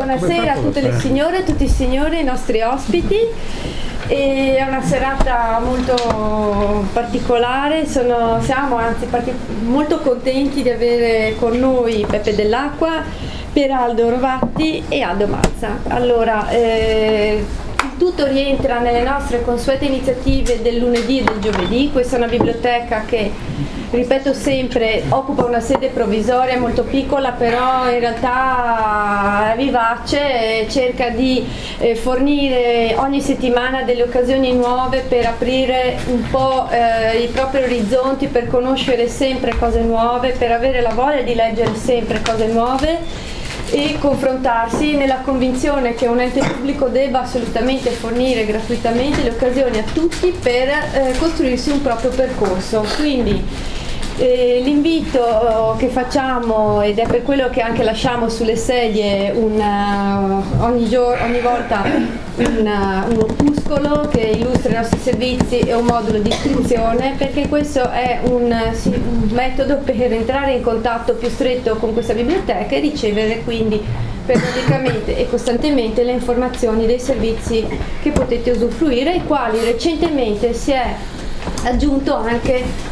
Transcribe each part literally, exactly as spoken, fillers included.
buonasera a tutte le signore, a tutti i signori, i nostri ospiti. E è una serata molto particolare, sono, siamo anzi partic- molto contenti di avere con noi Peppe Dell'Acqua, Pieraldo Rovatti e Aldo Mazza. Allora, eh, tutto rientra nelle nostre consuete iniziative del lunedì e del giovedì. Questa è una biblioteca che, ripeto sempre, occupa una sede provvisoria molto piccola, però in realtà è vivace e cerca di eh, fornire ogni settimana delle occasioni nuove per aprire un po' eh, i propri orizzonti, per conoscere sempre cose nuove, per avere la voglia di leggere sempre cose nuove e confrontarsi, nella convinzione che un ente pubblico debba assolutamente fornire gratuitamente le occasioni a tutti per eh, costruirsi un proprio percorso. Quindi Eh, l'invito che facciamo, ed è per quello che anche lasciamo sulle sedie una, ogni, gior- ogni volta una, un opuscolo che illustra i nostri servizi e un modulo di iscrizione, perché questo è un, sì, un metodo per entrare in contatto più stretto con questa biblioteca e ricevere quindi periodicamente e costantemente le informazioni dei servizi che potete usufruire, ai quali recentemente si è aggiunto anche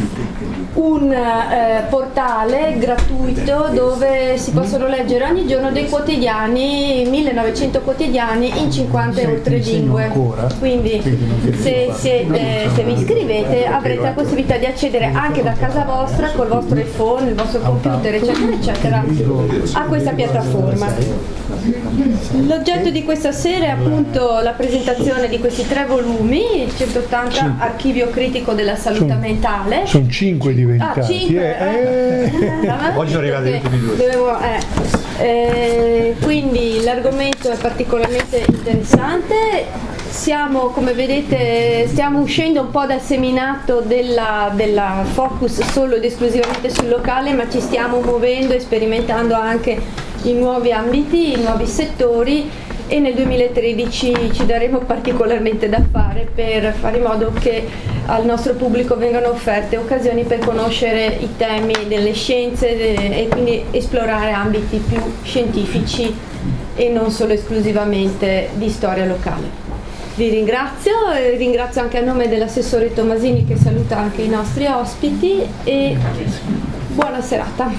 un eh, portale gratuito dove si possono leggere ogni giorno dei quotidiani, millenovecento quotidiani in cinquanta e oltre lingue. Quindi se, siete, se vi iscrivete avrete la possibilità di accedere anche da casa vostra col vostro iPhone, il vostro computer eccetera eccetera a questa piattaforma. L'oggetto di questa sera è appunto la presentazione di questi tre volumi, centottanta archivio critico della salute mentale. Sono cinque diventati. Ah, cinque, eh. Eh. Oggi sono arrivati gli ultimi due. Dovevo, eh. Eh, quindi l'argomento è particolarmente interessante. Siamo, come vedete, stiamo uscendo un po' dal seminato della, della focus solo ed esclusivamente sul locale, ma ci stiamo muovendo e sperimentando anche in nuovi ambiti, in nuovi settori, e nel duemilatredici ci daremo particolarmente da fare per fare in modo che al nostro pubblico vengano offerte occasioni per conoscere i temi delle scienze e quindi esplorare ambiti più scientifici e non solo esclusivamente di storia locale. Vi ringrazio, e ringrazio anche a nome dell'assessore Tomasini, che saluta anche i nostri ospiti, e buona serata.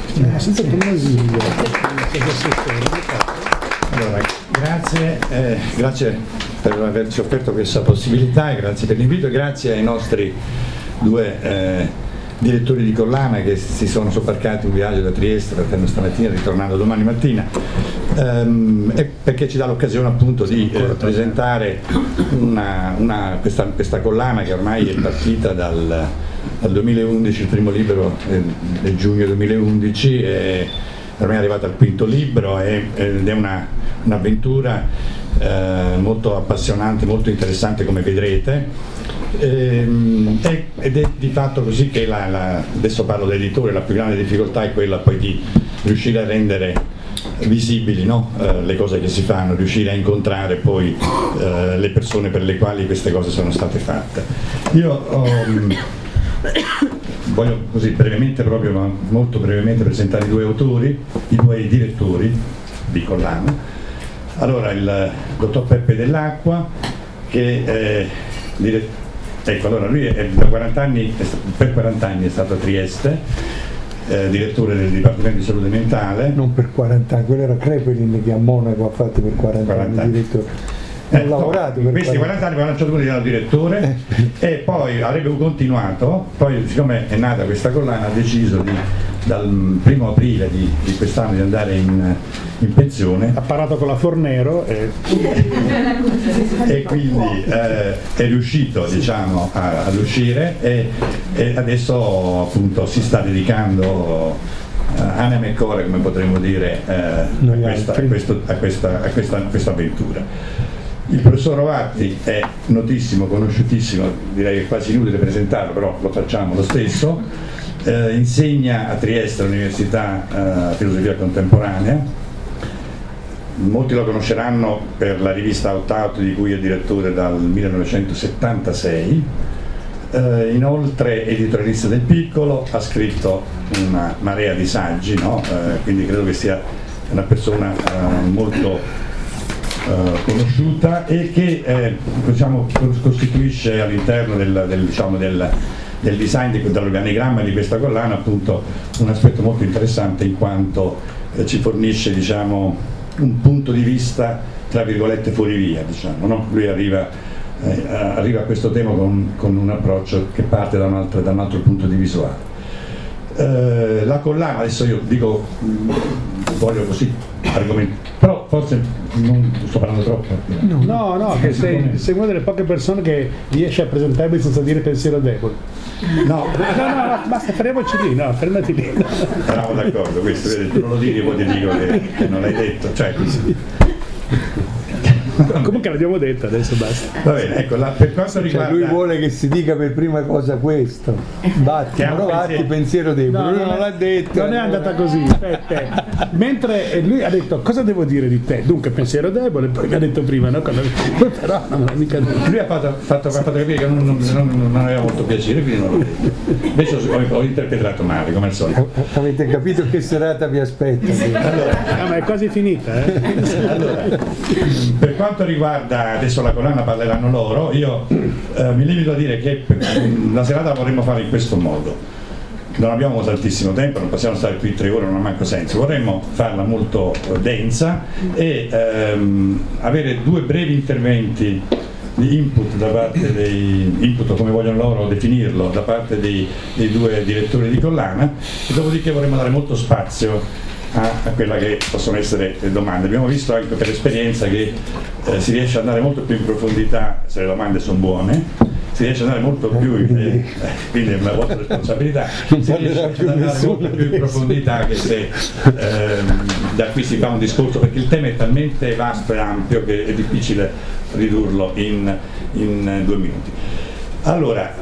Allora, grazie, eh, grazie per averci offerto questa possibilità, e grazie per l'invito, e grazie ai nostri due eh, direttori di collana che si sono sobbarcati un viaggio da Trieste, partendo stamattina, ritornando domani mattina, ehm, e perché ci dà l'occasione appunto di eh, presentare una, una, questa, questa collana che ormai è partita dal, dal duemilaundici, il primo libro eh, del giugno duemilaundici, e ormai è arrivato al quinto libro, e, ed è una, un'avventura eh, molto appassionante, molto interessante, come vedrete. Ehm, ed è di fatto così che la, la, adesso parlo dell'editore, la più grande difficoltà è quella poi di riuscire a rendere visibili, no? eh, le cose che si fanno, riuscire a incontrare poi eh, le persone per le quali queste cose sono state fatte. Io um, voglio così brevemente, proprio ma molto brevemente, presentare i due autori, i due direttori di collana. Allora, il dottor Peppe Dell'Acqua, che è direttore. Ecco, allora lui è da quaranta anni, per quaranta anni è stato a Trieste, eh, direttore del Dipartimento di Salute Mentale. Non per quaranta anni, quello era Crepelin che a Monaco ha fatto per quaranta, quaranta anni, direttore. Ho eh, lavorato no, per questi quaranta anni, poi a un certo punto diventato direttore, eh. e poi avrebbe continuato, poi siccome è nata questa collana ha deciso di, dal primo aprile di, di quest'anno di andare in, in pensione. Ha parlato con la Fornero e, e quindi eh, è riuscito, diciamo, a, ad uscire, e, e adesso appunto si sta dedicando uh, anima e core, come potremmo dire, uh, a, questa, a, questo, a, questa, a, questa, a questa avventura. Il professor Rovatti è notissimo, conosciutissimo, direi che è quasi inutile presentarlo, però lo facciamo lo stesso. Eh, insegna a Trieste all'Università eh, Filosofia Contemporanea. Molti lo conosceranno per la rivista Out Out, di cui è direttore dal millenovecentosettantasei. Eh, inoltre editorialista del Piccolo, ha scritto una marea di saggi, no? eh, quindi credo che sia una persona eh, molto eh, conosciuta e che eh, diciamo, costituisce all'interno del, del, diciamo, del, del design di, dell'organigramma di questa collana appunto un aspetto molto interessante, in quanto eh, ci fornisce, diciamo, un punto di vista tra virgolette fuori via, diciamo, no? Lui arriva, eh, arriva a questo tema con, con un approccio che parte da un altro, da un altro punto di visuale. Eh, la collana, adesso io dico, voglio così argomenti, però forse non sto parlando troppo. No, no, no, che sei, sei una delle poche persone che riesce a presentarmi senza dire pensiero debole. No, no, no, no, basta, fermiamoci lì, no, fermati lì. Eravamo d'accordo, questo, vedi, tu non lo dici, poi ti dico che, che non l'hai detto, cioè così. Comunque l'abbiamo detto, adesso basta. Va bene, ecco, la, per quanto riguarda... Cioè lui vuole che si dica per prima cosa questo. Batti, Che ha un batti, pensiero. pensiero debole. No, lui non non è- l'ha detto. Non è andata così, aspetta. Mentre lui ha detto cosa devo dire di te, dunque pensiero debole, poi mi ha detto prima, no? Quando- però non l'ha mica detto. Lui ha fatto, fatto, ha fatto capire che non, non, non, non aveva molto piacere, quindi non l'ho detto. Invece ho, ho interpretato male, come al solito. Avete capito che serata vi aspetta? Ah, ma è quasi finita, eh? Allora, per quanto riguarda adesso la collana, parleranno loro, io eh, mi limito a dire che mm, la serata la vorremmo fare in questo modo. Non abbiamo tantissimo tempo, non possiamo stare qui tre ore, non ha manco senso. Vorremmo farla molto eh, densa e ehm, avere due brevi interventi di input da parte dei input, come vogliono loro definirlo, da parte dei, dei due direttori di collana, e dopodiché vorremmo dare molto spazio a, a quella che possono essere le domande. Abbiamo visto anche per esperienza che eh, si riesce ad andare molto più in profondità se le domande sono buone, si riesce ad andare molto più in, eh, quindi è una vostra responsabilità, Non si riesce parlerà ad più andare nessuno molto più in adesso. profondità che se ehm, da qui si fa un discorso, perché il tema è talmente vasto e ampio che è difficile ridurlo in, in due minuti. Allora,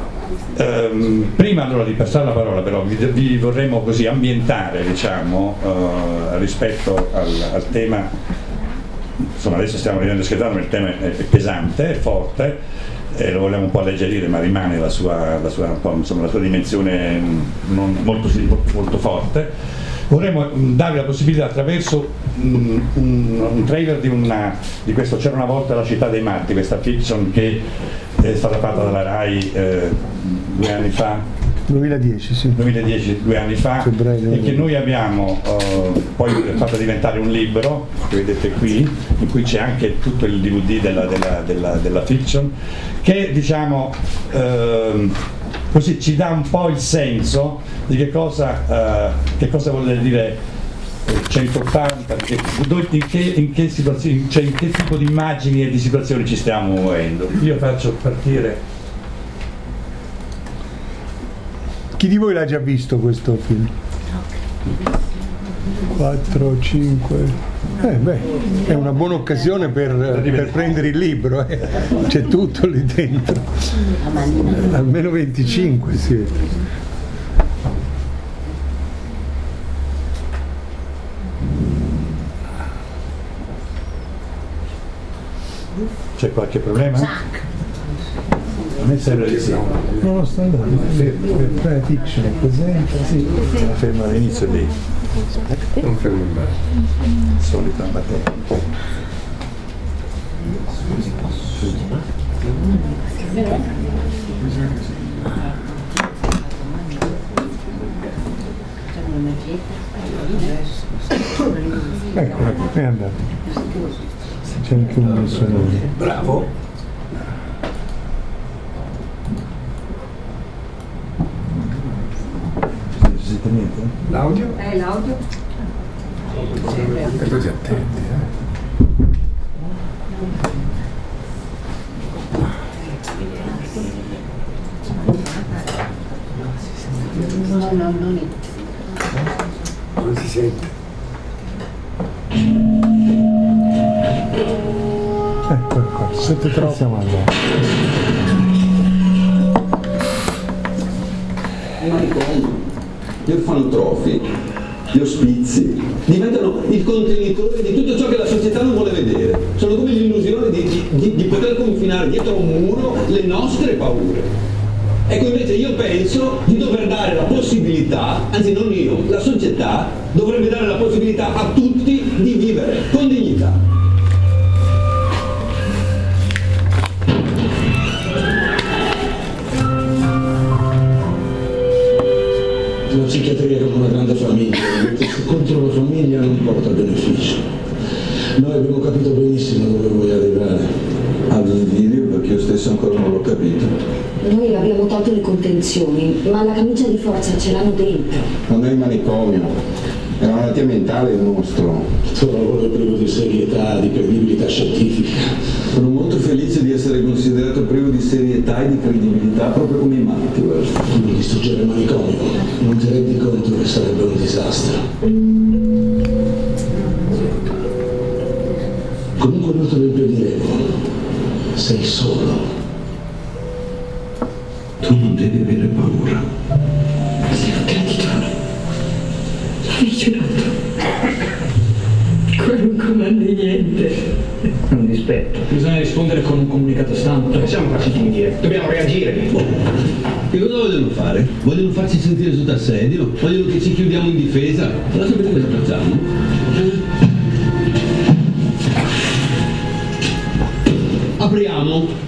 ehm, prima allora di passare la parola però vi, vi vorremmo così ambientare, diciamo, eh, rispetto al, al tema. Insomma, adesso stiamo ridendo e scherzando, ma il tema è, è pesante, è forte, e lo vogliamo un po' alleggerire, ma rimane la sua, la sua, un po', insomma, la sua dimensione non, molto, molto, molto forte. Vorremmo darvi la possibilità, attraverso un, un, un trailer di, una, di questo C'era una volta la città dei matti, questa fiction che è stata fatta dalla RAI eh, due anni fa, duemiladieci, sì. duemiladieci, due anni fa, Febbraio. e che noi abbiamo eh, poi fatto diventare un libro, che vedete qui, in cui c'è anche tutto il D V D della, della, della, della fiction, che, diciamo, ehm, così ci dà un po' il senso di che cosa, eh, che cosa vuol dire centottanta, che, dove- in, che, in che situazioni, cioè in che tipo di immagini e di situazioni ci stiamo muovendo. Io faccio partire. Chi di voi l'ha già visto questo film? quattro, cinque. Eh beh, è una buona occasione per, per prendere il libro, eh. C'è tutto lì dentro. Almeno venticinque, sì. C'è qualche problema? A me sembra di sì. Non lo sto andando, fermo, fermo, fiction, presente, sì. Fermo all'inizio lì. Non fermo in basso. Solita batteria. Ecco, ecco, è andato. C'è anche un sonoro. Bravo. Non sentite niente? L'audio? Eh, l'audio? E così attenti, eh. No, no, non Non si sente. Ecco, ecco. Sente troppo. Siamo andati. Gli orfanotrofi, gli ospizi, diventano il contenitore di tutto ciò che la società non vuole vedere. Sono come l'illusione di, di, di, di poter confinare dietro a un muro le nostre paure. Ecco, invece io penso di dover dare la possibilità, anzi non io, la società dovrebbe dare la possibilità a tutti di vivere con dignità. La psichiatria è come una grande famiglia, mettersi contro la famiglia non porta beneficio. Noi abbiamo capito benissimo dove vuoi arrivare. Al video, perché io stesso ancora non l'ho capito. Noi abbiamo tolto le contenzioni, ma la camicia di forza ce l'hanno dentro. Non è il manicomio, è una malattia mentale il mostro. Sono un lavoro privo di serietà, di credibilità scientifica. Sono molto felice di essere considerato privo di serietà e di credibilità, proprio come i matti. Tu mi distruggere il manicomio, non ti rendi conto che sarebbe un disastro. Comunque non te lo impediremo. Sei solo. Tu non devi avere paura. Sei un traditore. L'avevi giurato. Quello non comandi niente. È un dispetto. Bisogna rispondere con un comunicato stampa. Non possiamo farci timidire. Dobbiamo reagire. Oh. Che cosa vogliono fare? Vogliono farci sentire sotto assedio? Vogliono che ci chiudiamo in difesa? Allora sapete cosa facciamo? Apriamo.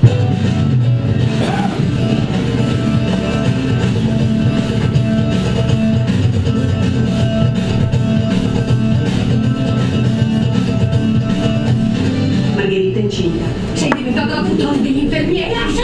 Margherita incinta. Sei diventata la puttana degli infermieri. Lascia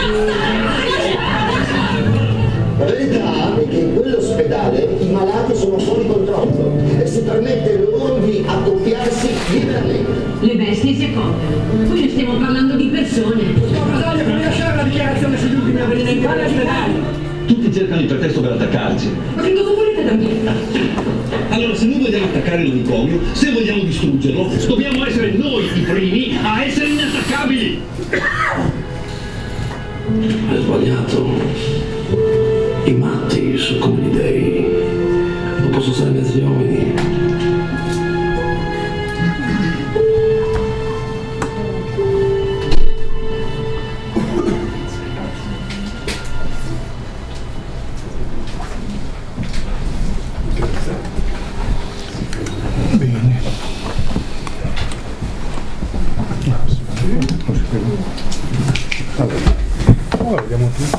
La verità è che in quell'ospedale i malati sono fuori controllo e si permette loro di accoppiarsi liberamente. Le bestie si accoppiano. Qui ne stiamo parlando di persone. Rosario, puoi lasciare la dichiarazione sugli ultimi avvenimenti all'ospedale? Tutti cercano il pretesto per attaccarci. Ma che cosa volete da me? Allora, se noi vogliamo attaccare il manicomio, se vogliamo distruggerlo, dobbiamo essere noi i primi a essere inattaccabili. Hai sbagliato. I matti sono come gli dei. Non posso stare in mezzo agli uomini. Bene. Allora, vediamo tutto.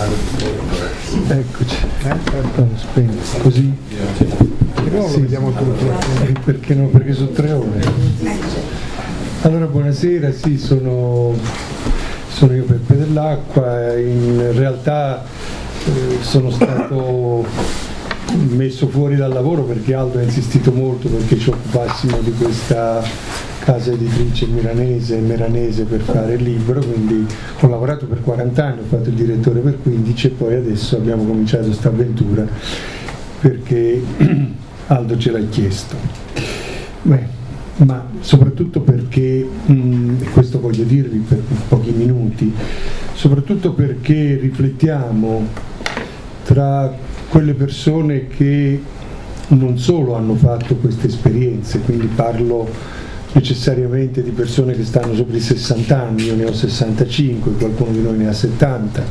Eccoci, eh? Spento, così? Però sì, lo vediamo tutto. Perché no? Perché sono tre ore. Allora, buonasera, sì, sono, sono io Peppe Dell'Acqua, in realtà eh, sono stato messo fuori dal lavoro perché Aldo ha insistito molto perché ci occupassimo di questa casa editrice milanese e meranese per fare il libro, quindi ho lavorato per quaranta anni, ho fatto il direttore per quindici e poi adesso abbiamo cominciato questa avventura perché Aldo ce l'ha chiesto. Beh, ma soprattutto perché, mh, questo voglio dirvi per pochi minuti, soprattutto perché riflettiamo tra quelle persone che non solo hanno fatto queste esperienze, quindi parlo necessariamente di persone che stanno sopra i sessanta anni, io ne ho sessantacinque, qualcuno di noi ne ha settanta,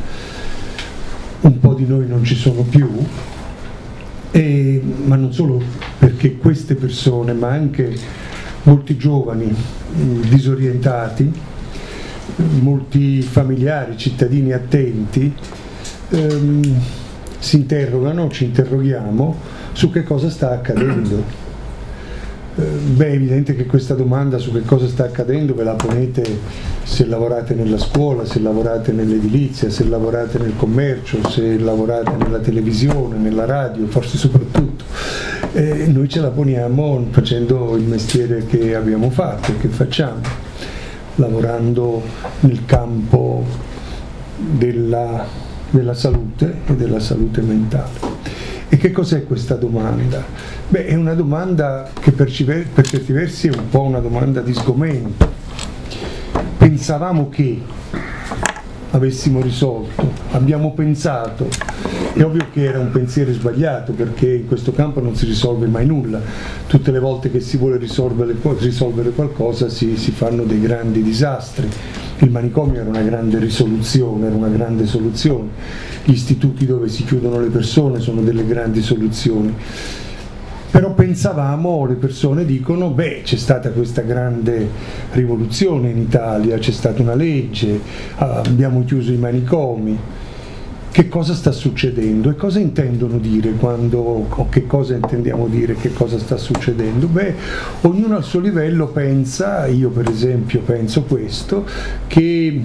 un po' di noi non ci sono più, e, ma non solo perché queste persone, ma anche molti giovani mh, disorientati, molti familiari, cittadini attenti, ehm, si interrogano, ci interroghiamo su che cosa sta accadendo. Beh, è evidente che questa domanda su che cosa sta accadendo ve la ponete se lavorate nella scuola, se lavorate nell'edilizia, se lavorate nel commercio, se lavorate nella televisione, nella radio, forse soprattutto. Eh, noi ce la poniamo facendo il mestiere che abbiamo fatto e che facciamo, lavorando nel campo della, della salute e della salute mentale. E che cos'è questa domanda? Beh, è una domanda che per, per certi versi è un po' una domanda di sgomento. Pensavamo che avessimo risolto, abbiamo pensato, è ovvio che era un pensiero sbagliato perché in questo campo non si risolve mai nulla, tutte le volte che si vuole risolvere, risolvere qualcosa si, si fanno dei grandi disastri. Il manicomio era una grande risoluzione, era una grande soluzione, gli istituti dove si chiudono le persone sono delle grandi soluzioni. Però pensavamo, le persone dicono, beh, c'è stata questa grande rivoluzione in Italia, c'è stata una legge, abbiamo chiuso i manicomi, che cosa sta succedendo? E cosa intendono dire quando, o che cosa intendiamo dire, che cosa sta succedendo? Beh, ognuno al suo livello pensa, io per esempio penso questo, che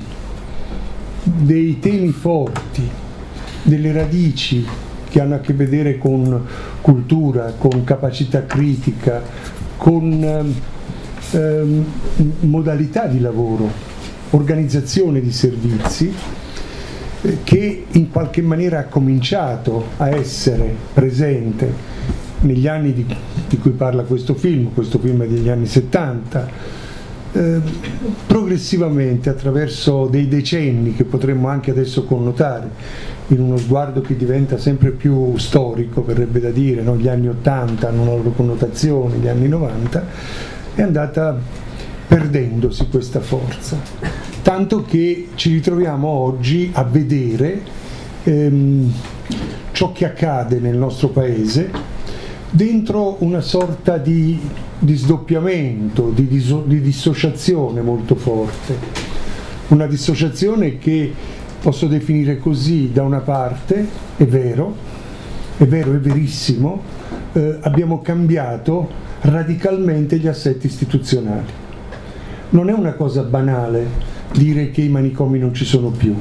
dei temi forti, delle radici che hanno a che vedere con cultura, con capacità critica, con ehm, modalità di lavoro, organizzazione di servizi, eh, che in qualche maniera ha cominciato a essere presente negli anni di, di cui parla questo film, questo film è degli anni settanta, eh, progressivamente attraverso dei decenni che potremmo anche adesso connotare, in uno sguardo che diventa sempre più storico, verrebbe da dire, no? Gli anni ottanta hanno una loro connotazione, gli anni novanta, è andata perdendosi questa forza, tanto che ci ritroviamo oggi a vedere ehm, ciò che accade nel nostro paese dentro una sorta di, di sdoppiamento, di, di, di dissociazione molto forte, una dissociazione che posso definire così: da una parte, è vero, è vero, è verissimo, eh, abbiamo cambiato radicalmente gli assetti istituzionali. Non è una cosa banale dire che i manicomi non ci sono più.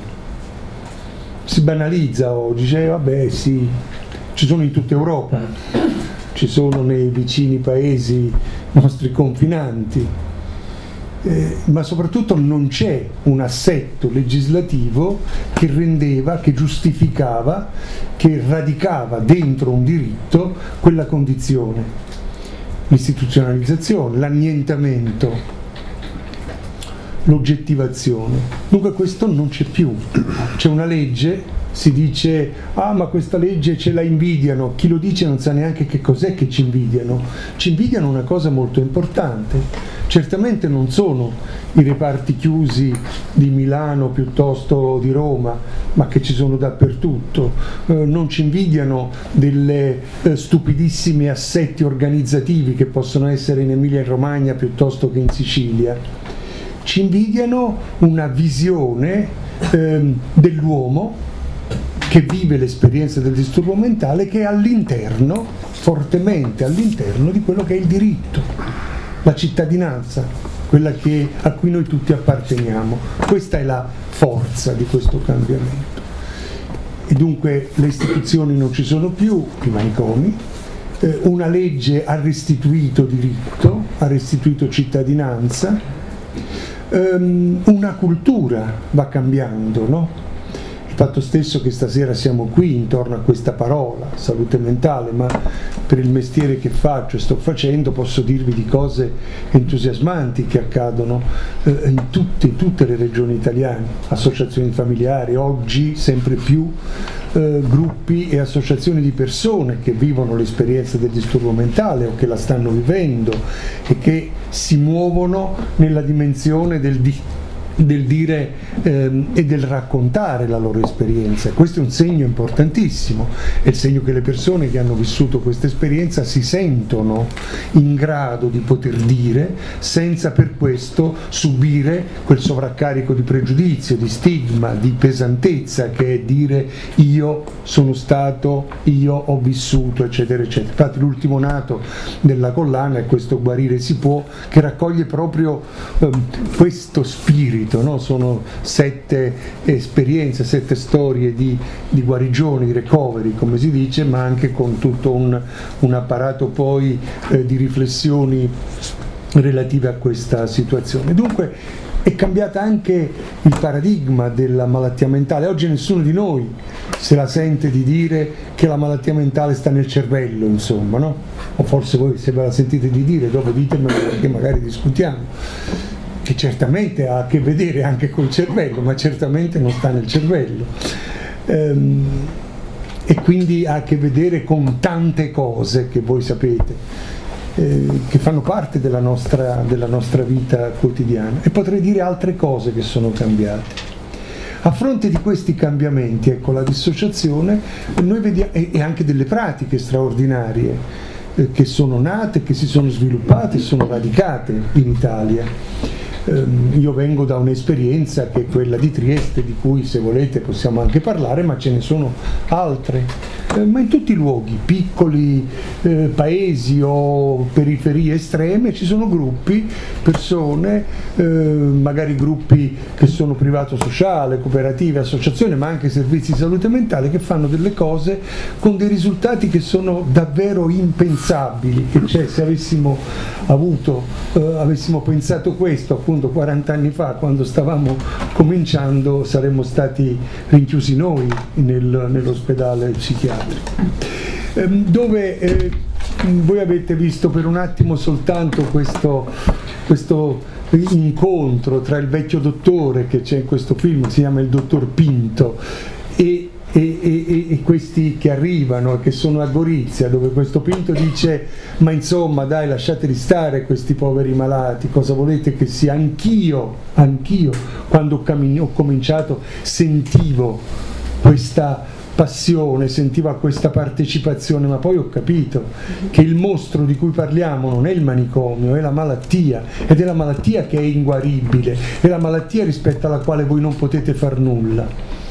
Si banalizza oggi, dice vabbè sì, ci sono in tutta Europa, ci sono nei vicini paesi nostri confinanti, Eh, ma soprattutto non c'è un assetto legislativo che rendeva, che giustificava, che radicava dentro un diritto quella condizione. L'istituzionalizzazione, l'annientamento, l'oggettivazione. Dunque questo non c'è più. C'è una legge, si dice ah ma questa legge ce la invidiano, chi lo dice non sa neanche che cos'è che ci invidiano. Ci invidiano una cosa molto importante. Certamente non sono i reparti chiusi di Milano piuttosto di Roma, ma che ci sono dappertutto. Eh, non ci invidiano delle eh, stupidissimi assetti organizzativi che possono essere in Emilia-Romagna piuttosto che in Sicilia. Ci invidiano una visione eh, dell'uomo che vive l'esperienza del disturbo mentale, che è all'interno, fortemente all'interno di quello che è il diritto. La cittadinanza, quella che, a cui noi tutti apparteniamo. Questa è la forza di questo cambiamento. E dunque le istituzioni non ci sono più, i manicomi, eh, una legge ha restituito diritto, ha restituito cittadinanza, ehm, una cultura va cambiando, no? Il fatto stesso che stasera siamo qui intorno a questa parola, salute mentale, ma per il mestiere che faccio e sto facendo posso dirvi di cose entusiasmanti che accadono eh, in, tutte, in tutte le regioni italiane, associazioni familiari, oggi sempre più eh, gruppi e associazioni di persone che vivono l'esperienza del disturbo mentale o che la stanno vivendo e che si muovono nella dimensione del di del dire ehm, e del raccontare la loro esperienza. Questo è un segno importantissimo, è il segno che le persone che hanno vissuto questa esperienza si sentono in grado di poter dire senza per questo subire quel sovraccarico di pregiudizio, di stigma, di pesantezza che è dire io sono stato, io ho vissuto, eccetera eccetera. Infatti l'ultimo nato della collana è questo Guarire si può, che raccoglie proprio ehm, questo spirito. No? Sono sette esperienze, sette storie di, di guarigione, di recovery, come si dice, ma anche con tutto un, un apparato poi eh, di riflessioni relative a questa situazione. Dunque è cambiato anche il paradigma della malattia mentale. Oggi nessuno di noi se la sente di dire che la malattia mentale sta nel cervello, insomma, no? O forse voi se ve la sentite di dire, dopo ditemelo perché magari discutiamo. Che certamente ha a che vedere anche col cervello, ma certamente non sta nel cervello. Ehm, e quindi ha a che vedere con tante cose che voi sapete, eh, che fanno parte della nostra, della nostra vita quotidiana. E potrei dire altre cose che sono cambiate. A fronte di questi cambiamenti, ecco, la dissociazione, noi vediamo, e, e anche delle pratiche straordinarie, eh, che sono nate, che si sono sviluppate, sono radicate in Italia. Eh, io vengo da un'esperienza che è quella di Trieste, di cui se volete possiamo anche parlare, ma ce ne sono altre. Eh, ma in tutti i luoghi, piccoli eh, paesi o periferie estreme, ci sono gruppi, persone, eh, magari gruppi che sono privato sociale, cooperative, associazioni, ma anche servizi di salute mentale, che fanno delle cose con dei risultati che sono davvero impensabili, che cioè, se avessimo avuto, eh, avessimo pensato questo appunto quaranta anni fa, quando stavamo cominciando, saremmo stati rinchiusi noi nel, nell'ospedale psichiatrico. Dove eh, voi avete visto per un attimo soltanto questo, questo incontro tra il vecchio dottore che c'è in questo film, si chiama il dottor Pinto, e, e, e, e questi che arrivano e che sono a Gorizia, dove questo Pinto dice: ma insomma dai, lasciateli stare questi poveri malati, cosa volete che sia? Anch'io, anch'io quando ho, cammin- ho cominciato sentivo questa passione, sentiva questa partecipazione, ma poi ho capito che il mostro di cui parliamo non è il manicomio, è la malattia, ed è la malattia che è inguaribile, è la malattia rispetto alla quale voi non potete far nulla.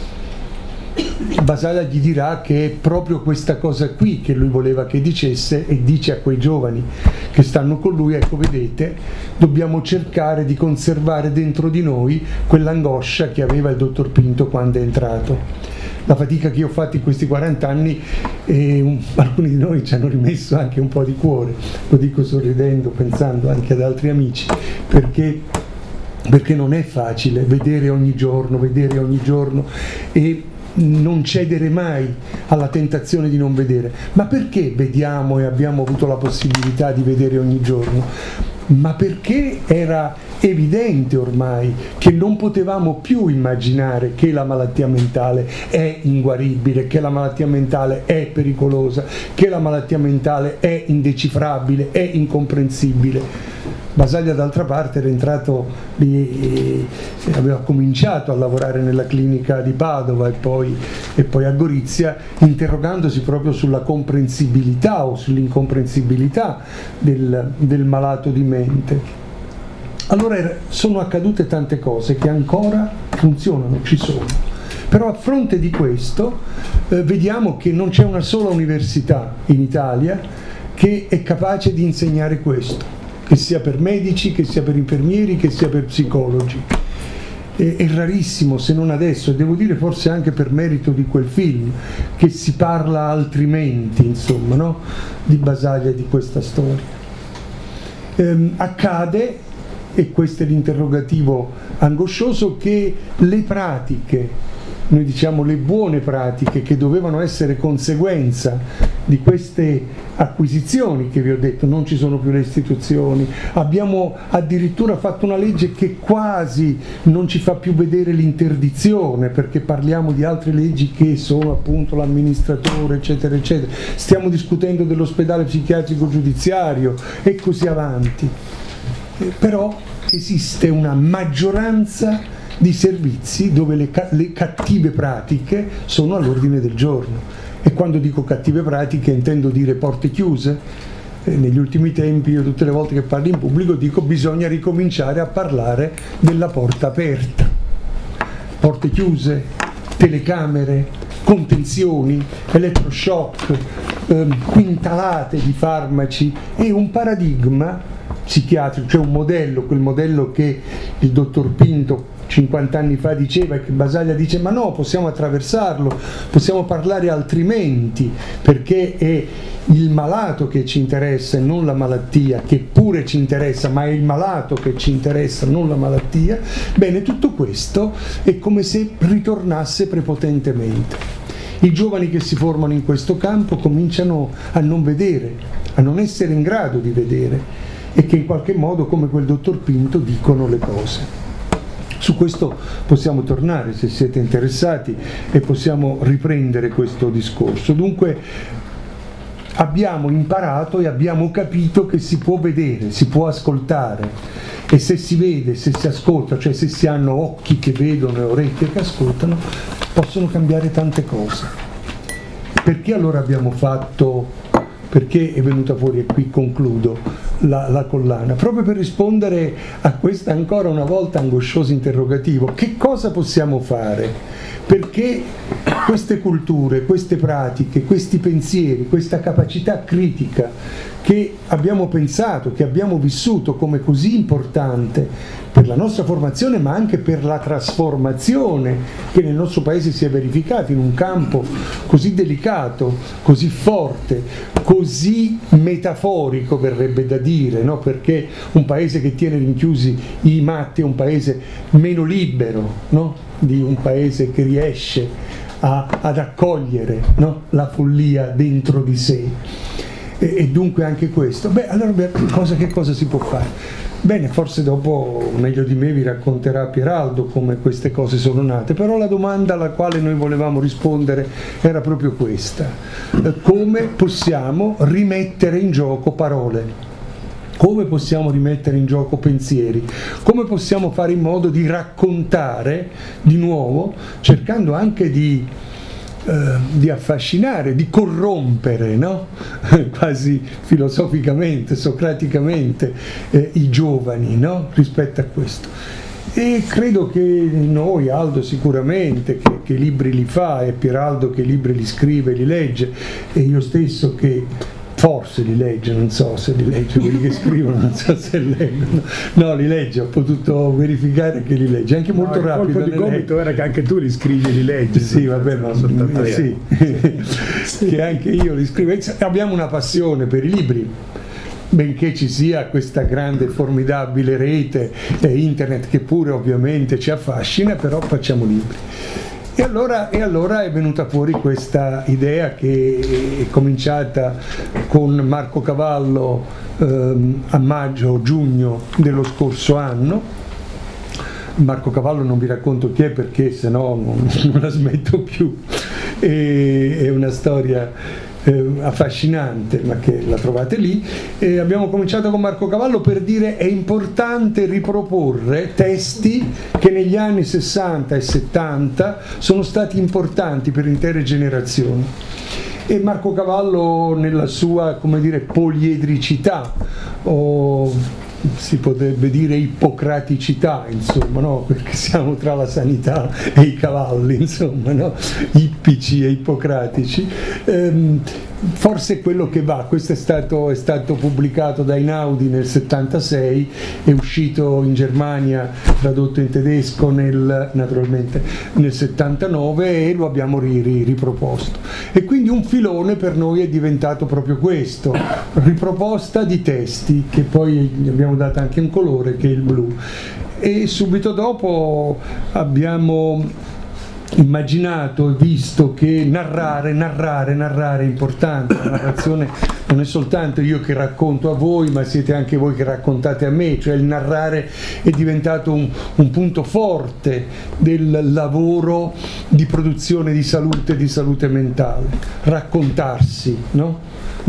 Basaglia gli dirà che è proprio questa cosa qui che lui voleva che dicesse, e dice a quei giovani che stanno con lui: ecco, vedete, dobbiamo cercare di conservare dentro di noi quell'angoscia che aveva il dottor Pinto quando è entrato. La fatica che io ho fatto in questi quaranta anni, e un, alcuni di noi ci hanno rimesso anche un po' di cuore, lo dico sorridendo, pensando anche ad altri amici, perché, perché non è facile vedere ogni giorno, vedere ogni giorno e non cedere mai alla tentazione di non vedere. Ma perché vediamo e abbiamo avuto la possibilità di vedere ogni giorno? Ma perché era evidente ormai che non potevamo più immaginare che la malattia mentale è inguaribile, che la malattia mentale è pericolosa, che la malattia mentale è indecifrabile, è incomprensibile. Basaglia d'altra parte era entrato lì, aveva cominciato a lavorare nella clinica di Padova e poi, e poi a Gorizia, interrogandosi proprio sulla comprensibilità o sull'incomprensibilità del, del malato di mente. Allora sono accadute tante cose che ancora funzionano, ci sono. Però a fronte di questo eh, vediamo che non c'è una sola università in Italia che è capace di insegnare questo, che sia per medici, che sia per infermieri, che sia per psicologi. È, è rarissimo, se non adesso, e devo dire forse anche per merito di quel film, che si parla altrimenti, insomma, no? Di Basaglia e di questa storia. Ehm, accade, e questo è l'interrogativo angoscioso, che le pratiche, noi diciamo le buone pratiche che dovevano essere conseguenza di queste acquisizioni che vi ho detto, non ci sono più le istituzioni, abbiamo addirittura fatto una legge che quasi non ci fa più vedere l'interdizione, perché parliamo di altre leggi che sono appunto l'amministratore eccetera eccetera, stiamo discutendo dell'ospedale psichiatrico giudiziario e così avanti. Però esiste una maggioranza di servizi dove le, ca- le cattive pratiche sono all'ordine del giorno, e quando dico cattive pratiche intendo dire porte chiuse. Eh, negli ultimi tempi io tutte le volte che parlo in pubblico dico: bisogna ricominciare a parlare della porta aperta. Porte chiuse, telecamere, contenzioni, elettroshock, eh, quintalate di farmaci, e un paradigma psichiatrico, cioè un modello, quel modello che il dottor Pinto cinquanta anni fa diceva, e che Basaglia dice: ma no, possiamo attraversarlo, possiamo parlare altrimenti, perché è il malato che ci interessa e non la malattia, che pure ci interessa, ma è il malato che ci interessa, non la malattia. Bene, tutto questo è come se ritornasse prepotentemente. I giovani che si formano in questo campo cominciano a non vedere, a non essere in grado di vedere, e che in qualche modo, come quel dottor Pinto, dicono le cose. Su questo possiamo tornare se siete interessati e possiamo riprendere questo discorso. Dunque abbiamo imparato e abbiamo capito che si può vedere, si può ascoltare, e se si vede, se si ascolta, cioè se si hanno occhi che vedono e orecchie che ascoltano, possono cambiare tante cose. Perché allora abbiamo fatto perché è venuta fuori, e qui concludo la, la collana, proprio per rispondere a questo ancora una volta angoscioso interrogativo: che cosa possiamo fare perché queste culture, queste pratiche, questi pensieri, questa capacità critica che abbiamo pensato, che abbiamo vissuto come così importante per la nostra formazione, ma anche per la trasformazione che nel nostro paese si è verificata in un campo così delicato, così forte, così metaforico, verrebbe da dire, no? Perché un paese che tiene rinchiusi i matti è un paese meno libero, no? Di un paese che riesce a, ad accogliere, no? La follia dentro di sé. E, e dunque anche questo. Beh, allora cosa, che cosa si può fare? Bene, forse dopo meglio di me vi racconterà Pieraldo come queste cose sono nate, però la domanda alla quale noi volevamo rispondere era proprio questa: come possiamo rimettere in gioco parole? Come possiamo rimettere in gioco pensieri? Come possiamo fare in modo di raccontare di nuovo, cercando anche di, eh, di affascinare, di corrompere, no? Quasi filosoficamente, socraticamente, eh, i giovani, no? Rispetto a questo. E credo che noi, Aldo sicuramente, che, che libri li fa, e Pieraldo che libri li scrive, li legge, e io stesso che forse li legge, non so se li legge, quelli che scrivono non so se leggono, no, li legge, ho potuto verificare che li legge, anche molto no, rapido. Il colpo di gomito era che anche tu li scrivi e li leggi. Sì, vabbè, ma soltanto sì, sì. Che anche io li scrivo. Abbiamo una passione per i libri, benché ci sia questa grande formidabile rete eh, internet che pure ovviamente ci affascina, però facciamo libri. E allora, e allora è venuta fuori questa idea che è cominciata con Marco Cavallo ehm, a maggio-giugno dello scorso anno. Marco Cavallo non vi racconto chi è perché sennò non, non la smetto più, e, è una storia Eh, affascinante, ma che la trovate lì. E abbiamo cominciato con Marco Cavallo per dire è importante riproporre testi che negli anni sessanta e settanta sono stati importanti per intere generazioni. E Marco Cavallo, nella sua, come dire, poliedricità, o si potrebbe dire ippocraticità, insomma, no? Perché siamo tra la sanità e i cavalli, insomma, no? Ippici e ippocratici. Ehm, forse è quello che va. Questo è stato, è stato pubblicato da Einaudi nel settantasei, è uscito in Germania, tradotto in tedesco nel, naturalmente nel settantanove, e lo abbiamo ri, ri, riproposto. E quindi un filone per noi è diventato proprio questo: riproposta di testi, che poi abbiamo dato anche un colore che è il blu. E subito dopo abbiamo immaginato e visto che narrare, narrare, narrare è importante. La narrazione non è soltanto io che racconto a voi, ma siete anche voi che raccontate a me, cioè il narrare è diventato un, un punto forte del lavoro di produzione di salute, di salute mentale. Raccontarsi, no?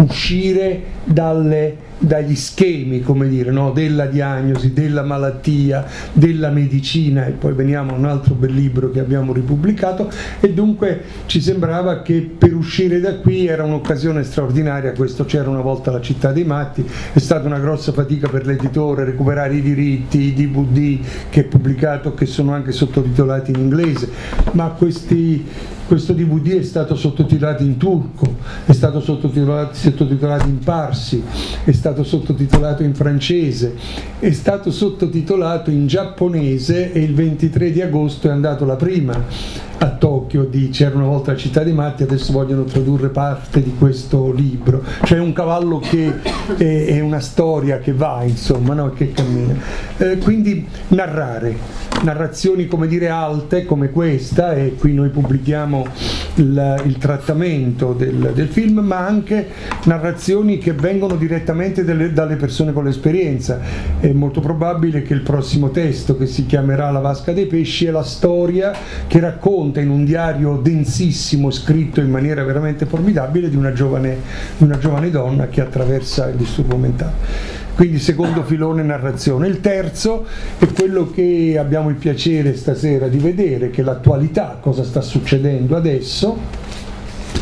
Uscire dalle dagli schemi, come dire, no? Della diagnosi, della malattia, della medicina, e poi veniamo a un altro bel libro che abbiamo ripubblicato, e dunque ci sembrava che per uscire da qui era un'occasione straordinaria. Questo C'era una volta la città dei matti, è stata una grossa fatica per l'editore recuperare i diritti, i D V D che è pubblicato, che sono anche sottotitolati in inglese, ma questi questo D V D è stato sottotitolato in turco, è stato sottotitolato, sottotitolato in parsi, è stato sottotitolato in francese, è stato sottotitolato in giapponese, e il ventitré di agosto è andato la prima a Tokyo di C'era una volta la città dei matti. Adesso vogliono tradurre parte di questo libro, cioè un cavallo che è, è una storia che va, insomma, no? Che cammina. Eh, quindi narrare, narrazioni, come dire, alte come questa, e qui noi pubblichiamo il, il trattamento del, del film, ma anche narrazioni che vengono direttamente delle, dalle persone con l'esperienza. È molto probabile che il prossimo testo, che si chiamerà La vasca dei pesci, è la storia che racconta in un diario densissimo, scritto in maniera veramente formidabile, di una giovane, di una giovane donna che attraversa il disturbo mentale. Quindi secondo filone narrazione. Il terzo è quello che abbiamo il piacere stasera di vedere, che è l'attualità, cosa sta succedendo adesso,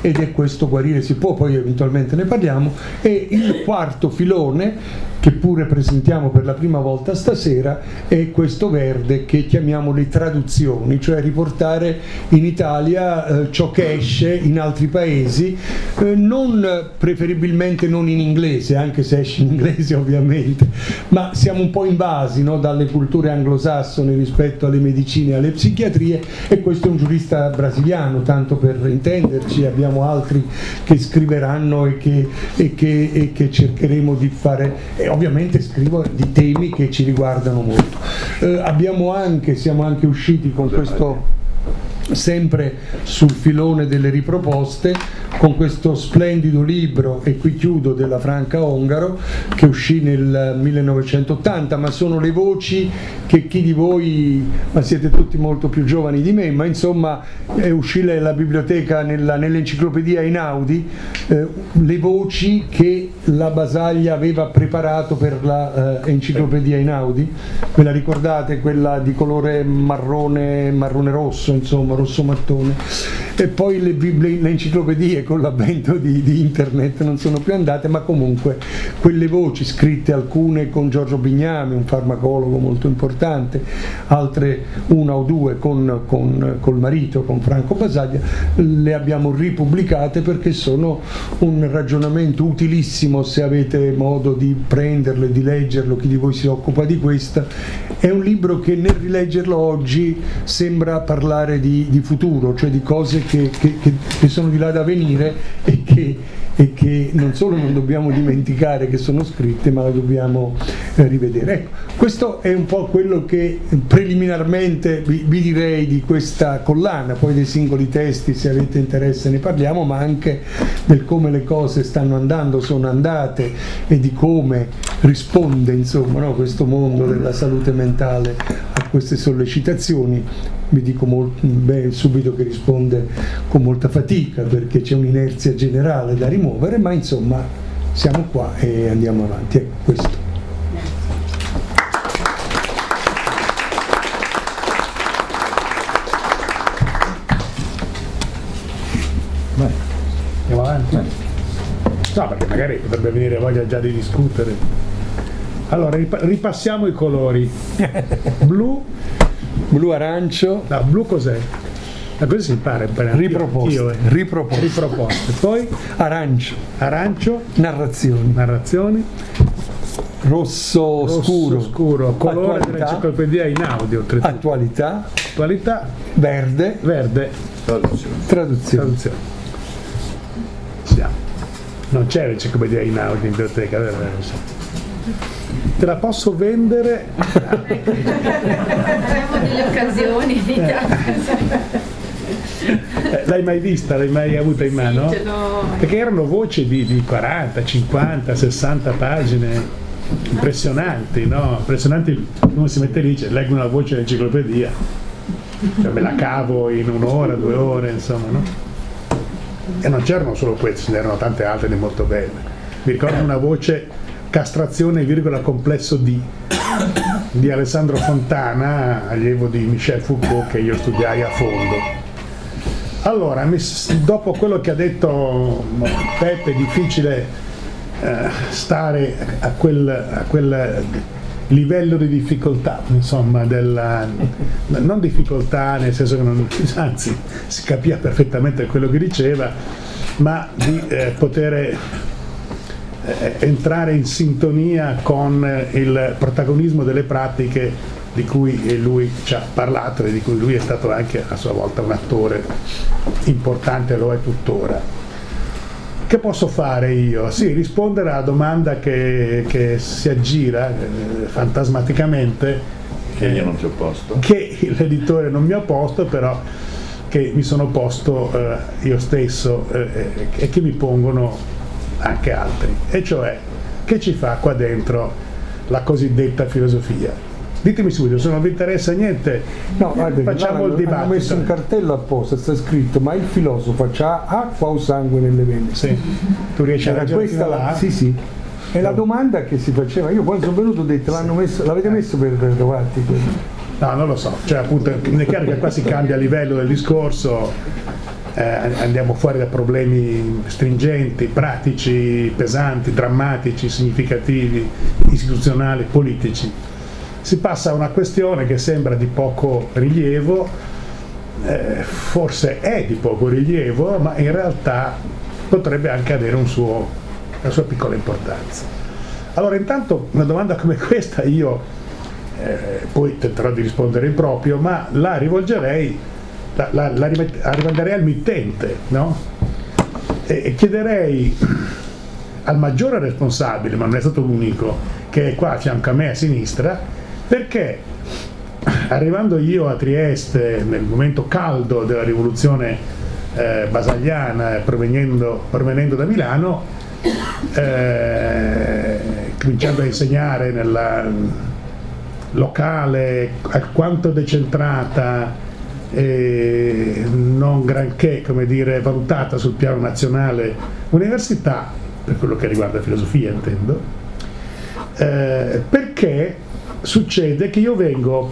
ed è questo Guarire si può, poi eventualmente ne parliamo, e il quarto filone che pure presentiamo per la prima volta stasera è questo verde che chiamiamo le traduzioni, cioè riportare in Italia eh, ciò che esce in altri paesi, eh, non preferibilmente non in inglese, anche se esce in inglese ovviamente, ma siamo un po' invasi, no, dalle culture anglosassoni rispetto alle medicine e alle psichiatrie, e questo è un giurista brasiliano, tanto per intenderci, abbiamo altri che scriveranno e che, e che, e che cercheremo di fare, e ovviamente scrivo di temi che ci riguardano molto. Eh, abbiamo anche, siamo anche usciti con questo, sempre sul filone delle riproposte, con questo splendido libro, e qui chiudo, della Franca Ongaro, che uscì nel millenovecentottanta, ma sono le voci che chi di voi, ma siete tutti molto più giovani di me, ma insomma è uscì la biblioteca nella, nell'enciclopedia Einaudi, eh, le voci che la Basaglia aveva preparato per la eh, enciclopedia Einaudi, ve la ricordate? Quella di colore marrone, marrone rosso, insomma, rosso mattone. E poi le, bibli- le enciclopedie con l'avvento di, di internet non sono più andate, ma comunque quelle voci scritte, alcune con Giorgio Bignami, un farmacologo molto importante, altre una o due con, con col marito, con Franco Basaglia, le abbiamo ripubblicate perché sono un ragionamento utilissimo se avete modo di prenderlo e di leggerlo, chi di voi si occupa di questa. È un libro che nel rileggerlo oggi sembra parlare di, di futuro, cioè di cose che, che, che sono di là da venire e che, e che non solo non dobbiamo dimenticare che sono scritte, ma le dobbiamo eh, rivedere. Ecco, questo è un po' quello che preliminarmente vi, vi direi di questa collana, poi dei singoli testi, se avete interesse ne parliamo, ma anche del come le cose stanno andando, sono andate, e di come risponde, insomma, no, questo mondo della salute mentale a queste sollecitazioni. Vi dico molto, beh, subito che risponde con molta fatica perché c'è un'inerzia generale da rimuovere, ma insomma siamo qua e andiamo avanti. Ecco, questo. Vai, andiamo avanti. No, perché magari potrebbe venire voglia già di discutere. Allora, ripassiamo i colori. Blu, blu arancio. No, blu cos'è? Ma così si impara, impara. Riproposte, io, eh. riproposte. riproposte. Poi arancio. Arancio. Narrazioni. Narrazioni. Rosso, Rosso scuro. scuro. Colore dell'enciclopedia Einaudi, oltretutto. Attualità. Attualità. Verde. Verde. Traduzione. Traduzione. Traduzione. Siamo. Non c'è l'enciclopedia Einaudi in biblioteca, vero? Te la posso vendere? Avremo delle occasioni di eh, l'hai mai vista? L'hai mai avuta in mano? Sì, ce l'ho. Perché erano voci di, di quaranta, cinquanta, sessanta pagine impressionanti, no? Impressionanti, uno si mette lì, cioè, leggo una voce dell'enciclopedia, cioè, me la cavo in un'ora, due ore, insomma, no? E non c'erano solo queste, ce n'erano tante altre di molto belle. Mi ricordo una voce, castrazione virgola complesso D, di Alessandro Fontana, allievo di Michel Foucault, che io studiai a fondo. Allora, mi, dopo quello che ha detto Peppe, è difficile eh, stare a quel, a quel livello di difficoltà, insomma, della, non difficoltà nel senso che non, anzi si capiva perfettamente quello che diceva, ma di eh, poter entrare in sintonia con il protagonismo delle pratiche di cui lui ci ha parlato e di cui lui è stato anche a sua volta un attore importante, lo è tuttora. Che posso fare io? Sì, rispondere alla domanda che, che si aggira eh, fantasmaticamente, che io non ti ho posto, che l'editore non mi ha posto, però che mi sono posto eh, io stesso eh, e che mi pongono anche altri, e cioè che ci fa qua dentro la cosiddetta filosofia. Ditemi subito, se non vi interessa niente, no, guarda, facciamo il dibattito. Hanno messo un cartello apposta, sta scritto: ma il filosofo c'ha acqua o sangue nelle vene? Sì. Tu riesci a leggere questa là? La, sì, sì. È la domanda che si faceva. Io quando sono venuto ho detto: l'hanno messo, l'avete messo per trovarti quello? No, non lo so, cioè appunto è chiaro che qua si cambia a livello del discorso. eh, andiamo fuori da problemi stringenti, pratici, pesanti, drammatici, significativi, istituzionali, politici. Si passa a una questione che sembra di poco rilievo, eh, forse è di poco rilievo, ma in realtà potrebbe anche avere un suo, una sua piccola importanza. Allora, intanto una domanda come questa io eh, poi tenterò di rispondere in proprio, ma la rivolgerei, la, la, la rimanderei al mittente, no? E, e chiederei al maggiore responsabile, ma non è stato l'unico, che è qua a fianco a me a sinistra, perché arrivando io a Trieste nel momento caldo della rivoluzione eh, basagliana, provenendo, provenendo da Milano, eh, cominciando a insegnare nella locale alquanto decentrata e non granché, come dire, valutata sul piano nazionale università, per quello che riguarda filosofia intendo, eh, perché succede che io vengo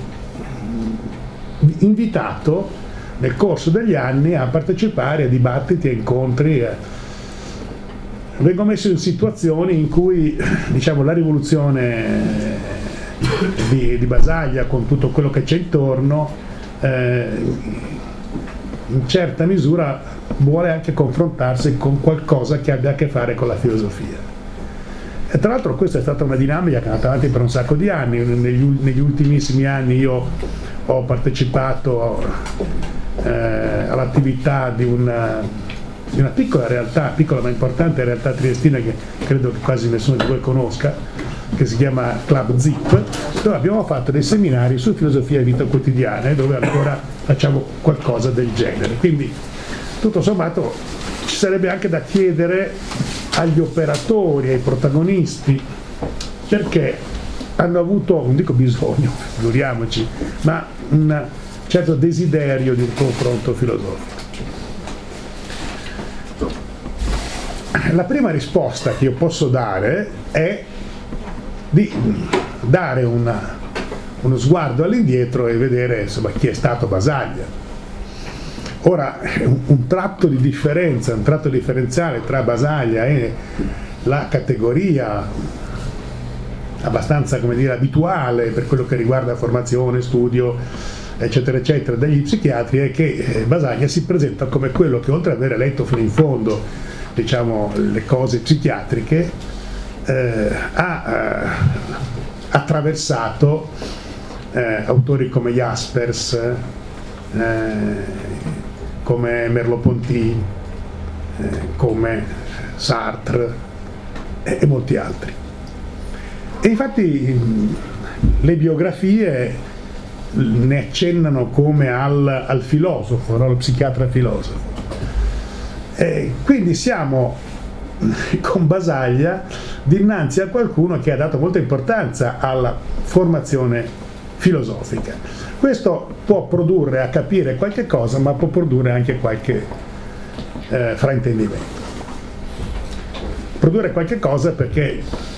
invitato nel corso degli anni a partecipare a dibattiti, a incontri, a... vengo messo in situazioni in cui, diciamo, la rivoluzione di, di Basaglia con tutto quello che c'è intorno eh, in certa misura vuole anche confrontarsi con qualcosa che abbia a che fare con la filosofia. E tra l'altro questa è stata una dinamica che è andata avanti per un sacco di anni. Negli, negli ultimissimi anni io ho partecipato eh, all'attività di una, di una piccola realtà, piccola ma importante realtà triestina che credo che quasi nessuno di voi conosca, che si chiama Club Zip, dove abbiamo fatto dei seminari su filosofia e vita quotidiana e dove ancora facciamo qualcosa del genere. Quindi tutto sommato ci sarebbe anche da chiedere agli operatori, ai protagonisti, perché hanno avuto, non dico bisogno, figuriamoci, ma un certo desiderio di un confronto filosofico. La prima risposta che io posso dare è di dare una, uno sguardo all'indietro e vedere, insomma, chi è stato Basaglia. Ora, un, un tratto di differenza, un tratto differenziale tra Basaglia e la categoria abbastanza, come dire, abituale per quello che riguarda formazione, studio, eccetera, eccetera, degli psichiatri è che Basaglia si presenta come quello che, oltre ad avere letto fino in fondo, diciamo, le cose psichiatriche, eh, ha eh, attraversato eh, autori come Jaspers, eh, come Merleau-Ponty, eh, come Sartre e, e molti altri. E infatti le biografie ne accennano come al, al filosofo, no? Lo psichiatra filosofo. E quindi siamo con Basaglia dinanzi a qualcuno che ha dato molta importanza alla formazione filosofica. Questo può produrre a capire qualche cosa, ma può produrre anche qualche eh, fraintendimento. Produrre qualche cosa perché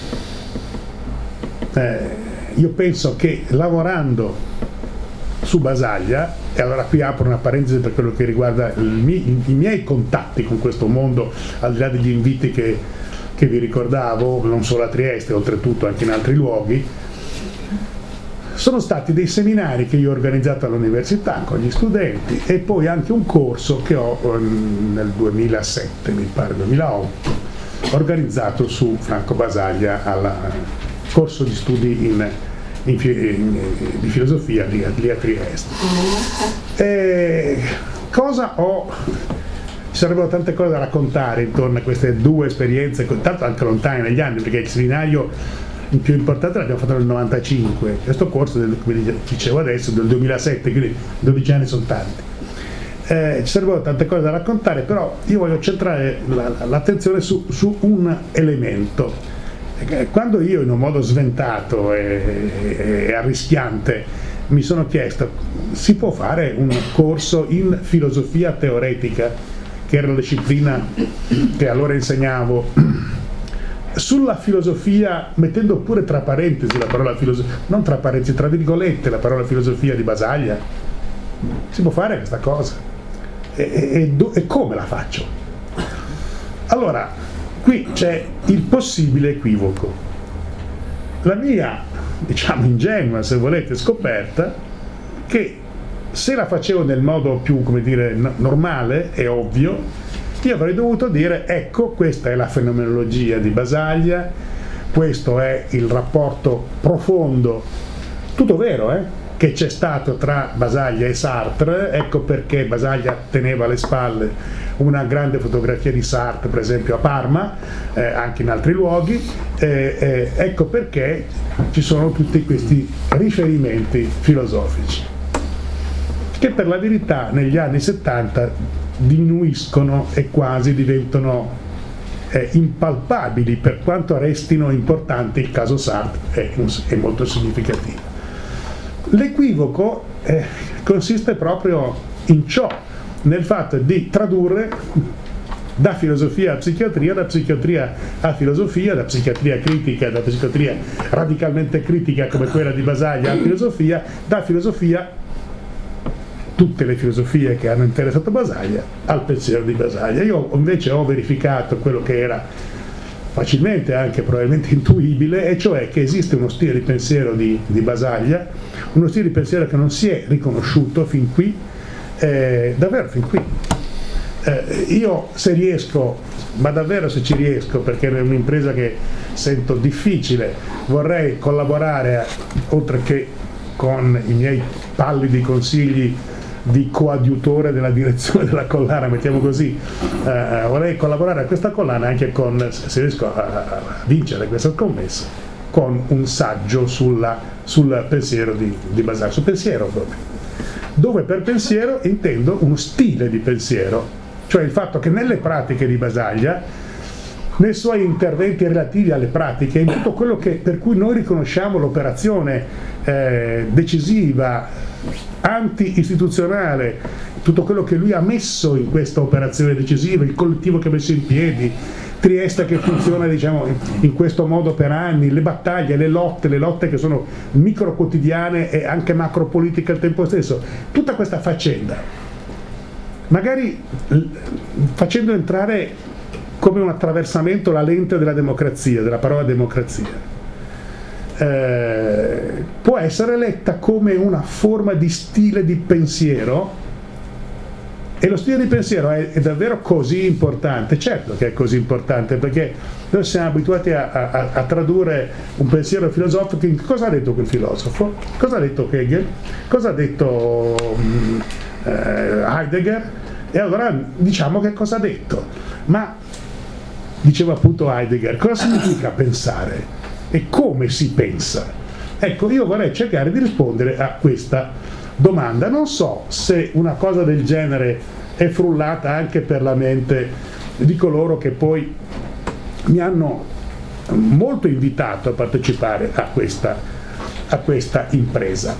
eh, io penso che lavorando su Basaglia, e allora qui apro una parentesi per quello che riguarda il mi, i miei contatti con questo mondo, al di là degli inviti che, che vi ricordavo, non solo a Trieste, oltretutto anche in altri luoghi, sono stati dei seminari che io ho organizzato all'università con gli studenti e poi anche un corso che ho nel duemilasette, mi pare duemilaotto, organizzato su Franco Basaglia al corso di studi in, in, in, di filosofia lì, lì a Trieste. E cosa ho? Ci sarebbero tante cose da raccontare intorno a queste due esperienze, tanto anche lontane negli anni, perché il seminario il più importante l'abbiamo fatto nel novantacinque, questo corso del, come dicevo adesso, del duemilasette, quindi dodici anni sono tanti. Eh, ci sarebbero tante cose da raccontare, però io voglio centrare la, l'attenzione su, su un elemento. Quando io, in un modo sventato e, e, e arrischiante, mi sono chiesto: si può fare un corso in filosofia teoretica, che era la disciplina che allora insegnavo, sulla filosofia, mettendo pure tra parentesi la parola filosofia, non tra parentesi, tra virgolette la parola filosofia di Basaglia? Si può fare questa cosa? e, e, e come la faccio? Allora, qui c'è il possibile equivoco. La mia, diciamo ingenua, se volete, scoperta, che se la facevo nel modo più, come dire, normale e ovvio, io avrei dovuto dire: ecco, questa è la fenomenologia di Basaglia, questo è il rapporto profondo, tutto vero, eh? che c'è stato tra Basaglia e Sartre. Ecco perché Basaglia teneva alle spalle una grande fotografia di Sartre, per esempio a Parma, eh, anche in altri luoghi, eh, eh, ecco perché ci sono tutti questi riferimenti filosofici, che per la verità negli anni settanta diminuiscono e quasi diventano eh, impalpabili, per quanto restino importanti. Il caso Sartre è, è molto significativo. L'equivoco eh, consiste proprio in ciò, nel fatto di tradurre da filosofia a psichiatria, da psichiatria a filosofia, da psichiatria critica, da psichiatria radicalmente critica come quella di Basaglia a filosofia, da filosofia, tutte le filosofie che hanno interessato Basaglia, al pensiero di Basaglia. Io invece ho verificato quello che era facilmente anche probabilmente intuibile, e cioè che esiste uno stile di pensiero di, di Basaglia, uno stile di pensiero che non si è riconosciuto fin qui, eh, davvero fin qui. Eh, io se riesco, ma davvero se ci riesco, perché è un'impresa che sento difficile, vorrei collaborare, oltre che con i miei pallidi consigli di coadiutore della direzione della collana, mettiamo così, eh, vorrei collaborare a questa collana anche con, se riesco a, a vincere questa scommessa, con un saggio sulla, sul pensiero di, di Basaglia, sul pensiero proprio, dove per pensiero intendo uno stile di pensiero, cioè il fatto che nelle pratiche di Basaglia, nei suoi interventi relativi alle pratiche, in tutto quello che, per cui noi riconosciamo l'operazione eh, decisiva, anti-istituzionale, tutto quello che lui ha messo in questa operazione decisiva, il collettivo che ha messo in piedi, Trieste che funziona, diciamo, in questo modo per anni, le battaglie, le lotte, le lotte che sono micro quotidiane e anche macro politiche al tempo stesso, tutta questa faccenda, magari facendo entrare come un attraversamento la lente della democrazia, della parola democrazia, eh, può essere letta come una forma di stile di pensiero. E lo stile di pensiero è, è davvero così importante? Certo che è così importante, perché noi siamo abituati a, a, a tradurre un pensiero filosofico in cosa ha detto quel filosofo, cosa ha detto Hegel, cosa ha detto um, eh, Heidegger, e allora diciamo che cosa ha detto. Ma diceva appunto Heidegger, cosa significa pensare e come si pensa? Ecco, io vorrei cercare di rispondere a questa domanda. Non so se una cosa del genere è frullata anche per la mente di coloro che poi mi hanno molto invitato a partecipare a questa, a questa impresa.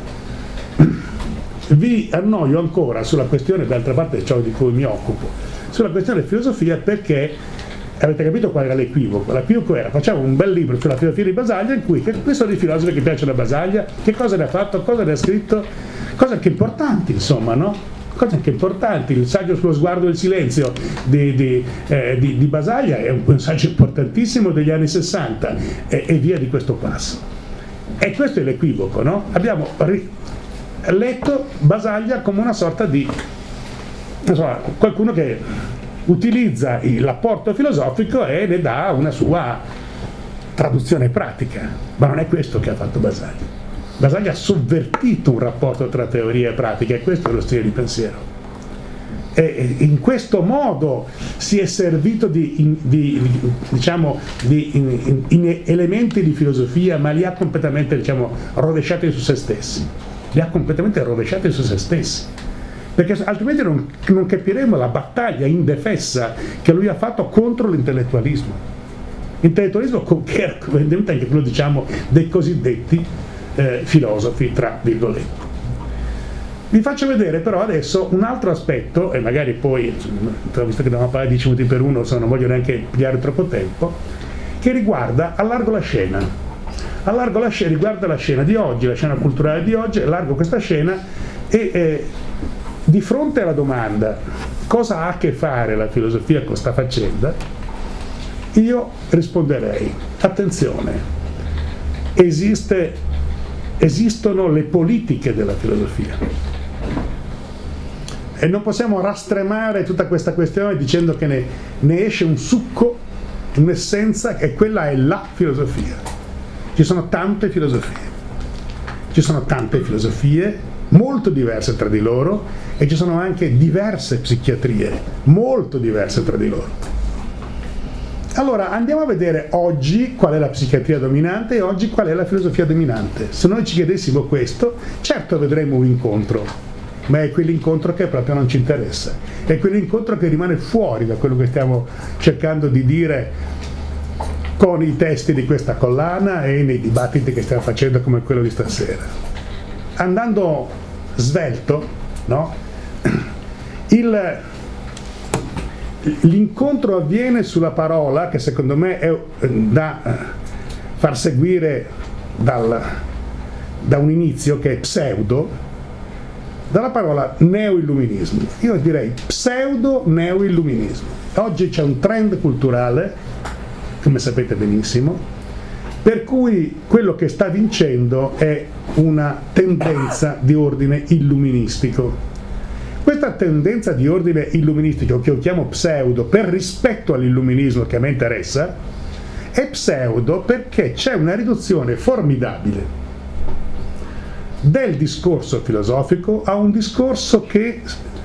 Vi annoio ancora sulla questione, d'altra parte ciò di cui mi occupo, sulla questione filosofia, perché avete capito qual era l'equivoco? L'equivoco era: facciamo un bel libro sulla filosofia di Basaglia, in cui questi sono i filosofi che piacciono a Basaglia, che cosa ne ha fatto, cosa ne ha scritto, cose anche importanti, insomma, no? Cose anche importanti. Il saggio sullo sguardo del silenzio di, di, eh, di, di Basaglia è un, un saggio importantissimo degli anni sessanta, e, e via di questo passo. E questo è l'equivoco, no? Abbiamo ri- letto Basaglia come una sorta di, insomma, qualcuno che utilizza l'apporto filosofico e ne dà una sua traduzione pratica, ma non è questo che ha fatto Basaglia. Basaglia ha sovvertito un rapporto tra teoria e pratica, e questo è lo stile di pensiero. E in questo modo si è servito di, in, di, di, diciamo, di in, in, in elementi di filosofia, ma li ha completamente, diciamo, rovesciati su se stessi. Li ha completamente rovesciati su se stessi. Perché altrimenti non, non capiremo la battaglia indefessa che lui ha fatto contro l'intellettualismo. Intellettualismo che era evidentemente anche quello, diciamo, dei cosiddetti eh, filosofi, tra virgolette. Vi faccio vedere però adesso un altro aspetto, e magari poi, visto che dobbiamo parlare dieci minuti per uno, se non voglio neanche pigliare troppo tempo, che riguarda, allargo la scena. Allargo la scena, riguarda la scena di oggi, la scena culturale di oggi, allargo questa scena e... Eh, di fronte alla domanda cosa ha a che fare la filosofia con questa faccenda, io risponderei: attenzione, esiste, esistono le politiche della filosofia e non possiamo rastremare tutta questa questione dicendo che ne, ne esce un succo, un'essenza, e quella è la filosofia. Ci sono tante filosofie, ci sono tante filosofie molto diverse tra di loro, e ci sono anche diverse psichiatrie molto diverse tra di loro. Allora andiamo a vedere oggi qual è la psichiatria dominante e oggi qual è la filosofia dominante. Se noi ci chiedessimo questo, certo vedremo un incontro, ma è quell'incontro che proprio non ci interessa, è quell'incontro che rimane fuori da quello che stiamo cercando di dire con i testi di questa collana e nei dibattiti che stiamo facendo come quello di stasera. Andando svelto, no? Il, l'incontro avviene sulla parola che secondo me è da far seguire dal, da un inizio che è pseudo, dalla parola neoilluminismo. Io direi pseudo-neoilluminismo. Oggi c'è un trend culturale, come sapete benissimo, per cui quello che sta vincendo è una tendenza di ordine illuministico. Questa tendenza di ordine illuministico, che io chiamo pseudo per rispetto all'illuminismo che a me interessa, è pseudo perché c'è una riduzione formidabile del discorso filosofico a un discorso che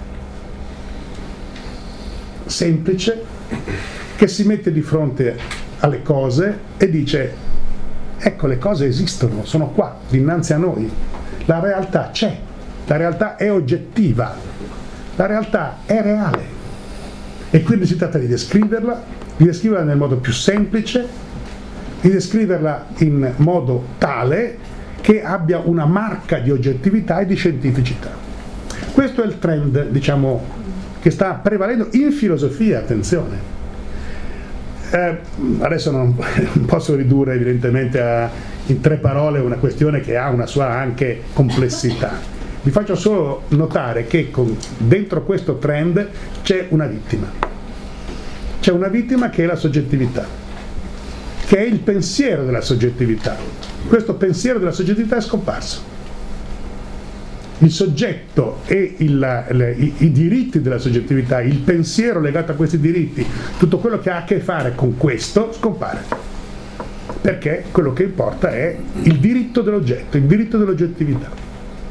semplice, che si mette di fronte alle cose e dice: ecco, le cose esistono, sono qua, dinanzi a noi, la realtà c'è, la realtà è oggettiva, la realtà è reale, e quindi si tratta di descriverla, di descriverla nel modo più semplice, di descriverla in modo tale che abbia una marca di oggettività e di scientificità. Questo è il trend, diciamo, che sta prevalendo in filosofia, attenzione. Eh, adesso non posso ridurre evidentemente a, in tre parole una questione che ha una sua anche complessità. Vi faccio solo notare che con, dentro questo trend c'è una vittima. C'è una vittima che è la soggettività, che è il pensiero della soggettività. Questo pensiero della soggettività è scomparso. Il soggetto e il, le, i, i diritti della soggettività, il pensiero legato a questi diritti, tutto quello che ha a che fare con questo scompare, perché quello che importa è il diritto dell'oggetto, il diritto dell'oggettività.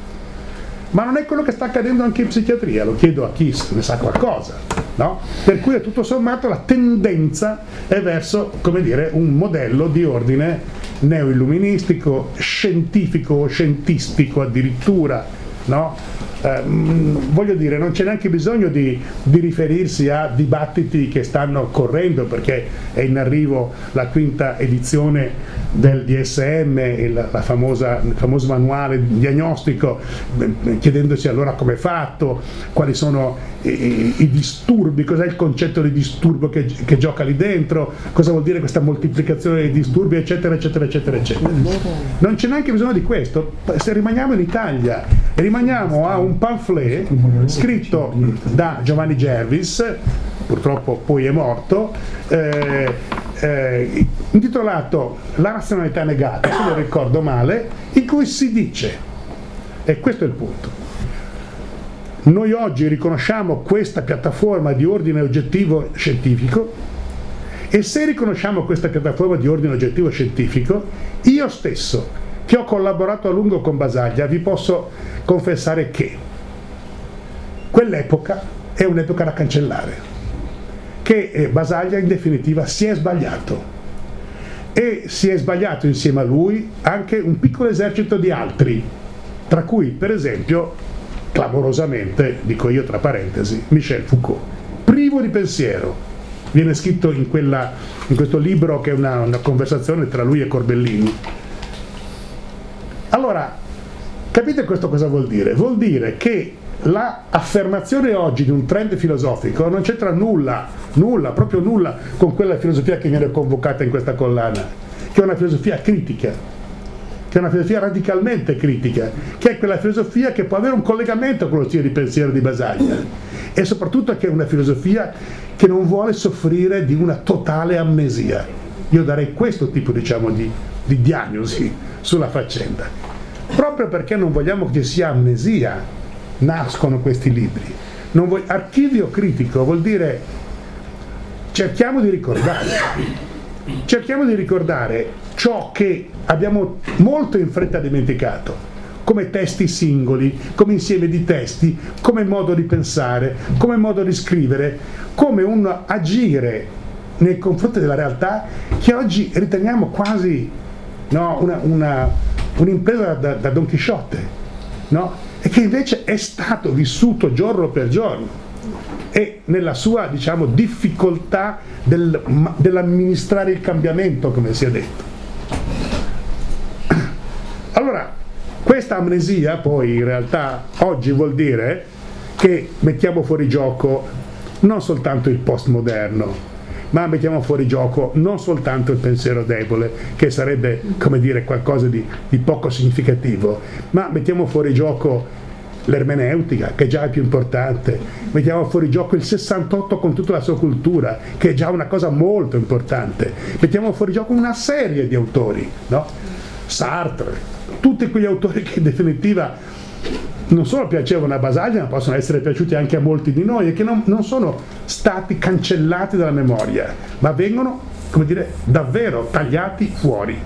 Ma non è quello che sta accadendo anche in psichiatria, lo chiedo a chi ne sa qualcosa, no? Per cui tutto sommato la tendenza è verso, come dire, un modello di ordine neoilluministico, scientifico o scientistico addirittura, no? Eh, voglio dire, non c'è neanche bisogno di, di riferirsi a dibattiti che stanno correndo, perché è in arrivo la quinta edizione del D S M, il, la famosa, il famoso manuale diagnostico, chiedendosi allora come è fatto, quali sono i, i, i disturbi, cos'è il concetto di disturbo che, che gioca lì dentro, cosa vuol dire questa moltiplicazione dei disturbi, eccetera eccetera eccetera eccetera. Non c'è neanche bisogno di questo. Se rimaniamo in Italia e rimaniamo a un pamphlet scritto da Giovanni Gervis, purtroppo poi è morto, eh, eh, intitolato La razionalità negata, se non ricordo male, in cui si dice, e questo è il punto: noi oggi riconosciamo questa piattaforma di ordine oggettivo scientifico, e se riconosciamo questa piattaforma di ordine oggettivo scientifico, io stesso, che ho collaborato a lungo con Basaglia, vi posso confessare che quell'epoca è un'epoca da cancellare, che Basaglia in definitiva si è sbagliato, e si è sbagliato insieme a lui anche un piccolo esercito di altri, tra cui per esempio, clamorosamente, dico io tra parentesi, Michel Foucault, privo di pensiero. Viene scritto in, quella, in questo libro che è una, una conversazione tra lui e Corbellini. Allora, capite questo cosa vuol dire? Vuol dire che l'affermazione oggi di un trend filosofico non c'entra nulla, nulla, proprio nulla con quella filosofia che viene convocata in questa collana, che è una filosofia critica, che è una filosofia radicalmente critica, che è quella filosofia che può avere un collegamento con lo stile di pensiero di Basaglia, e soprattutto che è una filosofia che non vuole soffrire di una totale amnesia. Io darei questo tipo, diciamo, di, di diagnosi sulla faccenda. Proprio perché non vogliamo che ci sia amnesia, nascono questi libri. Non voglio, archivio critico vuol dire cerchiamo di ricordare, cerchiamo di ricordare ciò che abbiamo molto in fretta dimenticato, come testi singoli, come insieme di testi, come modo di pensare, come modo di scrivere, come un agire nei confronti della realtà che oggi riteniamo quasi, no, una, una, un'impresa da, da Don Chisciotte, no? E che invece è stato vissuto giorno per giorno e nella sua, diciamo, difficoltà del, dell'amministrare il cambiamento, come si è detto. Allora, questa amnesia poi in realtà oggi vuol dire che mettiamo fuori gioco non soltanto il postmoderno, ma mettiamo fuori gioco non soltanto il pensiero debole, che sarebbe, come dire, qualcosa di, di poco significativo, ma mettiamo fuori gioco l'ermeneutica, che già è più importante, mettiamo fuori gioco il sessantotto con tutta la sua cultura, che è già una cosa molto importante, mettiamo fuori gioco una serie di autori, no? Sartre, tutti quegli autori che in definitiva non solo piacevano a Basaglia, ma possono essere piaciuti anche a molti di noi e che non, non sono stati cancellati dalla memoria, ma vengono, come dire, davvero tagliati fuori,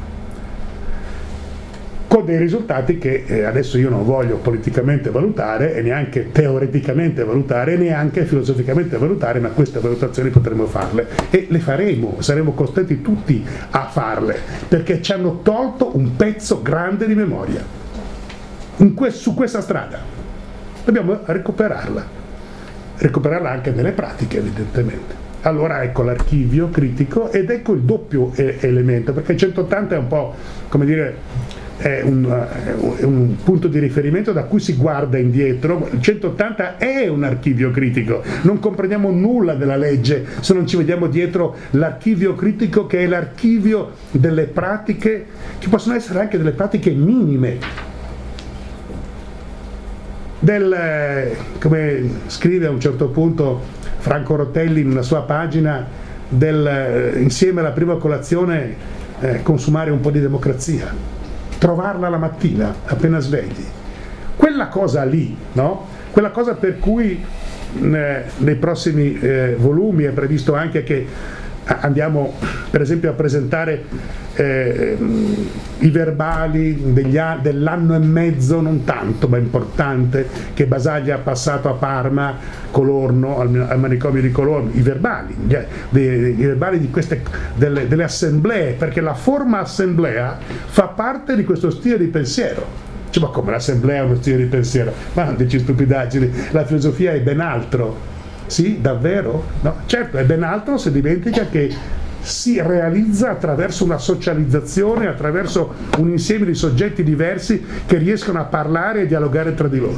con dei risultati che eh, adesso io non voglio politicamente valutare e neanche teoreticamente valutare e neanche filosoficamente valutare, ma queste valutazioni potremo farle e le faremo, saremo costretti tutti a farle, perché ci hanno tolto un pezzo grande di memoria. In que- su questa strada dobbiamo recuperarla, recuperarla anche nelle pratiche, evidentemente. Allora ecco l'archivio critico ed ecco il doppio e- elemento, perché il centottanta è un po', come dire, è un, è un punto di riferimento da cui si guarda indietro. Il centottanta è un archivio critico, non comprendiamo nulla della legge se non ci vediamo dietro l'archivio critico, che è l'archivio delle pratiche, che possono essere anche delle pratiche minime. Del, come scrive a un certo punto Franco Rotelli in una sua pagina, del, insieme alla prima colazione eh, consumare un po' di democrazia, trovarla la mattina appena svegli, quella cosa lì, no? Quella cosa per cui eh, nei prossimi eh, volumi è previsto anche che andiamo per esempio a presentare eh, i verbali degli a- dell'anno e mezzo, non tanto ma importante, che Basaglia ha passato a Parma, Colorno, al, al manicomio di Colorno, i verbali, gli, dei, i verbali di queste, delle, delle assemblee, perché la forma assemblea fa parte di questo stile di pensiero. Cioè, ma come l'assemblea è uno stile di pensiero? Ma non dici stupidaggini, la filosofia è ben altro. Sì, davvero? No, certo, è ben altro se dimentica che si realizza attraverso una socializzazione, attraverso un insieme di soggetti diversi che riescono a parlare e dialogare tra di loro.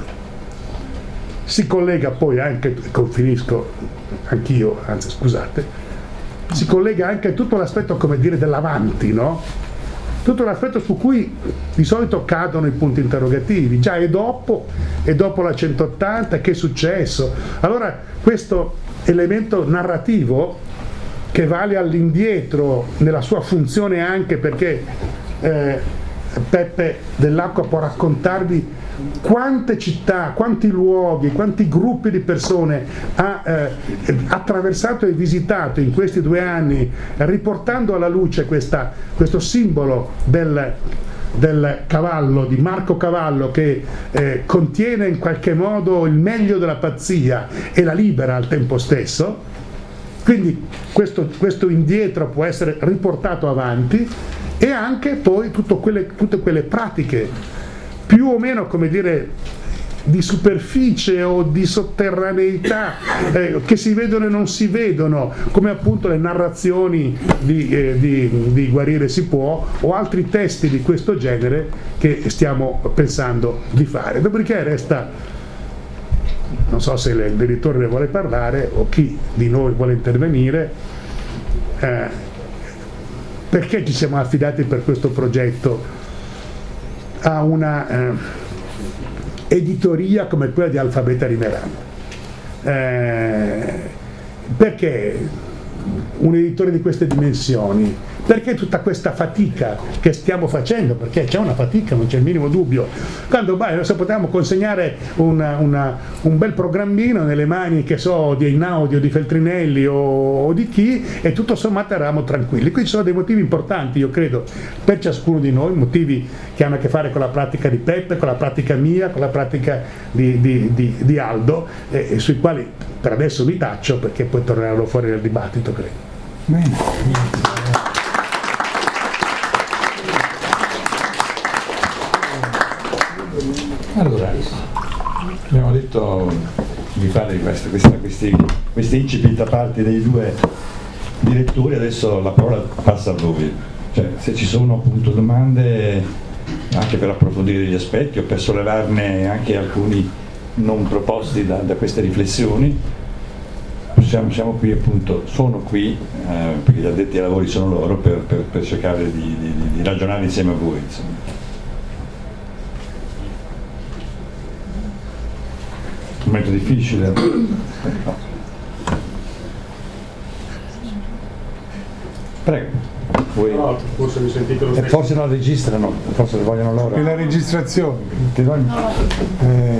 Si collega poi anche, finisco anch'io, anzi scusate, si collega anche tutto l'aspetto, come dire, dell'avanti, no? Tutto l'aspetto su cui di solito cadono i punti interrogativi, già e dopo, e dopo la centottanta che è successo? Allora questo elemento narrativo che vale all'indietro nella sua funzione, anche perché eh, Peppe Dell'Acqua può raccontarvi quante città, quanti luoghi, quanti gruppi di persone ha eh, attraversato e visitato in questi due anni, riportando alla luce questa, questo simbolo del, del cavallo, di Marco Cavallo, che eh, contiene in qualche modo il meglio della pazzia e la libera al tempo stesso. Quindi questo, questo indietro può essere riportato avanti, e anche poi tutte quelle, tutte quelle pratiche più o meno, come dire, di superficie o di sotterraneità eh, che si vedono e non si vedono, come appunto le narrazioni di, eh, di, di Guarire si può, o altri testi di questo genere che stiamo pensando di fare. Dopodiché resta, non so se il direttore ne vuole parlare o chi di noi vuole intervenire, eh, perché ci siamo affidati per questo progetto a una eh, editoria come quella di Alfabeta Rimerano. eh, perché un editore di queste dimensioni? Perché tutta questa fatica che stiamo facendo? Perché c'è una fatica, non c'è il minimo dubbio. Quando beh, se potevamo consegnare una, una, un bel programmino nelle mani, che so, di Einaudi o di Feltrinelli o, o di chi, e tutto sommato eravamo tranquilli. Qui ci sono dei motivi importanti, io credo, per ciascuno di noi, motivi che hanno a che fare con la pratica di Peppe, con la pratica mia, con la pratica di, di, di, di Aldo, e, e sui quali per adesso mi taccio, perché poi torneranno fuori nel dibattito, credo. Bene. Allora, abbiamo detto di fare questa, questa, questi, questi incipit da parte dei due direttori, adesso la parola passa a voi. Cioè, se ci sono appunto domande anche per approfondire gli aspetti o per sollevarne anche alcuni non proposti da, da queste riflessioni, siamo, siamo qui appunto, sono qui, eh, perché gli addetti ai lavori sono loro, per, per, per cercare di, di, di ragionare insieme a voi. Insomma. Un momento difficile. Prego. Voi... No, forse mi sentite lo stesso. E forse non registrano, forse lo vogliono loro. E la registrazione? Che noi... eh...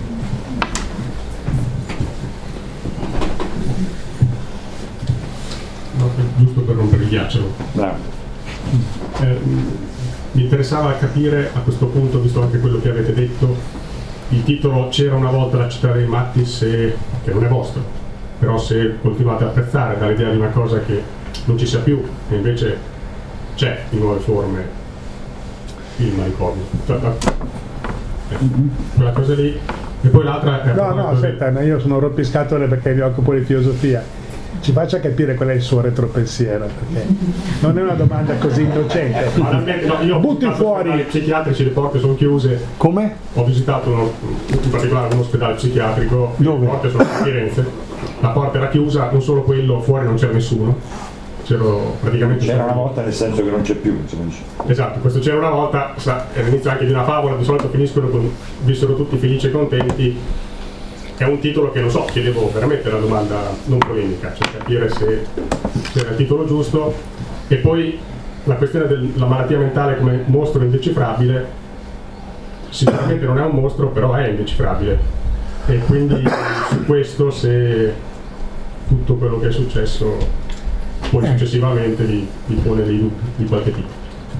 no, giusto per rompere il ghiaccio. Bravo. Eh, mi interessava capire a questo punto, visto anche quello che avete detto, il titolo C'era una volta la città dei matti, se, che non è vostro, però se continuate a apprezzare dall'idea di una cosa che non ci sia più e invece c'è in nuove forme, il manicomio, eh, quella cosa lì. E poi l'altra è no no aspetta, no, io sono rompiscatole perché mi occupo di filosofia. Ci faccia capire qual è il suo retropensiero, perché non è una domanda così innocente. No, io butti fuori i psichiatrici, le porte sono chiuse. Come? Ho visitato uno, in particolare un ospedale psichiatrico. Dove? Le porte sono a Firenze, la porta era chiusa, non solo quello, fuori non c'era nessuno. C'ero praticamente c'era una volta, nel senso che non c'è più, insomma. Esatto, questo c'era una volta, sa, è l'inizio anche di una favola, di solito finiscono con vissero tutti felici e contenti. È un titolo che non so, chiedevo veramente una domanda non polemica, cioè capire se, se era il titolo giusto. E poi la questione della malattia mentale come mostro indecifrabile, sicuramente non è un mostro, però è indecifrabile. E quindi su questo, se tutto quello che è successo poi successivamente vi, vi pone dei dubbi di qualche tipo.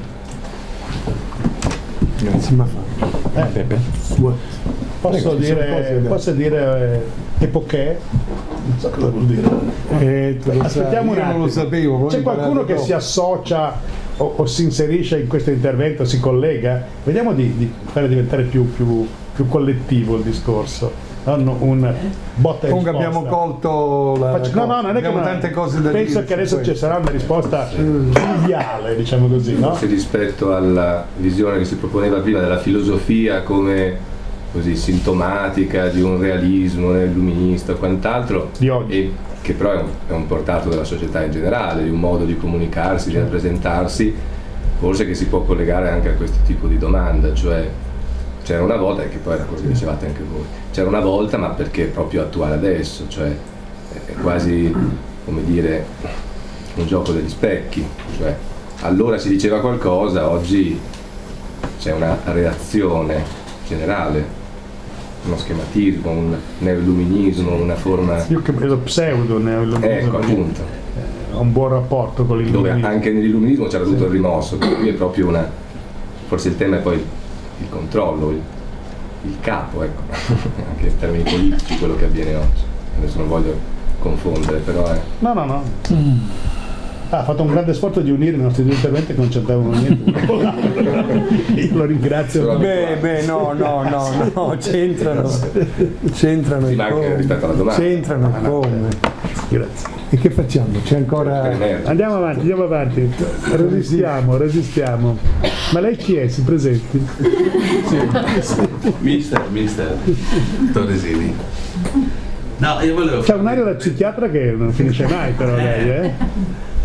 Grazie, ma fa. Eh, Peppe. Posso Prego, dire, posso dire eh, epoché? Non so cosa vuol dire. Eh, Aspettiamo un attimo. non lo sapevo. C'è qualcuno che dopo. si associa o, o si inserisce in questo intervento, si collega? Vediamo di, di fare diventare più, più, più collettivo il discorso. Non un botta e Comunque risposta. abbiamo colto la Faccio, no, no, non è che abbiamo tante cose da penso dire. che adesso ci sarà una risposta triviale, diciamo così, no? Forse rispetto alla visione che si proponeva prima della filosofia come così sintomatica di un realismo illuminista o quant'altro, di oggi. E che però è un, è un portato della società in generale, di un modo di comunicarsi, di rappresentarsi, forse che si può collegare anche a questo tipo di domanda, cioè c'era una volta, e che poi era quello che dicevate anche voi, c'era una volta, ma perché è proprio attuale adesso, cioè è quasi, come dire, un gioco degli specchi, cioè allora si diceva qualcosa, oggi c'è una reazione generale, uno schematismo, un neoilluminismo, una forma... Io che vedo pseudo neoilluminismo. Ecco, appunto. Ho un buon rapporto con l'illuminismo. Dove anche nell'illuminismo c'era tutto il rimosso, per cui è proprio una... forse il tema è poi il controllo, il, il capo, ecco, anche in termini politici quello che avviene oggi. Adesso non voglio confondere, però è... No, no, no. Mm. Ha fatto un grande sforzo di unire i nostri due interventi che non c'entravano niente. Io lo ringrazio. Beh, beh, no, no, no, no, c'entrano. C'entrano sì, i come. Rispetto alla domanda. C'entrano ah, no. come. Grazie. E che facciamo? C'è ancora. Andiamo avanti, andiamo avanti. Resistiamo, resistiamo. Ma lei chi è? Si presenti? Sì. Mister, mister Torresini. No, io volevo. C'è un'aria da psichiatra che non finisce mai, però lei, eh?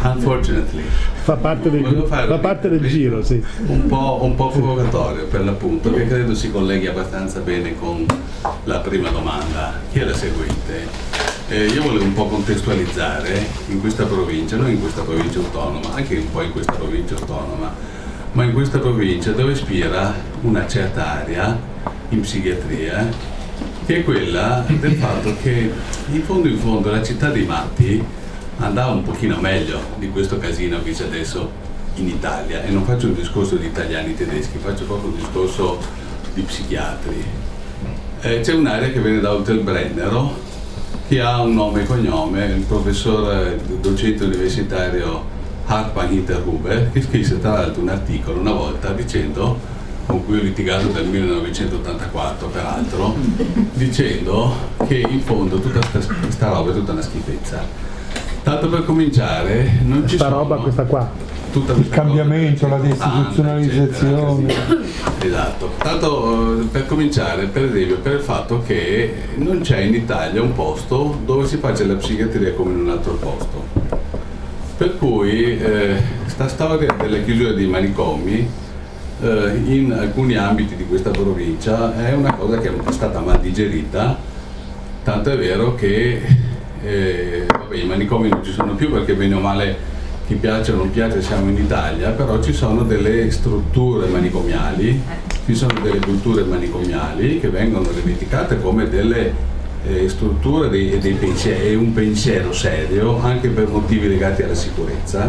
Unfortunately. Fa parte del, fa parte del giro, sì. Un po', un po' provocatorio per l'appunto, che credo si colleghi abbastanza bene con la prima domanda, che è la seguente. Eh, io volevo un po' contestualizzare in questa provincia, non in questa provincia autonoma, anche un po' in questa provincia autonoma, ma in questa provincia dove spira una certa area in psichiatria, che è quella del fatto che in fondo in fondo la città dei matti andava un pochino meglio di questo casino che c'è adesso in Italia, e non faccio un discorso di italiani tedeschi, faccio proprio un discorso di psichiatri. Eh, c'è un'area che viene da Oltrebrennero, che ha un nome e cognome, il professor docente universitario Hartmann Hinterhuber, che scrisse tra l'altro un articolo una volta dicendo, con cui ho litigato dal millenovecentottantaquarto peraltro, dicendo che in fondo tutta questa roba è tutta una schifezza. Tanto per cominciare, non ci Questa sono roba, questa qua. tutta Il cambiamento, la deistituzionalizzazione. Esatto. Tanto eh, per cominciare, per esempio, per il fatto che non c'è in Italia un posto dove si faccia la psichiatria come in un altro posto. Per cui eh, sta storia della chiusura dei manicomi eh, in alcuni ambiti di questa provincia è una cosa che è stata mal digerita, tanto è vero che Eh, vabbè, i manicomi non ci sono più perché bene o male, chi piace o non piace, siamo in Italia, però ci sono delle strutture manicomiali, ci sono delle culture manicomiali che vengono rivendicate come delle eh, strutture dei, dei pensieri, e un pensiero serio anche per motivi legati alla sicurezza,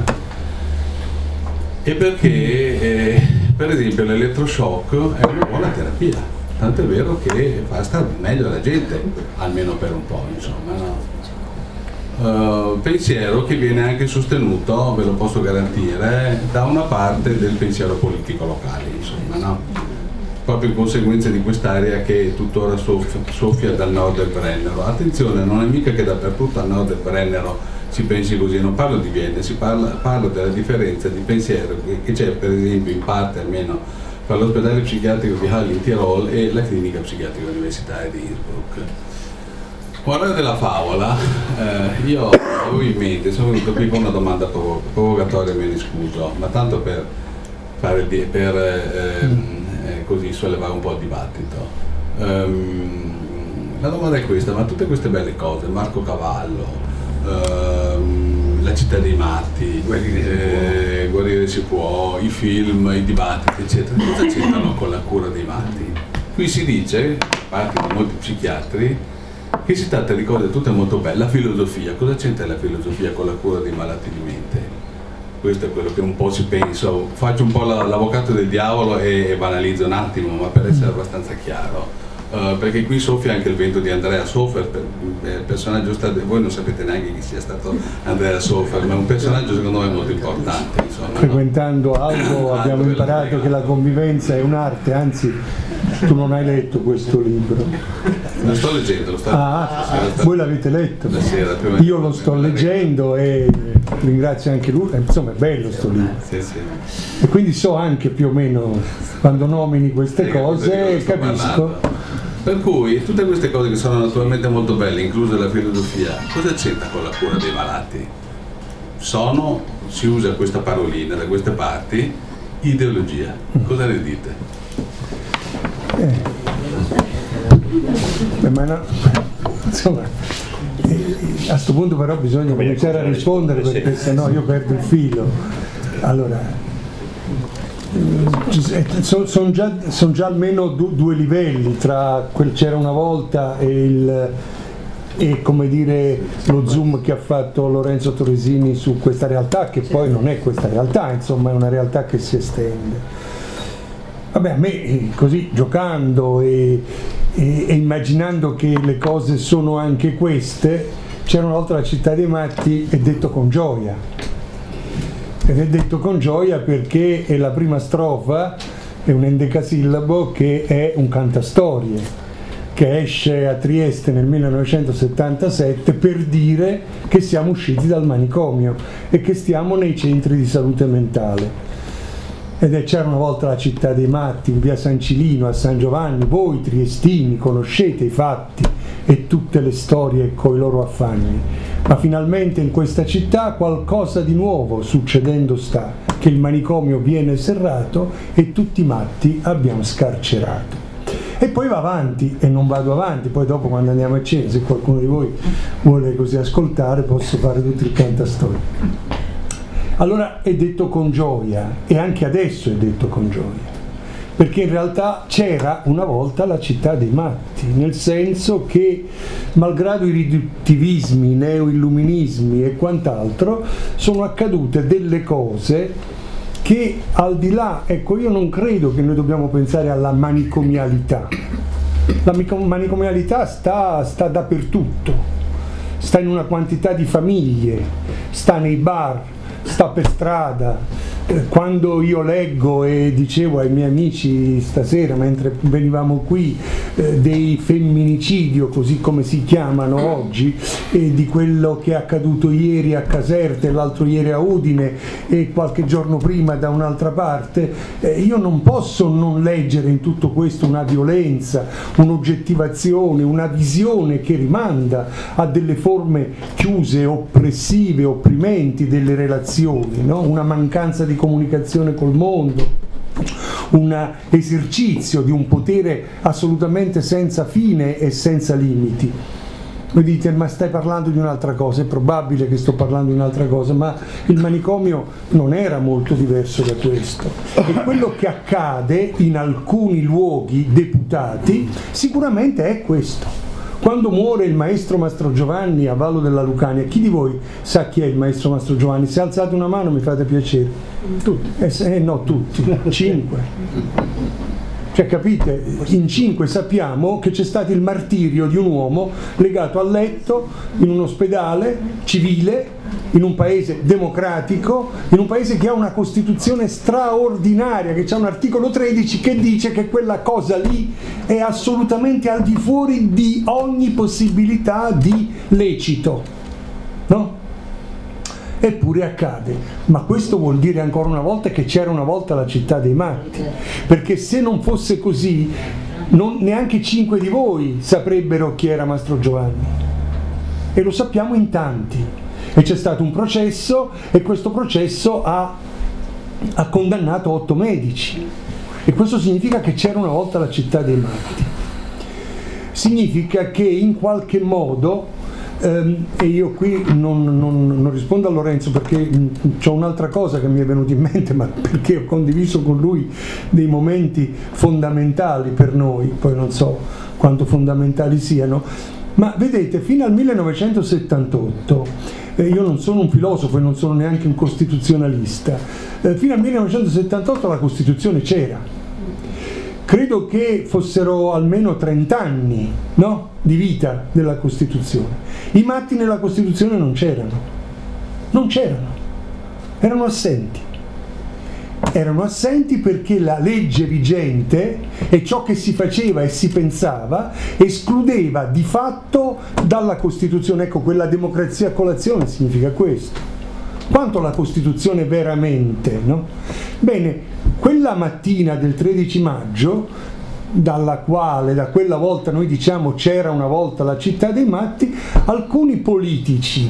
e perché eh, per esempio l'elettroshock è una buona terapia, tanto è vero che fa stare meglio la gente, almeno per un po', insomma, no? Uh, pensiero che viene anche sostenuto, ve lo posso garantire, da una parte del pensiero politico locale, insomma, no? Proprio in conseguenza di quest'area che tuttora soffia, soffia dal nord del Brennero. Attenzione, non è mica che dappertutto al nord del Brennero si pensi così, non parlo di Vienna, si parla, parlo della differenza di pensiero che, che c'è per esempio in parte almeno tra l'ospedale psichiatrico di Halle in Tirol e la clinica psichiatrica universitaria di Innsbruck. Guarda della favola, eh, io avevo in mente, sono venuto qui con una domanda provo- provocatoria, me ne scuso, ma tanto per, fare di, per eh, eh, così sollevare un po' il dibattito. Um, la domanda è questa, ma tutte queste belle cose, Marco Cavallo, um, la città dei matti, eh, guarire si può, i film, i dibattiti, eccetera, cosa c'entrano con la cura dei matti? Qui si dice, da parte di molti psichiatri, che si tratta di cose tutte molto belle. La filosofia, cosa c'entra la filosofia con la cura dei malati di mente? Questo è quello che un po' si pensa, faccio un po' l'avvocato del diavolo e, e banalizzo un attimo, ma per essere abbastanza chiaro. Uh, perché qui soffia anche il vento di Andrea Sofer, per, per, personaggio stato, voi non sapete neanche chi sia stato Andrea Sofer, ma è un personaggio secondo me molto importante. Insomma, frequentando Aldo abbiamo imparato che la convivenza è un'arte, anzi tu non hai letto questo libro. Lo sto leggendo, lo sto ah, leggendo. Voi l'avete letto? Sera, prima io lo sto leggendo e ringrazio anche lui, insomma è bello sto libro. Sì, sì. E quindi so anche più o meno quando nomini queste sì, cose capisco. Parlando. Per cui tutte queste cose che sono naturalmente molto belle, inclusa la filosofia, cosa c'entra con la cura dei malati? Sono, si usa questa parolina da queste parti, ideologia. Cosa ne dite? Eh. Beh, ma no, insomma, eh, a questo punto però bisogna cominciare a rispondere perché sennò io perdo il filo. Allora, sono son già, son già almeno du, due livelli tra quel c'era una volta e il e come dire lo zoom che ha fatto Lorenzo Torresini su questa realtà, che poi non è questa realtà, insomma è una realtà che si estende. Vabbè, a me così giocando e, e, e immaginando che le cose sono anche queste, c'era una volta la città dei matti, è detto con gioia. Ed è detto con gioia perché è la prima strofa, è un endecasillabo che è un cantastorie, che esce a Trieste nel millenovecentosettantasette per dire che siamo usciti dal manicomio e che stiamo nei centri di salute mentale. Ed è c'era una volta la città dei matti, in via San Cilino, a San Giovanni, voi triestini conoscete i fatti, e tutte le storie coi loro affanni, ma finalmente in questa città qualcosa di nuovo succedendo sta, che il manicomio viene serrato e tutti i matti abbiamo scarcerato. E poi va avanti, e non vado avanti, poi dopo quando andiamo a cena, se qualcuno di voi vuole così ascoltare, posso fare tutto il cantastorie. Allora è detto con gioia, e anche adesso è detto con gioia, perché in realtà c'era una volta la città dei matti, nel senso che malgrado i riduttivismi, i neoilluminismi e quant'altro, sono accadute delle cose che al di là, ecco, io non credo che noi dobbiamo pensare alla manicomialità. La manicomialità sta, sta dappertutto, sta in una quantità di famiglie, sta nei bar, sta per strada. Quando io leggo e dicevo ai miei amici stasera mentre venivamo qui eh, dei femminicidio, così come si chiamano oggi, e di quello che è accaduto ieri a Caserte, l'altro ieri a Udine e qualche giorno prima da un'altra parte, eh, io non posso non leggere in tutto questo una violenza, un'oggettivazione, una visione che rimanda a delle forme chiuse, oppressive, opprimenti delle relazioni, no? Una mancanza di comunicazione col mondo, un esercizio di un potere assolutamente senza fine e senza limiti. Voi dite, ma stai parlando di un'altra cosa? È probabile che sto parlando di un'altra cosa, ma il manicomio non era molto diverso da questo. E quello che accade in alcuni luoghi deputati sicuramente è questo. Quando muore il maestro Mastro Giovanni a Vallo della Lucania, chi di voi sa chi è il maestro Mastro Giovanni? Se alzate una mano mi fate piacere. Tutti. Eh, eh no, tutti. Cinque. Cioè, capite? In cinque sappiamo che c'è stato il martirio di un uomo legato al letto in un ospedale civile, in un paese democratico, in un paese che ha una Costituzione straordinaria, che c'ha un articolo tredici che dice che quella cosa lì è assolutamente al di fuori di ogni possibilità di lecito, no? Eppure accade, ma questo vuol dire ancora una volta che c'era una volta la città dei matti, perché se non fosse così non, neanche cinque di voi saprebbero chi era Mastro Giovanni, e lo sappiamo in tanti, e c'è stato un processo e questo processo ha, ha condannato otto medici, e questo significa che c'era una volta la città dei matti, significa che in qualche modo Um, e io qui non, non, non rispondo a Lorenzo perché c'ho un'altra cosa che mi è venuta in mente, ma perché ho condiviso con lui dei momenti fondamentali per noi, poi non so quanto fondamentali siano, ma vedete, fino al millenovecentosettantotto, eh, io non sono un filosofo e non sono neanche un costituzionalista, eh, fino al millenovecentosettantotto la Costituzione c'era. Credo che fossero almeno trent'anni, no? Di vita della Costituzione. I matti nella Costituzione non c'erano, non c'erano, erano assenti. Erano assenti perché la legge vigente e ciò che si faceva e si pensava escludeva di fatto dalla Costituzione. Ecco, quella democrazia a colazione significa questo. Quanto la Costituzione veramente, no? Bene, quella mattina del tredici maggio, dalla quale, da quella volta noi diciamo c'era una volta la città dei matti, alcuni politici,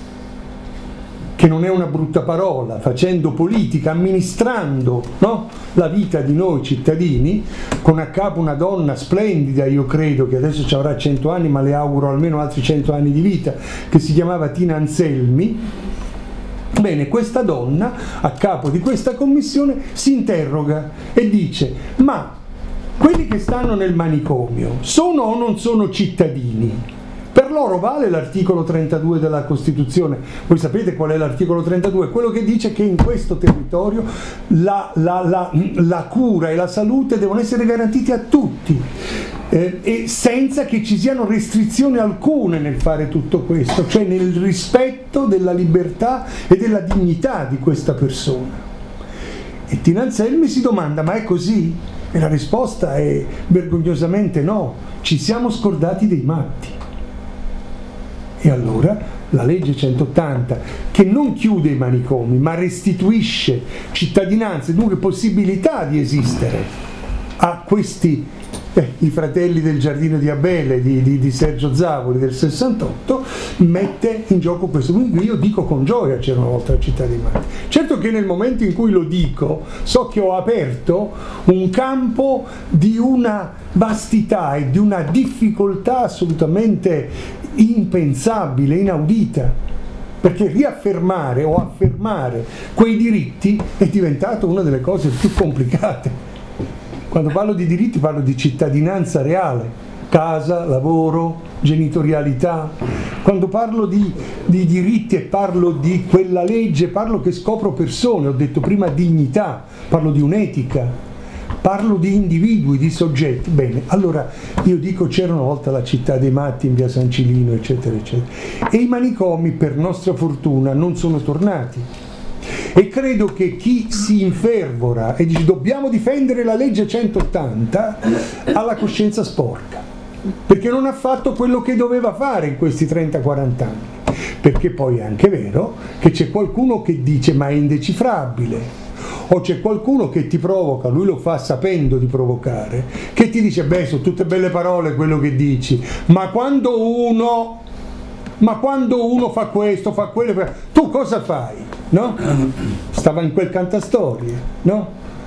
che non è una brutta parola, facendo politica, amministrando, no? La vita di noi cittadini, con a capo una donna splendida, io credo che adesso ci avrà cento anni, ma le auguro almeno altri cento anni di vita, che si chiamava Tina Anselmi. Bene, questa donna, a capo di questa commissione, si interroga e dice: ma quelli che stanno nel manicomio sono o non sono cittadini? Per loro vale l'articolo trentadue della Costituzione. Voi sapete qual è l'articolo trentadue? Quello che dice che in questo territorio la, la, la, la cura e la salute devono essere garantiti a tutti, eh, e senza che ci siano restrizioni alcune nel fare tutto questo, cioè nel rispetto della libertà e della dignità di questa persona. E Tina Anselmi si domanda: ma è così? E la risposta è vergognosamente no, ci siamo scordati dei matti. E allora la legge centottanta, che non chiude i manicomi ma restituisce cittadinanza e dunque possibilità di esistere a questi eh, I fratelli del giardino di Abele di, di, di Sergio Zavoli del sessantotto mette in gioco questo. Quindi io dico con gioia C'era una volta la città dei matti. Certo che nel momento in cui lo dico so che ho aperto un campo di una vastità e di una difficoltà assolutamente impensabile, inaudita, perché riaffermare o affermare quei diritti è diventato una delle cose più complicate. Quando parlo di diritti parlo di cittadinanza reale, casa, lavoro, genitorialità. Quando parlo di, di diritti e parlo di quella legge, parlo che scopro persone, ho detto prima dignità, parlo di un'etica, parlo di individui, di soggetti. Bene, allora io dico c'era una volta la città dei matti in via San Cilino, eccetera, eccetera. E i manicomi, per nostra fortuna, non sono tornati. E credo che chi si infervora e dice dobbiamo difendere la legge centottanta ha la coscienza sporca, perché non ha fatto quello che doveva fare in questi trenta quaranta anni. Perché poi è anche vero che c'è qualcuno che dice ma è indecifrabile, o c'è qualcuno che ti provoca, lui lo fa sapendo di provocare, che ti dice beh sono tutte belle parole quello che dici, ma quando uno ma quando uno fa questo, fa quello, tu cosa fai? No? Stava in quel cantastorie, no?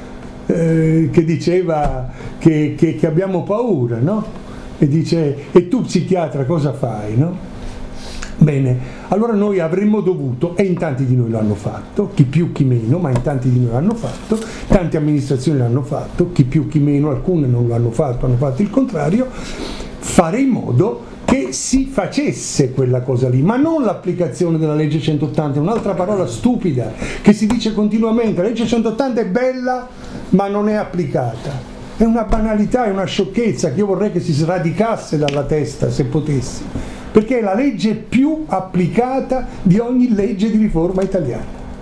Eh, che diceva che, che, che abbiamo paura, no? E dice, e tu psichiatra cosa fai, no? Bene, allora noi avremmo dovuto, e in tanti di noi lo hanno fatto, chi più chi meno, ma in tanti di noi l'hanno fatto, tante amministrazioni l'hanno fatto, chi più chi meno, alcune non lo hanno fatto, hanno fatto il contrario, fare in modo che si facesse quella cosa lì, ma non l'applicazione della legge centottanta, è un'altra parola stupida che si dice continuamente, la legge centottanta è bella ma non è applicata, è una banalità, è una sciocchezza che io vorrei che si sradicasse dalla testa se potessi, perché è la legge più applicata di ogni legge di riforma italiana.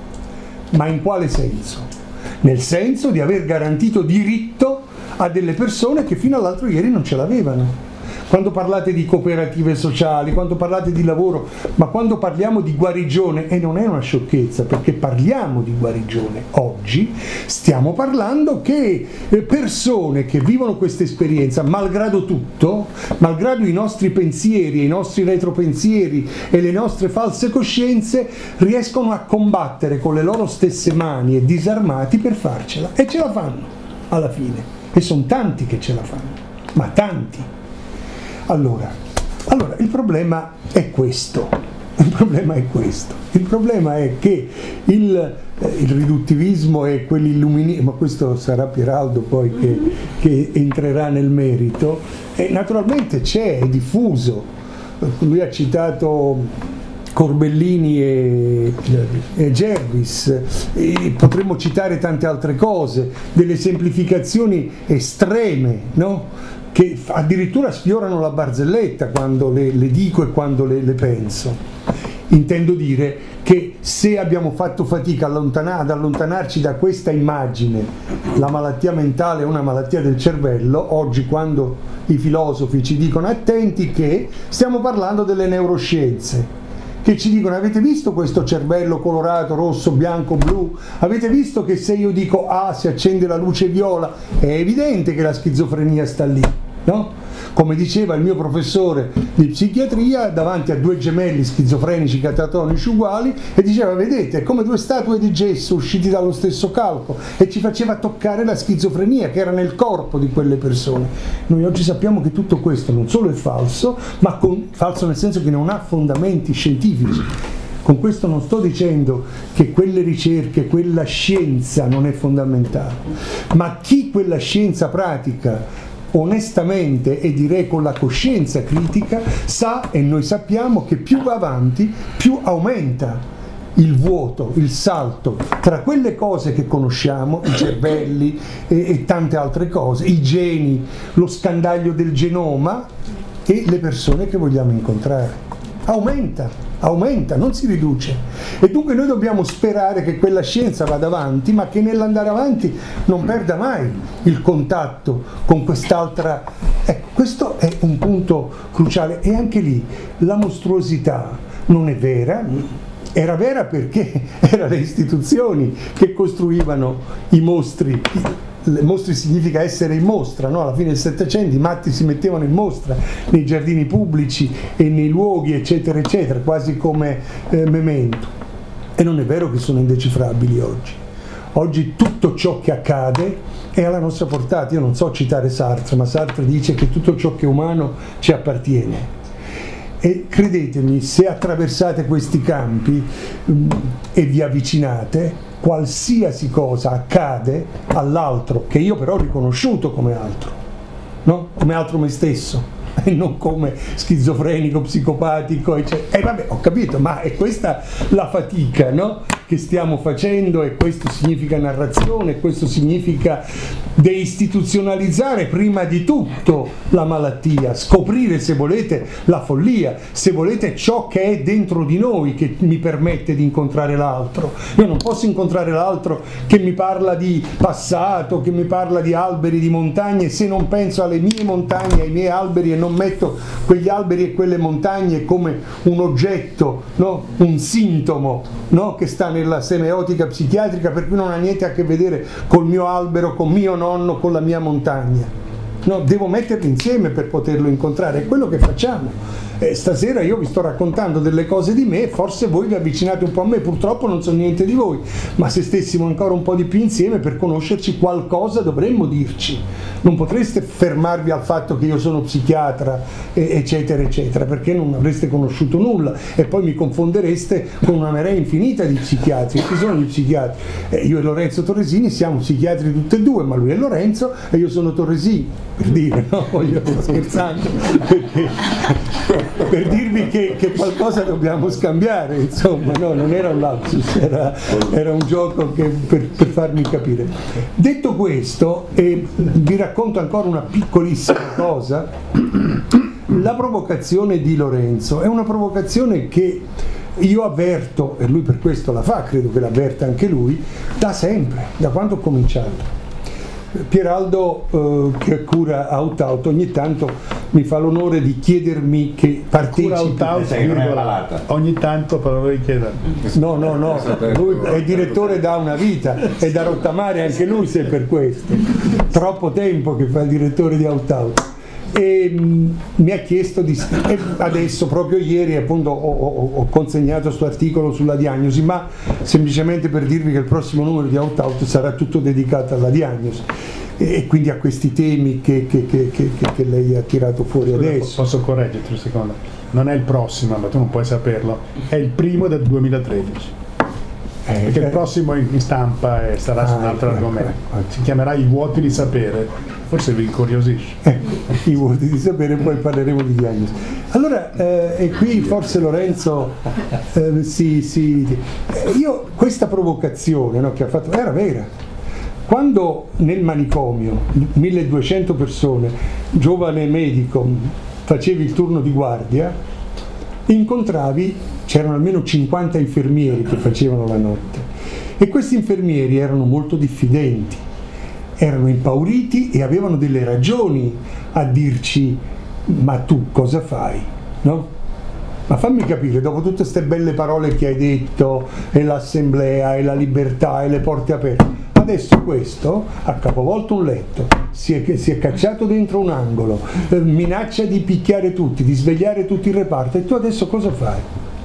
Ma in quale senso? Nel senso di aver garantito diritto a delle persone che fino all'altro ieri non ce l'avevano. Quando parlate di cooperative sociali, quando parlate di lavoro, ma quando parliamo di guarigione, e non è una sciocchezza perché parliamo di guarigione oggi, stiamo parlando che persone che vivono questa esperienza, malgrado tutto, malgrado i nostri pensieri, i nostri retropensieri e le nostre false coscienze, riescono a combattere con le loro stesse mani e disarmati per farcela, e ce la fanno alla fine, e sono tanti che ce la fanno, ma tanti. Allora, allora, il problema è questo, il problema è questo, il problema è che il, eh, il riduttivismo e quell'illuminismo, ma questo sarà Pieraldo poi che, che entrerà nel merito, e naturalmente c'è, è diffuso, lui ha citato Corbellini e, e Gervis, e potremmo citare tante altre cose, delle semplificazioni estreme, no? Che addirittura sfiorano la barzelletta quando le, le dico e quando le, le penso. Intendo dire che se abbiamo fatto fatica allontana- ad allontanarci da questa immagine, la malattia mentale è una malattia del cervello, oggi quando i filosofi ci dicono attenti che stiamo parlando delle neuroscienze, che ci dicono avete visto questo cervello colorato, rosso, bianco, blu, avete visto che se io dico A si accende la luce viola, è evidente che la schizofrenia sta lì, no? Come diceva il mio professore di psichiatria davanti a due gemelli schizofrenici catatonici uguali, e diceva vedete è come due statue di gesso usciti dallo stesso calco, e ci faceva toccare la schizofrenia che era nel corpo di quelle persone. Noi oggi sappiamo che tutto questo non solo è falso, ma con, falso nel senso che non ha fondamenti scientifici. Con questo non sto dicendo che quelle ricerche, quella scienza non è fondamentale, ma chi quella scienza pratica onestamente e direi con la coscienza critica sa, e noi sappiamo che più va avanti più aumenta il vuoto, il salto tra quelle cose che conosciamo, i cervelli e, e tante altre cose, i geni, lo scandaglio del genoma, e le persone che vogliamo incontrare. Aumenta, aumenta, non si riduce, e dunque noi dobbiamo sperare che quella scienza vada avanti, ma che nell'andare avanti non perda mai il contatto con quest'altra. Ecco, questo è un punto cruciale, e anche lì la mostruosità non è vera, era vera perché erano le istituzioni che costruivano i mostri mostri significa essere in mostra, no? Alla fine del Settecento i matti si mettevano in mostra nei giardini pubblici e nei luoghi eccetera eccetera, quasi come eh, memento, e non è vero che sono indecifrabili oggi. Oggi tutto ciò che accade è alla nostra portata. Io non so citare Sartre, ma Sartre dice che tutto ciò che è umano ci appartiene. E credetemi, se attraversate questi campi mh, e vi avvicinate, qualsiasi cosa accade all'altro, che io però ho riconosciuto come altro, no? Come altro me stesso, e non come schizofrenico, psicopatico, eccetera. E vabbè, ho capito, ma è questa la fatica, no? Che stiamo facendo, e questo significa narrazione, questo significa deistituzionalizzare prima di tutto la malattia, scoprire, se volete, la follia, se volete ciò che è dentro di noi che mi permette di incontrare l'altro. Io non posso incontrare l'altro che mi parla di passato, che mi parla di alberi, di montagne, se non penso alle mie montagne, ai miei alberi, e non metto quegli alberi e quelle montagne come un oggetto, no? Un sintomo, no? Che sta nella semiotica psichiatrica, per cui non ha niente a che vedere col mio albero, con mio nonno, con la mia montagna. No, devo metterli insieme per poterlo incontrare, è quello che facciamo. Eh, stasera io vi sto raccontando delle cose di me, forse voi vi avvicinate un po' a me, purtroppo non so niente di voi, ma se stessimo ancora un po' di più insieme per conoscerci, qualcosa dovremmo dirci. Non potreste fermarvi al fatto che io sono psichiatra, eh, eccetera eccetera, perché non avreste conosciuto nulla, e poi mi confondereste con una marea infinita di psichiatri. Chi sono gli psichiatri? Eh, io e Lorenzo Torresini siamo psichiatri tutti e due, ma lui è Lorenzo e io sono Torresini, per dire, no? Io sto scherzando, perché, per dirvi che, che qualcosa dobbiamo scambiare, insomma, no, non era un lapsus, era, era un gioco che, per, per farmi capire. Detto questo, eh, vi racconto ancora una piccolissima cosa. La provocazione di Lorenzo è una provocazione che io avverto, e lui per questo la fa, credo che l'avverta anche lui, da sempre, da quando ho cominciato. Pieraldo, eh, che cura Out Out, ogni tanto mi fa l'onore di chiedermi che partecipi. Out Out, ogni tanto però lui chiede. No, no, no, lui è direttore da una vita, è da rottamare anche lui, se è per questo. Troppo tempo che fa il direttore di Out Out. E mh, mi ha chiesto di, e adesso proprio ieri appunto ho, ho, ho consegnato questo articolo sulla diagnosi, ma semplicemente per dirvi che il prossimo numero di Out Out sarà tutto dedicato alla diagnosi e, e quindi a questi temi che, che, che, che, che lei ha tirato fuori. Scusa, adesso posso correggerti un secondo? Non è il prossimo, ma tu non puoi saperlo, è il primo del duemilatredici. Eh, perché eh, il prossimo in stampa eh, sarà ah, su un altro ecco, argomento, ecco, ecco. Si chiamerà I vuoti di sapere, forse vi incuriosisce. Ecco, I vuoti di sapere, poi parleremo di diagnosi. Allora, eh, e qui forse Lorenzo, eh, sì, sì, eh, io questa provocazione, no, che ha fatto era vera. Quando nel manicomio, milleduecento persone, giovane medico, facevi il turno di guardia, incontravi, c'erano almeno cinquanta infermieri che facevano la notte, e questi infermieri erano molto diffidenti, erano impauriti e avevano delle ragioni a dirci: ma tu cosa fai? No? Ma fammi capire, dopo tutte queste belle parole che hai detto, e l'assemblea, e la libertà, e le porte aperte, adesso questo ha capovolto un letto, si è, si è cacciato dentro un angolo, eh, minaccia di picchiare tutti, di svegliare tutto il reparto, e tu adesso cosa fai?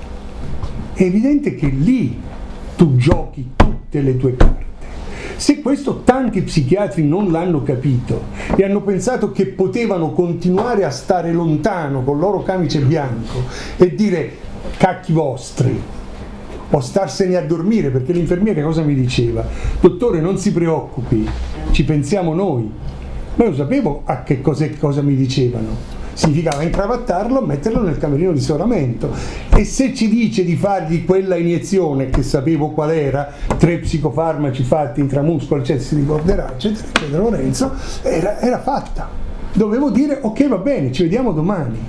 È evidente che lì tu giochi tutte le tue carte. Se questo tanti psichiatri non l'hanno capito e hanno pensato che potevano continuare a stare lontano col loro camice bianco e dire cacchi vostri, o starsene a dormire, perché l'infermiere cosa mi diceva? Dottore, non si preoccupi, ci pensiamo noi. Ma io sapevo a che cos'è, cosa mi dicevano. Significava incavattarlo, metterlo nel camerino di isolamento, e se ci dice di fargli quella iniezione, che sapevo qual era, tre psicofarmaci fatti intramuscolo, eccetera, si ricorderà, eccetera, eccetera, Lorenzo, era, era fatta. Dovevo dire ok, va bene, ci vediamo domani.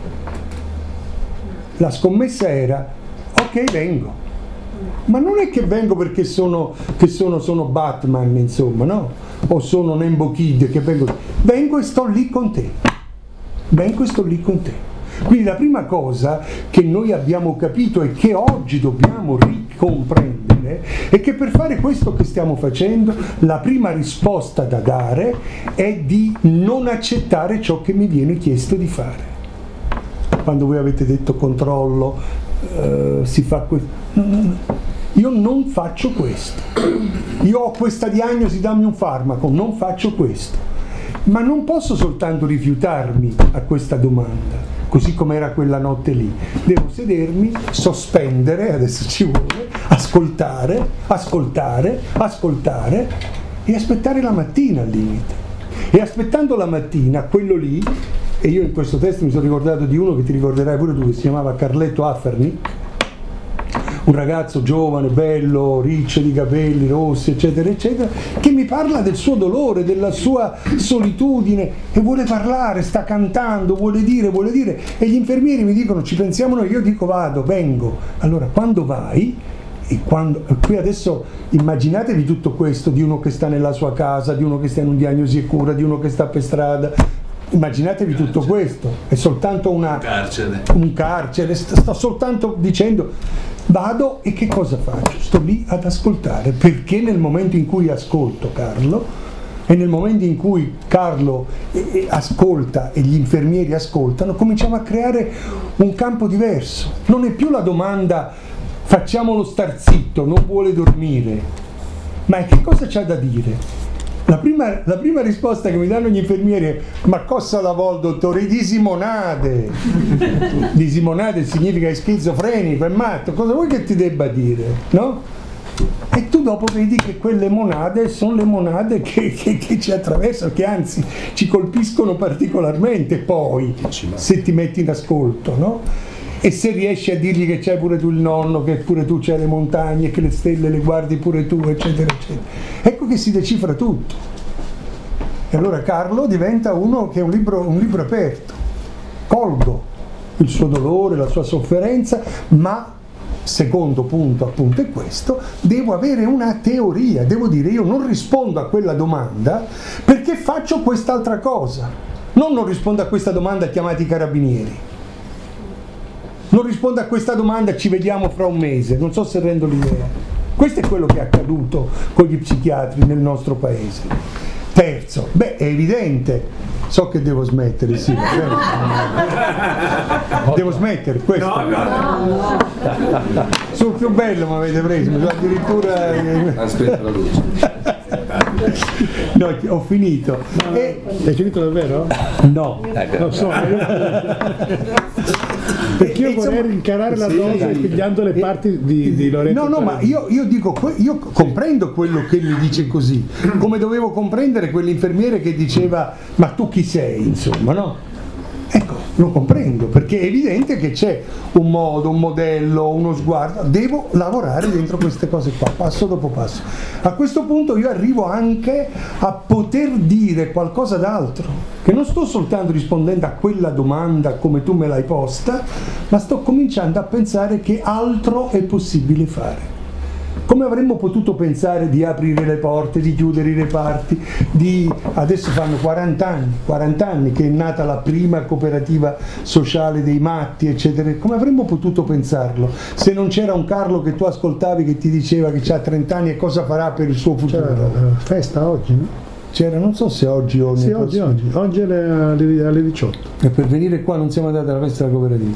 La scommessa era ok, vengo, ma non è che vengo perché sono, che sono, sono Batman, insomma, no? O sono Nembo Kid, che vengo, vengo e sto lì con te. Vengo e sto lì con te. Quindi la prima cosa che noi abbiamo capito e che oggi dobbiamo ricomprendere è che per fare questo che stiamo facendo, la prima risposta da dare è di non accettare ciò che mi viene chiesto di fare. Quando voi avete detto controllo, eh, si fa questo, no, no, no. Io non faccio questo, io ho questa diagnosi, dammi un farmaco, non faccio questo, ma non posso soltanto rifiutarmi a questa domanda, così come era quella notte lì, devo sedermi, sospendere, adesso ci vuole, ascoltare, ascoltare, ascoltare e aspettare la mattina al limite. E aspettando la mattina, quello lì, e io in questo testo mi sono ricordato di uno che ti ricorderai pure tu, che si chiamava Carletto Affernic, un ragazzo giovane, bello, riccio di capelli rossi, eccetera, eccetera, che mi parla del suo dolore, della sua solitudine, e vuole parlare, sta cantando, vuole dire, vuole dire, e gli infermieri mi dicono ci pensiamo noi, io dico vado, vengo. Allora quando vai, e quando, qui adesso immaginatevi tutto questo di uno che sta nella sua casa, di uno che sta in un diagnosi e cura, di uno che sta per strada, immaginatevi tutto questo, è soltanto una, un carcere, un carcere, sto soltanto dicendo vado e che cosa faccio? Sto lì ad ascoltare, perché nel momento in cui ascolto Carlo e nel momento in cui Carlo eh, ascolta e gli infermieri ascoltano, cominciamo a creare un campo diverso. Non è più la domanda facciamolo star zitto, non vuole dormire, ma è che cosa c'ha da dire? La prima, la prima risposta che mi danno gli infermieri è ma cosa la vuol dottore? Disimonade. Disimonade significa è schizofrenico, è matto, cosa vuoi che ti debba dire? No? E tu dopo vedi che quelle monade sono le monade che, che, che ci attraversano, che anzi ci colpiscono particolarmente poi, se ti metti in ascolto, no? E se riesci a dirgli che c'hai pure tu il nonno, che pure tu c'hai le montagne, che le stelle le guardi pure tu, eccetera, eccetera. Ecco che si decifra tutto. E allora Carlo diventa uno che è un libro, un libro aperto. Colgo il suo dolore, la sua sofferenza, ma secondo punto appunto è questo, devo avere una teoria, devo dire io non rispondo a quella domanda perché faccio quest'altra cosa. Non non rispondo a questa domanda chiamati i carabinieri. Non rispondo a questa domanda, ci vediamo fra un mese, non so se rendo l'idea. Questo è quello che è accaduto con gli psichiatri nel nostro paese. Terzo, beh, è evidente, so che devo smettere, sì. Devo smettere, questo. No, no, no. Sul più bello mi avete preso, addirittura. Aspetta la luce. No, ho finito. No, e... Hai finito davvero? No, lo so. Perché io vorrei rincarare la dose pigliando le parti di, di Lorenzo. No, no, ma io, io dico, io comprendo quello che mi dice così, come dovevo comprendere quell'infermiere che diceva ma tu chi sei, insomma, no? Ecco, lo comprendo, perché è evidente che c'è un modo, un modello, uno sguardo, devo lavorare dentro queste cose qua, passo dopo passo. A questo punto io arrivo anche a poter dire qualcosa d'altro, che non sto soltanto rispondendo a quella domanda come tu me l'hai posta, ma sto cominciando a pensare che altro è possibile fare. Come avremmo potuto pensare di aprire le porte, di chiudere i reparti, di adesso fanno quaranta anni, quaranta anni che è nata la prima cooperativa sociale dei matti, eccetera. Come avremmo potuto pensarlo se non c'era un Carlo che tu ascoltavi che ti diceva che ha trenta anni e cosa farà per il suo futuro? C'era la festa oggi, no? C'era, non so se oggi o sì, oggi, oggi, oggi alle, alle diciotto. E per venire qua non siamo andati alla festa della cooperativa.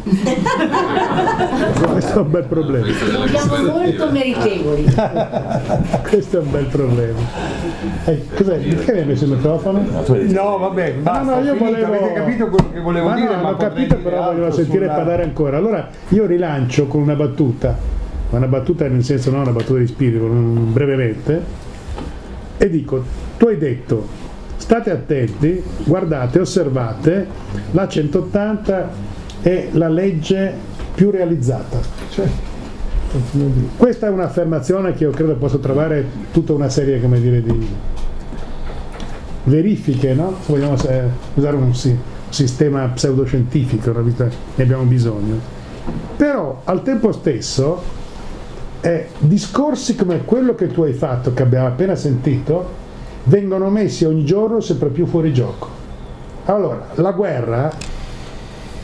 Questo è un bel problema. Siamo molto meritevoli. Questo è un bel problema. Eh, cos'è? Perché mi hai messo il microfono? No, vabbè, basta, no, no, io volevo... avete capito quello che volevo ma dire? No, ma ho capito, però volevo sentire sulla... parlare ancora. Allora io rilancio con una battuta, una battuta nel senso non una battuta di spirito, brevemente, e dico: tu hai detto, state attenti, guardate, osservate, la centottanta è la legge più realizzata. Cioè, questa è un'affermazione che io credo possa trovare tutta una serie, come dire, di verifiche, no? Se vogliamo usare un sistema pseudoscientifico, ne abbiamo bisogno. Però al tempo stesso eh, discorsi come quello che tu hai fatto, che abbiamo appena sentito, vengono messi ogni giorno sempre più fuori gioco. Allora, la guerra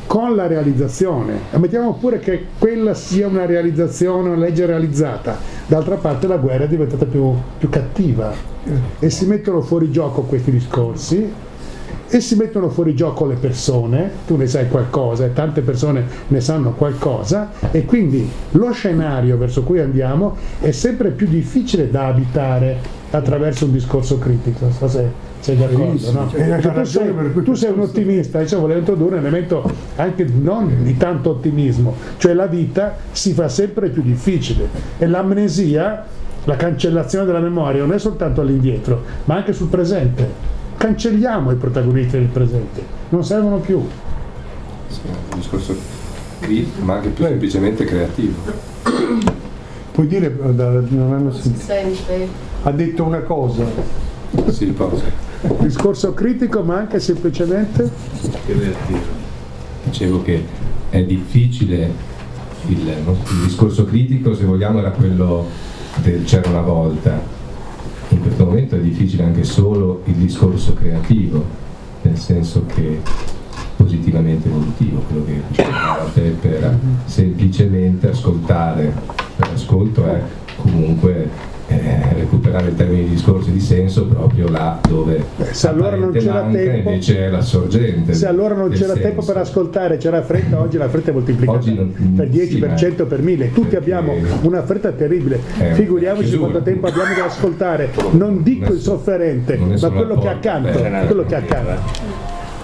con la realizzazione. Ammettiamo pure che quella sia una realizzazione, una legge realizzata, d'altra parte la guerra è diventata più, più cattiva e si mettono fuori gioco questi discorsi e si mettono fuori gioco le persone, tu ne sai qualcosa e tante persone ne sanno qualcosa, e quindi lo scenario verso cui andiamo è sempre più difficile da abitare attraverso un discorso critico. Non so se sei d'accordo, no? Cioè, tu, sei, tu sei un ottimista, cioè volevo introdurre un elemento anche non di tanto ottimismo, cioè la vita si fa sempre più difficile e l'amnesia, la cancellazione della memoria non è soltanto all'indietro ma anche sul presente. Cancelliamo i protagonisti del presente, non servono più. Sì, un discorso critico ma anche più Beh. semplicemente creativo. Puoi dire, non hanno sentito. Ha detto una cosa. Sì, posso. Discorso critico ma anche semplicemente creativo. Dicevo che è difficile il, il discorso critico, se vogliamo, era quello del c'era una volta. In questo momento è difficile anche solo il discorso creativo, nel senso che positivamente evolutivo, quello che dicevate, per semplicemente ascoltare. Per ascolto è comunque eh, recuperare in termini di discorsi di senso proprio là dove se allora non c'era manca, tempo, invece è la sorgente. Se allora non c'era senso. tempo per ascoltare, c'era fretta, oggi la fretta è moltiplicata non, per dieci, sì, per cento, per mille, tutti abbiamo una fretta terribile, figuriamoci quanto tempo abbiamo da ascoltare, non dico non il sofferente, ma quello che accanto, Beh, quello che accanto.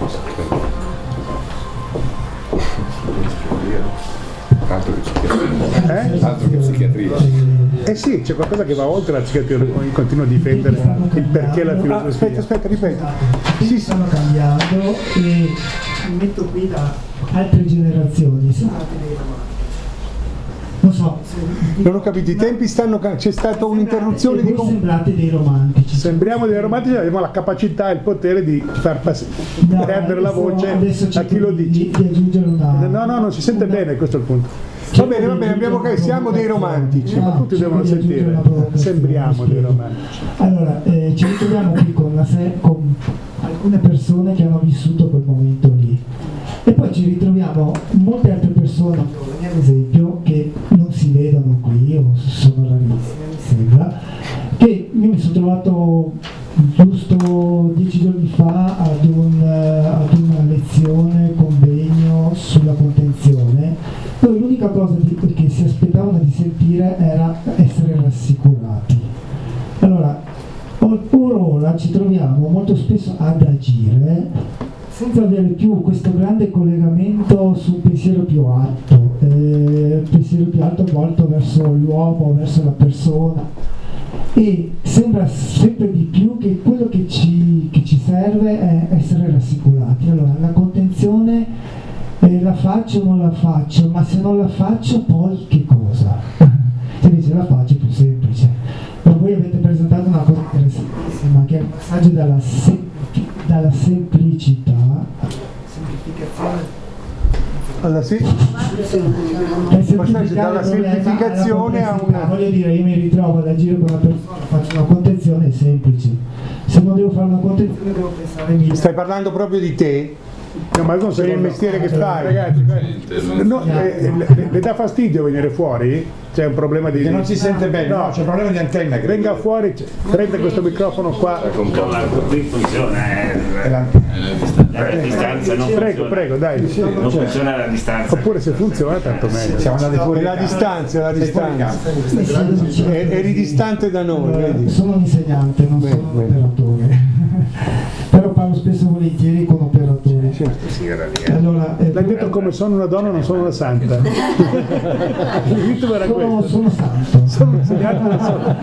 Altro che psichiatria. Eh? Altro che psichiatria. Eh sì, c'è qualcosa che va oltre la psichiatria, continuo a difendere il perché la filosofia. Ah, aspetta, aspetta, ripeta. I tempi stanno cambiando e mi metto qui da altre generazioni. Non so. Non ho capito, i tempi stanno cambiando, c'è stata un'interruzione di com- sembrate dei romantici. Sembriamo dei romantici, abbiamo la capacità e il potere di far pass- no, perdere la voce a chi lo dice. Di, di aggiungere una, no, no, non si sente una, bene, questo è il punto. Va bene, va bene, abbiamo capito, siamo dei romantici, ma tutti devono sentire, sembriamo dei romantici. Allora, eh, ci ritroviamo qui con, la se- con alcune persone che hanno vissuto quel momento lì. E poi ci ritroviamo molte altre persone, ad esempio, che non si vedono qui, o sono rarissime, mi sembra, che io mi sono trovato giusto dieci giorni fa ad, un, ad una lezione, convegno sulla contenzione, dove l'unica cosa che si aspettavano di sentire era essere rassicurati. Allora, or ora ci troviamo molto spesso ad agire senza avere più questo grande collegamento sul pensiero più alto, eh, pensiero più alto volto verso l'uomo, verso la persona, e sembra sempre di più che quello che ci, che ci serve è essere rassicurati. Allora, la contenzione eh, la faccio o non la faccio, ma se non la faccio poi che cosa? Se invece la faccio è più semplice. Ma voi avete presentato una cosa interessantissima, che è il passaggio dalla semplice dalla semplicità semplificazione alla se- dalla semplificazione a una, voglio dire, io mi ritrovo ad agire con una persona, faccio una contenzione, è semplice. Se non devo fare una contenzione devo pensare mille. Stai parlando proprio di te? No, ma non sei il mestiere che fai, ragazzi. No, eh, le, le dà fastidio venire fuori? C'è un problema di. Che non si sente bene, no, c'è un problema di antenna. Credo. Venga fuori, prende questo microfono qua. Qui funziona, eh. La distanza non Prego, funziona. prego, dai. Sì, non cioè, funziona la distanza. Oppure se funziona tanto meglio. Siamo andati fuori la distanza, la distanza. Eri distante da noi, allora, vedi? Sono un insegnante, non beh, sono un beh. operatore. Però parlo spesso volentieri con operatori. Certo, sì, allora, eh, l'hai detto come sono una donna, non sono una santa. sono, sono santo. Sono un insegnante, non sono.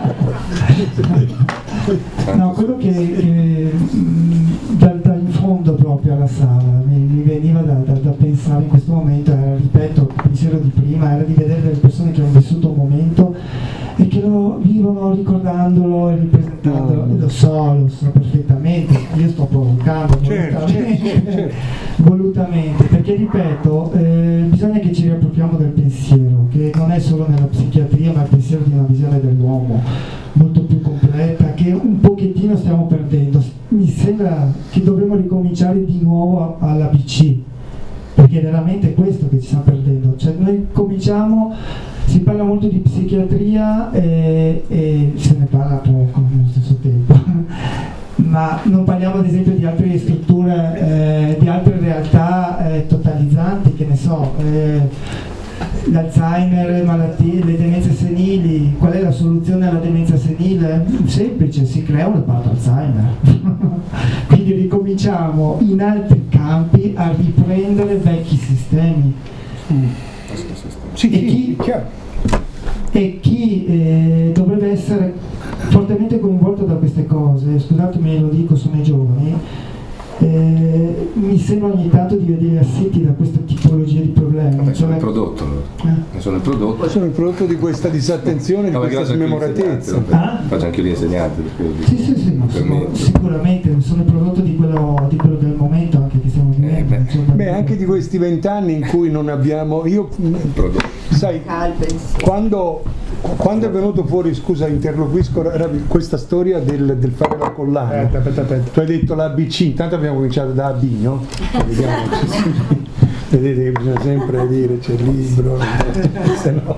No, quello che, che da, da in fondo proprio alla sala mi, mi veniva da, da, da pensare in questo momento era, ripeto, il pensiero di prima, era di vedere delle persone che hanno vissuto un momento e che lo vivono ricordandolo e ripresentandolo. Lo so, lo so perfettamente, io sto provocando certo, volutamente, certo, certo. volutamente, perché ripeto, eh, bisogna che ci riappropriamo del pensiero, che non è solo nella psichiatria, ma il pensiero di una visione dell'uomo molto più completa, che un pochettino stiamo perdendo. Mi sembra che dovremmo ricominciare di nuovo alla B C, perché perché è veramente questo che ci stiamo perdendo. Cioè noi cominciamo, si parla molto di psichiatria e, e se ne parla poco nello stesso tempo, ma non parliamo ad esempio di altre strutture, eh, di altre realtà eh, totalizzanti, che ne so, eh, l'Alzheimer, le malattie, le demenze senili. Qual è la soluzione alla demenza senile? Semplice, si crea un reparto Alzheimer. Quindi ricominciamo in altri campi a riprendere vecchi sistemi. Mm. Sì, e chi, e chi eh, dovrebbe essere fortemente coinvolto da queste cose, scusatemi lo dico, sono i giovani, Eh, mi sembra ogni tanto di vedere assetti da questa tipologia di problemi. Vabbè, sono cioè, il prodotto, eh. sono il prodotto. Sono il prodotto di questa disattenzione, di no, questa smemoratezza. Ah? Faccio anche io l'insegnante. Sì, sì, sì, no, sono, sicuramente sono il prodotto di quello, di quello del momento anche che stiamo vivendo. Eh, beh. beh, anche di questi vent'anni in cui non abbiamo. Io sai, quando. Quando è venuto fuori, scusa, interloquisco, era questa storia del, del fare la collana. Aspetta, aspetta, aspetta. Tu hai detto l'A B C, intanto abbiamo cominciato da A B, no? Vediamo, vedete che bisogna sempre dire c'è il libro, se no.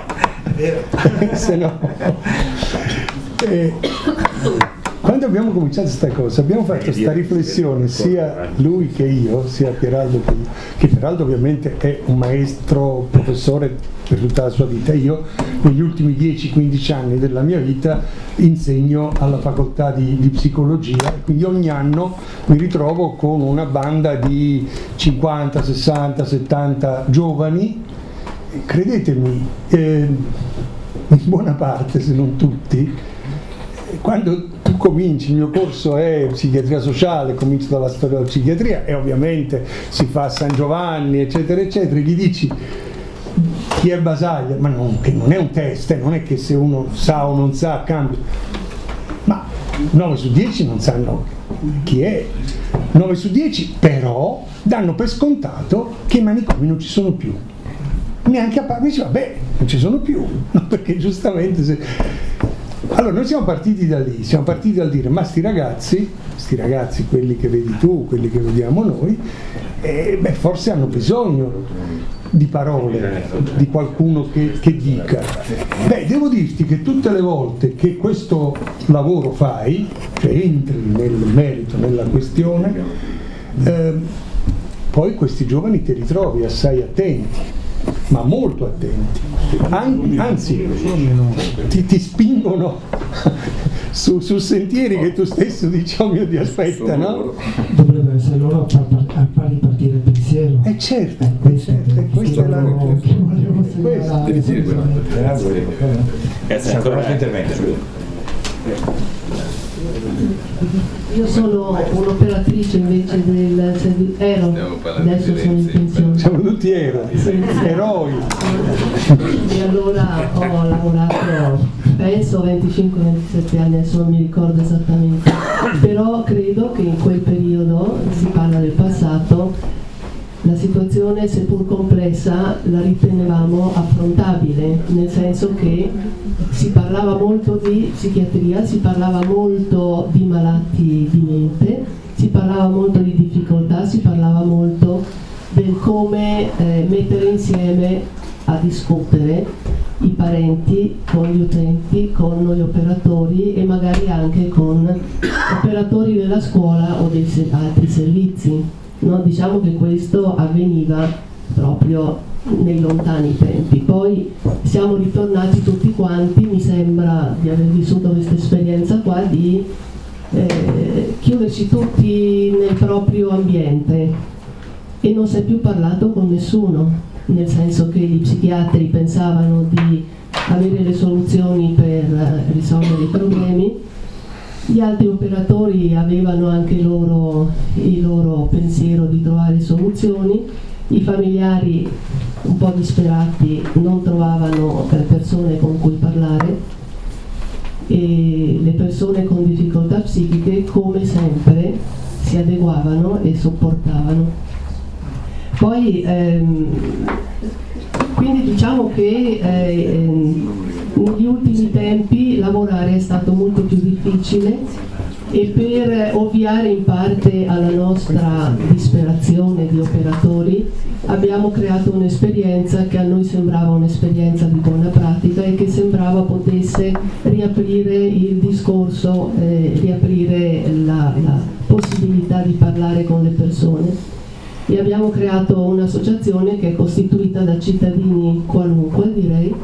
se no. E, quando abbiamo cominciato questa cosa, abbiamo fatto questa riflessione, sia lui che io, sia Pieraldo che io, che Pieraldo ovviamente è un maestro, professore per tutta la sua vita. Io negli ultimi dieci quindici anni della mia vita insegno alla facoltà di, di psicologia, quindi ogni anno mi ritrovo con una banda di cinquanta, sessanta, settanta giovani. Credetemi, eh, in buona parte, se non tutti, quando tu cominci, il mio corso è psichiatria sociale, comincio dalla storia della psichiatria e ovviamente si fa a San Giovanni, eccetera, eccetera, gli dici chi è Basaglia, ma non, che non è un test, eh, non è che se uno sa o non sa cambia, ma nove su dieci non sanno chi è, nove su dieci però danno per scontato che i manicomi non ci sono più, neanche a parte, dice vabbè non ci sono più, no, perché giustamente se... Allora noi siamo partiti da lì, siamo partiti dal dire ma sti ragazzi, sti ragazzi quelli che vedi tu, quelli che vediamo noi, eh, beh, forse hanno bisogno di parole, di qualcuno che, che dica. Beh, devo dirti che tutte le volte che questo lavoro fai, cioè entri nel merito, nella questione, eh, poi questi giovani ti ritrovi assai attenti, ma molto attenti, An- anzi ti, ti spingono su, su sentieri che tu stesso dici oh mio Dio aspetta, no? Dovrebbe essere loro a far, a far ripartire il pensiero. Eh certo, eh, certo, e questa è la cosa. Grazie, ancora un intervento. Io sono un'operatrice invece del servizio, ero, adesso sono in pensione. Siamo tutti eroi, sì. Eroi. E allora ho lavorato, penso venticinque ventisette anni, adesso non mi ricordo esattamente, però credo che in quel periodo, si parla del passato, la situazione, seppur complessa, la ritenevamo affrontabile, nel senso che si parlava molto di psichiatria, si parlava molto di malati di mente, si parlava molto di difficoltà, si parlava molto del come eh, mettere insieme a discutere i parenti con gli utenti, con gli operatori e magari anche con operatori della scuola o dei se- altri servizi. No, diciamo che questo avveniva proprio nei lontani tempi. Poi siamo ritornati tutti quanti, mi sembra di aver vissuto questa esperienza qua, di eh, chiuderci tutti nel proprio ambiente e non si è più parlato con nessuno, nel senso che gli psichiatri pensavano di avere le soluzioni per risolvere i problemi. Gli altri operatori avevano anche loro il loro pensiero di trovare soluzioni, i familiari un po' disperati non trovavano persone con cui parlare e le persone con difficoltà psichiche come sempre si adeguavano e sopportavano. Poi ehm, quindi diciamo che eh, negli ultimi tempi lavorare è stato molto più difficile e per ovviare in parte alla nostra disperazione di operatori abbiamo creato un'esperienza che a noi sembrava un'esperienza di buona pratica e che sembrava potesse riaprire il discorso, eh, riaprire la, la possibilità di parlare con le persone. E abbiamo creato un'associazione che è costituita da cittadini qualunque, direi,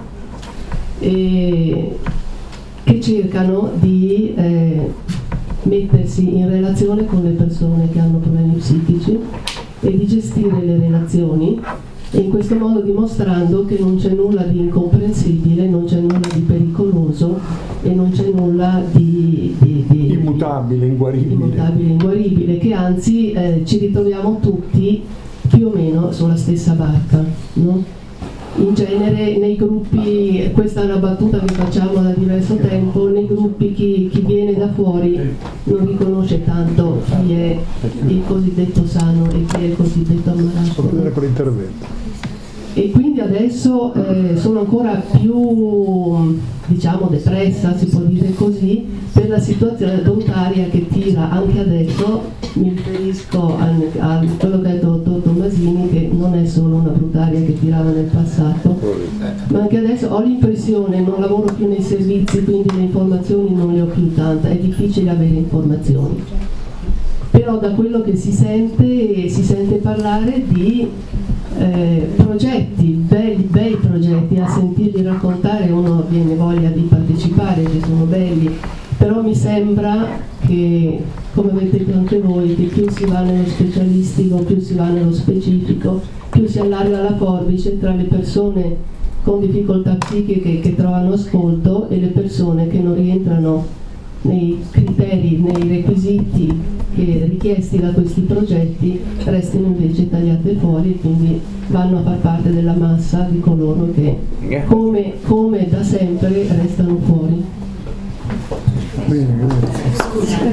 e che cercano di eh, mettersi in relazione con le persone che hanno problemi psichici e di gestire le relazioni, e in questo modo dimostrando che non c'è nulla di incomprensibile, non c'è nulla di pericoloso e non c'è nulla di, di, di immutabile, inguaribile. immutabile, inguaribile, che anzi eh, ci ritroviamo tutti più o meno sulla stessa barca, no? In genere nei gruppi, questa è una battuta che facciamo da diverso tempo, nei gruppi chi, chi viene da fuori non riconosce tanto chi è il cosiddetto sano e chi è il cosiddetto ammalato. Con l'intervento. E quindi adesso eh, sono ancora più, diciamo, depressa, si può dire così, per la situazione volontaria che tira anche adesso. Mi riferisco a, a quello che ha detto il dottor Tommasini, che non è solo una brutaria che tirava nel passato, ma anche adesso ho l'impressione, non lavoro più nei servizi, quindi le informazioni non le ho più tante, è difficile avere informazioni. Però da quello che si sente, si sente parlare di eh, progetti, belli, bei progetti, a sentirli raccontare uno viene voglia di partecipare, che sono belli, però mi sembra che, come avete detto anche voi, che più si va nello specialistico, più si va nello specifico, più si allarga la forbice tra le persone con difficoltà psichiche che trovano ascolto e le persone che non rientrano nei criteri, nei requisiti che richiesti da questi progetti, restano invece tagliate fuori e quindi vanno a far parte della massa di coloro che, come, come da sempre, restano fuori. Bene, grazie.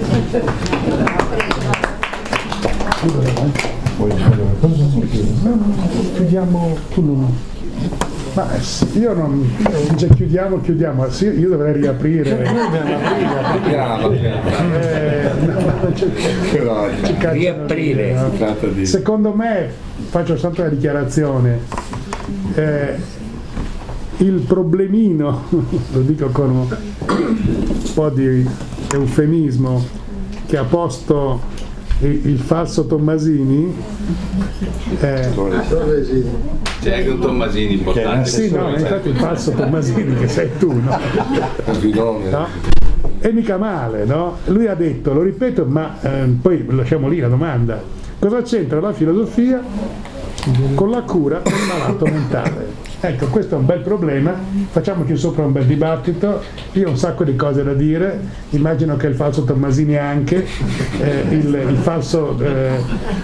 Chiudiamo tu non. Ma io non dice chiudiamo, chiudiamo, sì, io dovrei riaprire. eh, no, ci, ci riaprire. No? Secondo me, faccio sempre la dichiarazione, eh, il problemino, lo dico con un po' di eufemismo, che ha posto il, il falso Tommasini, eh, c'è anche un Tommasini importante. Sì, no, infatti il falso Tommasini che sei tu, no? No? E mica male, no? Lui ha detto, lo ripeto, ma eh, poi lasciamo lì la domanda: cosa c'entra la filosofia con la cura del malato mentale? Ecco, questo è un bel problema, facciamoci sopra un bel dibattito. Io ho un sacco di cose da dire, immagino che il falso Tommasini anche, eh, il, il falso eh,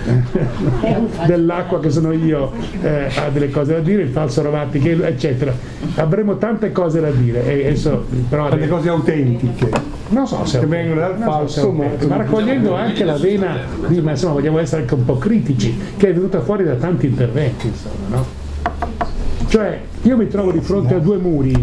dell'acqua che sono io eh, ha delle cose da dire, il falso Rovatti che, eccetera. Avremo tante cose da dire, e adesso, però, delle cose autentiche, non so se che vengono dal falso, ma, ma raccogliendo anche la vena di, ma insomma vogliamo essere anche un po' critici, che è venuta fuori da tanti interventi, insomma, no? Cioè, io mi trovo di fronte a due muri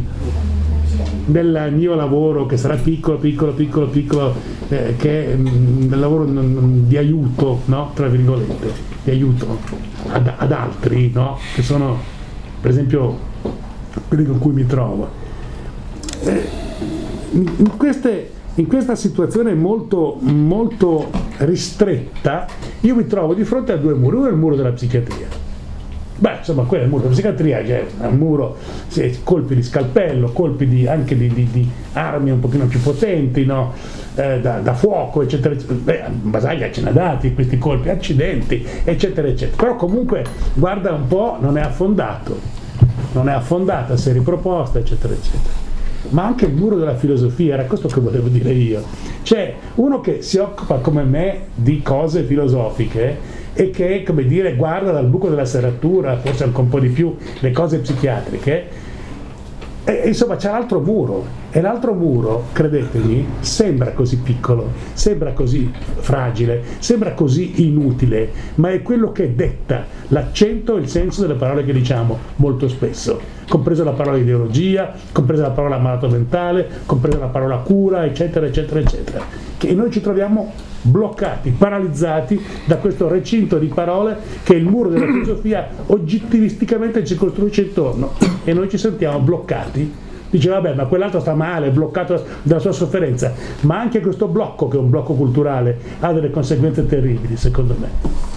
del mio lavoro, che sarà piccolo, piccolo, piccolo, piccolo, eh, che è un lavoro di aiuto, no? Tra virgolette, di aiuto ad, ad altri, no? Che sono, per esempio, quelli con cui mi trovo. Eh, in, queste, in questa situazione molto, molto ristretta, io mi trovo di fronte a due muri. Uno è il muro della psichiatria. Beh, insomma, quello è il muro della psichiatria, cioè un muro, sì, colpi di scalpello, colpi di, anche di, di, di armi un pochino più potenti, no? eh, da, da fuoco, eccetera, eccetera. Beh, Basaglia ce n'ha dati questi colpi, accidenti, eccetera, eccetera. Però comunque, guarda un po', non è affondato, non è affondata, si è riproposta, eccetera, eccetera. Ma anche il muro della filosofia, era questo che volevo dire io. C'è uno che si occupa come me di cose filosofiche e che, come dire, guarda dal buco della serratura, forse anche un po' di più, le cose psichiatriche, e insomma c'è l'altro muro, e l'altro muro, credetemi, sembra così piccolo, sembra così fragile, sembra così inutile, ma è quello che detta l'accento e il senso delle parole che diciamo molto spesso, compresa la parola ideologia, compresa la parola malato mentale, compresa la parola cura, eccetera, eccetera, eccetera. che noi ci troviamo bloccati, paralizzati da questo recinto di parole che il muro della filosofia oggettivisticamente ci costruisce intorno, e noi ci sentiamo bloccati. Dice vabbè, ma quell'altro sta male, è bloccato dalla sua sofferenza, ma anche questo blocco, che è un blocco culturale, ha delle conseguenze terribili, secondo me.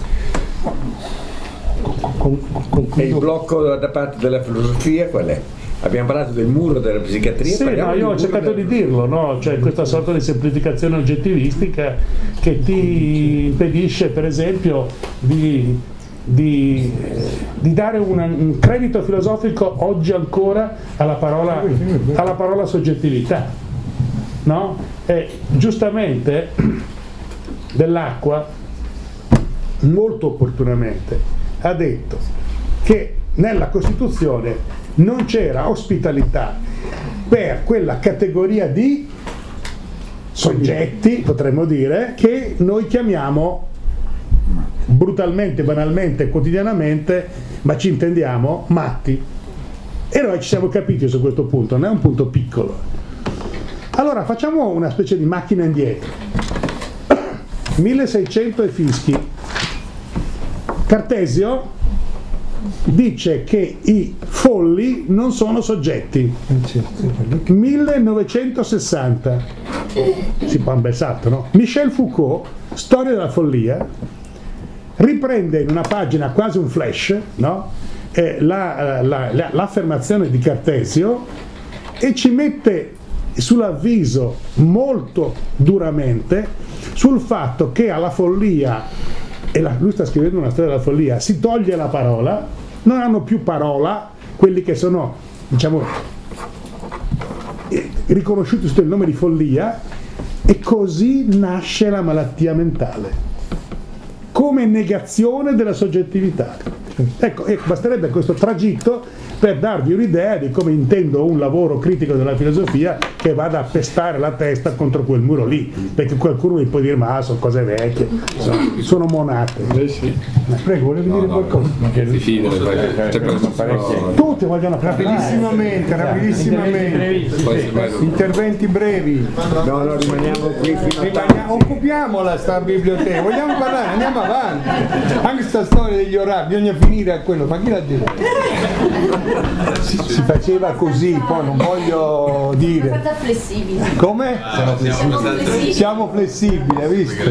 Con, con, e il blocco da parte della filosofia qual è? Abbiamo parlato del muro della psichiatria. Sì, no, io ho cercato della... di dirlo, no? Cioè questa sorta di semplificazione oggettivistica che ti impedisce, per esempio, di, di, di dare una, un credito filosofico oggi ancora alla parola, alla parola soggettività, no? E giustamente Dell'Acqua molto opportunamente ha detto che nella Costituzione non c'era ospitalità per quella categoria di soggetti, potremmo dire, che noi chiamiamo brutalmente, banalmente, quotidianamente, ma ci intendiamo, matti. E noi ci siamo capiti su questo punto, non è un punto piccolo. Allora facciamo una specie di macchina indietro. milleseicento e fischi. Cartesio dice che i folli non sono soggetti. millenovecentosessanta, si fa un bel salto, no? Michel Foucault, Storia della follia, riprende in una pagina, quasi un flash, no? eh, la, la, la, l'affermazione di Cartesio e ci mette sull'avviso molto duramente sul fatto che alla follia, e la, lui sta scrivendo una storia della follia, si toglie la parola, non hanno più parola quelli che sono, diciamo, riconosciuti sotto il nome di follia, e così nasce la malattia mentale come negazione della soggettività. Ecco, ecco, basterebbe questo tragitto per darvi un'idea di come intendo un lavoro critico della filosofia che vada a pestare la testa contro quel muro lì, perché qualcuno mi può dire ma sono cose vecchie, sono, sono monate. Eh sì. Prego, volevi no, dire no, qualcosa? No, si fine, tutti vogliono parlare. Rapidissimamente, rapidissimamente. Interventi brevi. No, no, rimaniamo qui fino a Rimaniamo, occupiamola sta biblioteca, vogliamo parlare, andiamo avanti. Anche questa storia degli orari, bisogna finire a quello, ma chi l'ha detto? Si, si faceva così, poi non voglio dire. È stata flessibile. Come? Siamo flessibili. Siamo flessibili, hai visto?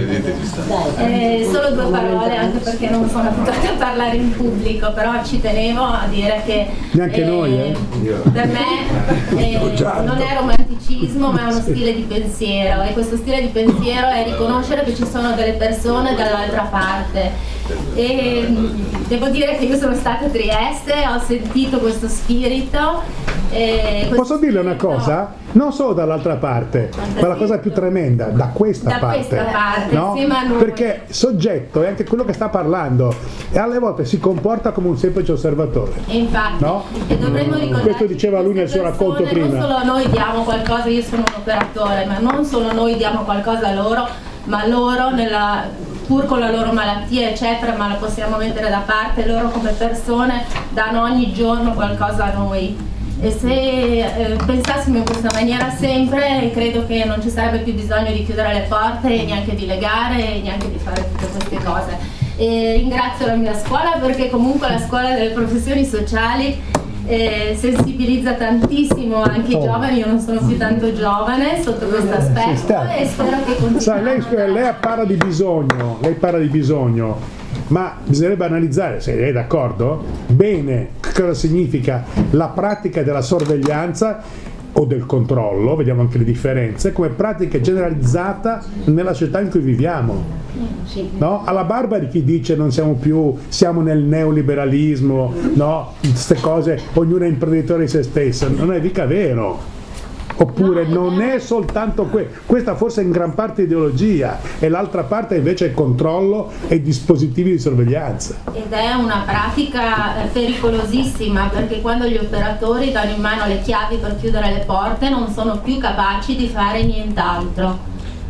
Eh, solo due parole, anche perché non sono abituata a parlare in pubblico, però ci tenevo a dire che neanche eh, noi, eh? per me eh, non è romanticismo, ma è uno stile di pensiero, e questo stile di pensiero è riconoscere che ci sono delle persone dall'altra parte. E devo dire che io sono stata a Trieste, ho sentito questo spirito. Eh, questo Posso dirle una cosa? Non solo dall'altra parte, ma la cosa più tremenda, da questa da parte, questa parte no? Insieme a noi. Perché soggetto è anche quello che sta parlando e alle volte si comporta come un semplice osservatore. E infatti, no? e dovremmo ricordare, questo diceva lui nel suo racconto prima. Non solo noi diamo qualcosa, io sono un operatore, ma non solo noi diamo qualcosa a loro, ma loro nella, pur con la loro malattia eccetera, ma la possiamo mettere da parte, loro come persone danno ogni giorno qualcosa a noi. E se eh, pensassimo in questa maniera sempre, credo che non ci sarebbe più bisogno di chiudere le porte, e neanche di legare, e neanche di fare tutte queste cose. E ringrazio la mia scuola, perché comunque la scuola delle professioni sociali eh, sensibilizza tantissimo anche oh. i giovani. Io non sono più tanto giovane sotto questo aspetto, e spero che continui. Sai, lei, lei parla di bisogno, lei parla di bisogno. Ma bisognerebbe analizzare, se lei è d'accordo, bene cosa significa la pratica della sorveglianza o del controllo, vediamo anche le differenze, come pratica generalizzata nella società in cui viviamo. No? Alla barba di chi dice non siamo più, siamo nel neoliberalismo, no? Queste cose, ognuno è imprenditore di se stesso, non è mica vero. Oppure non è soltanto que- questa forse è in gran parte ideologia, e l'altra parte invece è controllo e dispositivi di sorveglianza. Ed è una pratica pericolosissima, perché quando gli operatori danno in mano le chiavi per chiudere le porte non sono più capaci di fare nient'altro.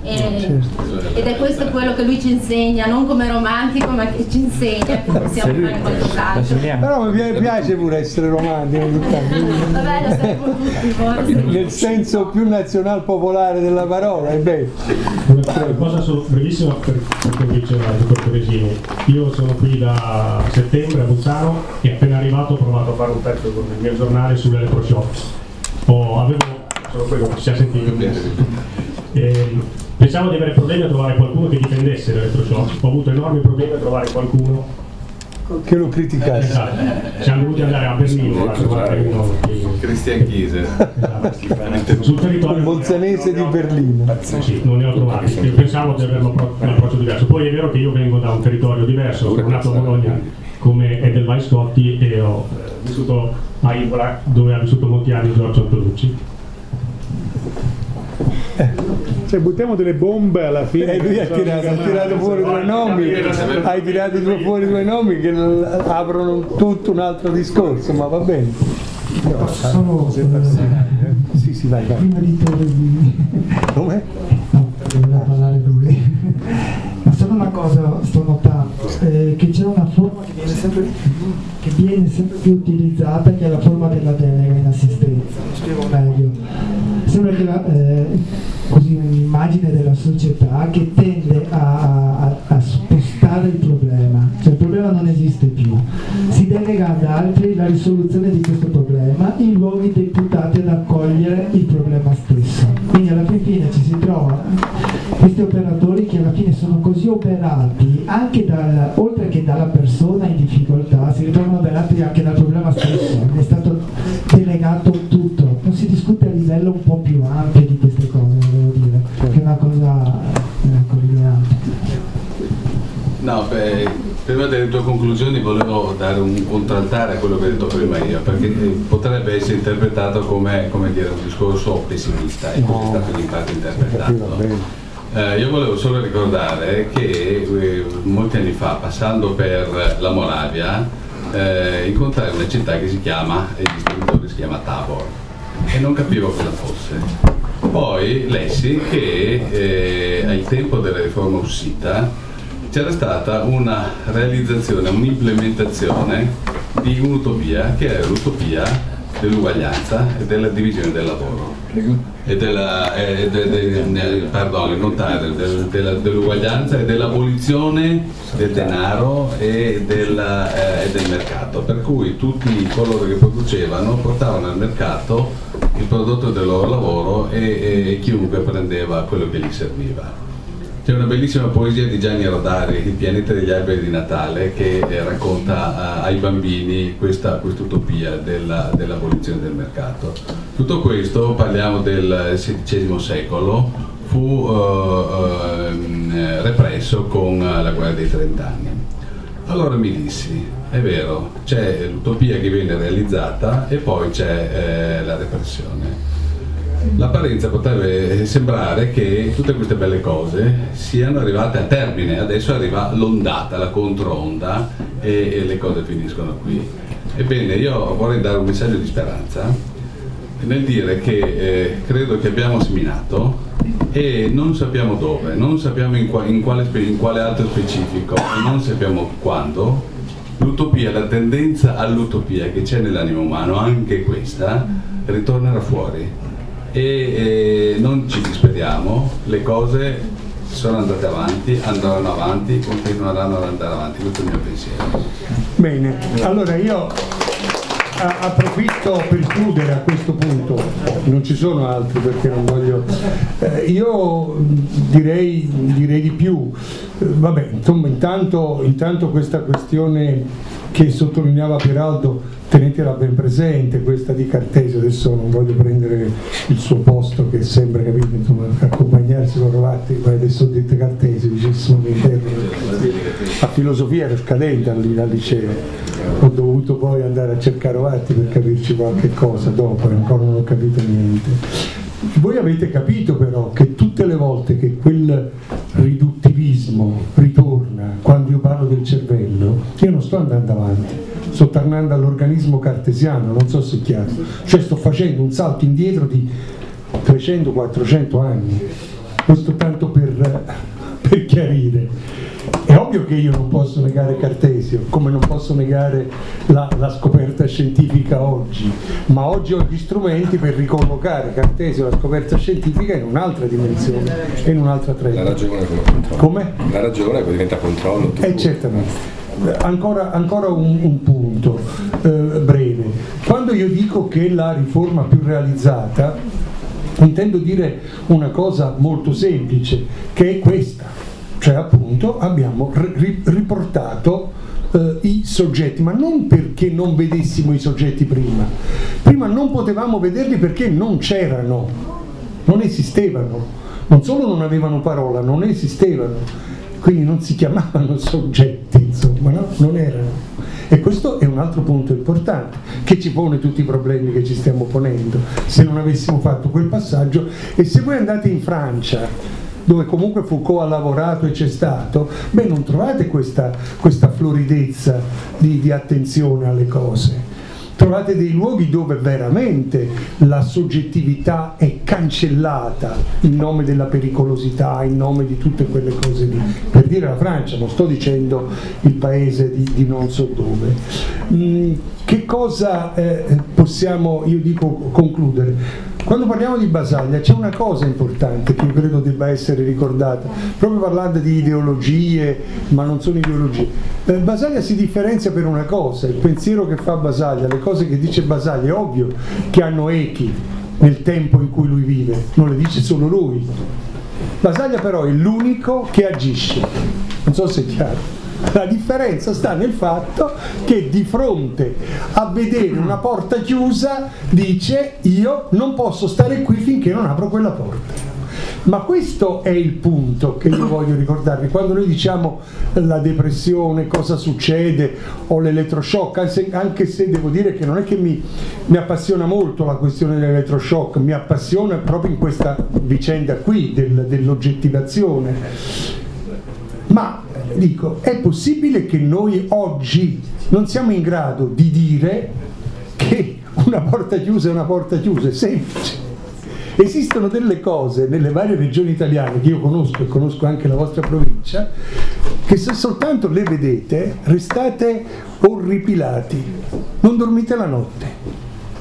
E, ed è questo quello che lui ci insegna, non come romantico, ma che ci insegna che possiamo fare qualcos'altro. Però mi piace pure essere romantico. Vabbè, lo sappiamo tutti, forse. Nel senso più nazional popolare della parola, è vero. Una cosa solo brevissima per, per convincere il dottor Teresini. Io sono qui da settembre a Bolzano e appena arrivato ho provato a fare un pezzo con il mio giornale sull'elettroshock. Oh, avevo solo quello che si è sentito eh, pensavo di avere problemi a trovare qualcuno che difendesse l'elettroshock. Ho avuto enormi problemi a trovare qualcuno che lo criticasse. Esatto. Siamo dovuti andare a Berlino a trovare uno che... Christian Chiese, esatto. Sul territorio il bolzanese di Berlino. Sì, non ne ho trovati. Io pensavo di avere un approccio diverso. Poi è vero che io vengo da un territorio diverso, sono nato a Bologna come Edelweiss Scotti e ho vissuto a Imola, dove ha vissuto molti anni Giorgio Antonucci. Se buttiamo delle bombe alla fine. E lui ha tirato, ha tirato fuori due nomi, hai tirato due fuori due nomi che aprono tutto un altro discorso, ma va bene. No, solo eh, sì, sì, vai, vai. Prima di Teresini. Come? No, doveva parlare lui. Ma solo una cosa sto notando, eh, che c'è una forma che viene, sempre, che viene sempre più utilizzata, che è la forma della delega in assistenza. Mi spiego meglio. Sembra che la, eh, così un'immagine della società che tende a, a, a spostare il problema, cioè il problema non esiste più, si delega ad altri la risoluzione di questo problema in luoghi deputati ad accogliere il problema stesso. Quindi alla fine ci si trova questi operatori che alla fine sono così operati anche dal, oltre che dalla persona in difficoltà, si ritrovano operati anche dal problema stesso, è stato delegato tutto, non si discute a livello un po' più ampio di queste cose, devo dire, che è una cosa rilevante. No, beh, prima delle tue conclusioni volevo dare un contraltare a quello che ho detto prima io, perché potrebbe essere interpretato come, come dire, un discorso pessimista, e così è stato in parte interpretato. Eh, io volevo solo ricordare che eh, molti anni fa, passando per la Moravia, eh, incontrai una città che si chiama, e il distributore si chiama Tabor, e non capivo cosa fosse. Poi lessi che eh, al tempo della riforma uscita c'era stata una realizzazione, un'implementazione di un'utopia che era l'utopia dell'uguaglianza e della divisione del lavoro e della, eh, de, de, de, pardon, non tale, del, della, dell'uguaglianza e dell'abolizione del denaro e, della, eh, del mercato, per cui tutti coloro che producevano portavano al mercato il prodotto del loro lavoro e, e chiunque prendeva quello che gli serviva. C'è una bellissima poesia di Gianni Rodari, Il pianeta degli alberi di Natale, che eh, racconta uh, ai bambini questa utopia della, dell'abolizione del mercato. Tutto questo, parliamo del sedicesimo secolo, fu uh, uh, represso con la guerra dei trent'anni. Allora mi dissi, è vero, c'è l'utopia che viene realizzata e poi c'è eh, la repressione. L'apparenza potrebbe sembrare che tutte queste belle cose siano arrivate a termine, adesso arriva l'ondata, la controonda e, e le cose finiscono qui. Ebbene, io vorrei dare un messaggio di speranza nel dire che eh, credo che abbiamo seminato e non sappiamo dove, non sappiamo in, qua, in, quale, in quale altro specifico e non sappiamo quando. L'utopia, la tendenza all'utopia che c'è nell'animo umano, anche questa, ritornerà fuori. E, e non ci disperiamo, le cose sono andate avanti, andranno avanti, continueranno ad andare avanti, questo è il mio pensiero. Bene, allora io a- approfitto per chiudere a questo punto, non ci sono altri perché non voglio, eh, io direi, direi di più, eh, vabbè, insomma intanto, intanto questa questione che sottolineava Peraldo, tenetela ben presente, questa di Cartesio, adesso non voglio prendere il suo posto che sembra, capito, insomma, accompagnarsi con Rovatti, ma adesso dite Cartesio, dicessimo mi interrogo. A filosofia ero scadente al, al liceo, ho dovuto poi andare a cercare Rovatti per capirci qualche cosa dopo, e ancora non ho capito niente. Voi avete capito però che tutte le volte che quel riduttivismo ritorna, quando io parlo del cervello, io non sto andando avanti, sto tornando all'organismo cartesiano, non so se è chiaro, cioè sto facendo un salto indietro di trecento quattrocento anni, Questo tanto per, per chiarire. È ovvio che io non posso negare Cartesio, come non posso negare la, la scoperta scientifica oggi, ma oggi ho gli strumenti per ricollocare Cartesio, la scoperta scientifica, in un'altra dimensione e in un'altra trama. La ragione come controllo. Come? La ragione poi diventa controllo. Eh, certamente. Ancora, ancora un, un punto eh, breve. Quando io dico che la riforma più realizzata, intendo dire una cosa molto semplice, che è questa, cioè appunto abbiamo ri- riportato eh, i soggetti, ma non perché non vedessimo i soggetti prima, prima non potevamo vederli perché non c'erano, non esistevano, non solo non avevano parola, non esistevano. Quindi non si chiamavano soggetti, insomma, no? Non erano. E questo è un altro punto importante, che ci pone tutti i problemi che ci stiamo ponendo, se non avessimo fatto quel passaggio. E se voi andate in Francia, dove comunque Foucault ha lavorato e c'è stato, beh, non trovate questa, questa floridezza di, di attenzione alle cose. Trovate dei luoghi dove veramente la soggettività è cancellata in nome della pericolosità, in nome di tutte quelle cose lì. Per dire la Francia, non sto dicendo il paese di, di non so dove. Mm, che cosa eh, possiamo, io dico, concludere? Quando parliamo di Basaglia c'è una cosa importante che io credo debba essere ricordata, proprio parlando di ideologie, ma non sono ideologie. Eh, Basaglia si differenzia per una cosa, il pensiero che fa Basaglia, le cose che dice Basaglia, è ovvio che hanno echi nel tempo in cui lui vive, non le dice solo lui. Basaglia però è l'unico che agisce, non so se è chiaro. La differenza sta nel fatto che di fronte a vedere una porta chiusa dice: io non posso stare qui finché non apro quella porta. Ma questo è il punto che io voglio ricordarvi. Quando noi diciamo la depressione, cosa succede, o l'elettroshock, anche se, anche se devo dire che non è che mi, mi appassiona molto la questione dell'elettroshock, mi appassiona proprio in questa vicenda qui del, dell'oggettivazione. Ma dico, è possibile che noi oggi non siamo in grado di dire che una porta chiusa è una porta chiusa? È semplice. Esistono delle cose nelle varie regioni italiane che io conosco e conosco anche la vostra provincia, che se soltanto le vedete restate orripilati, non dormite la notte.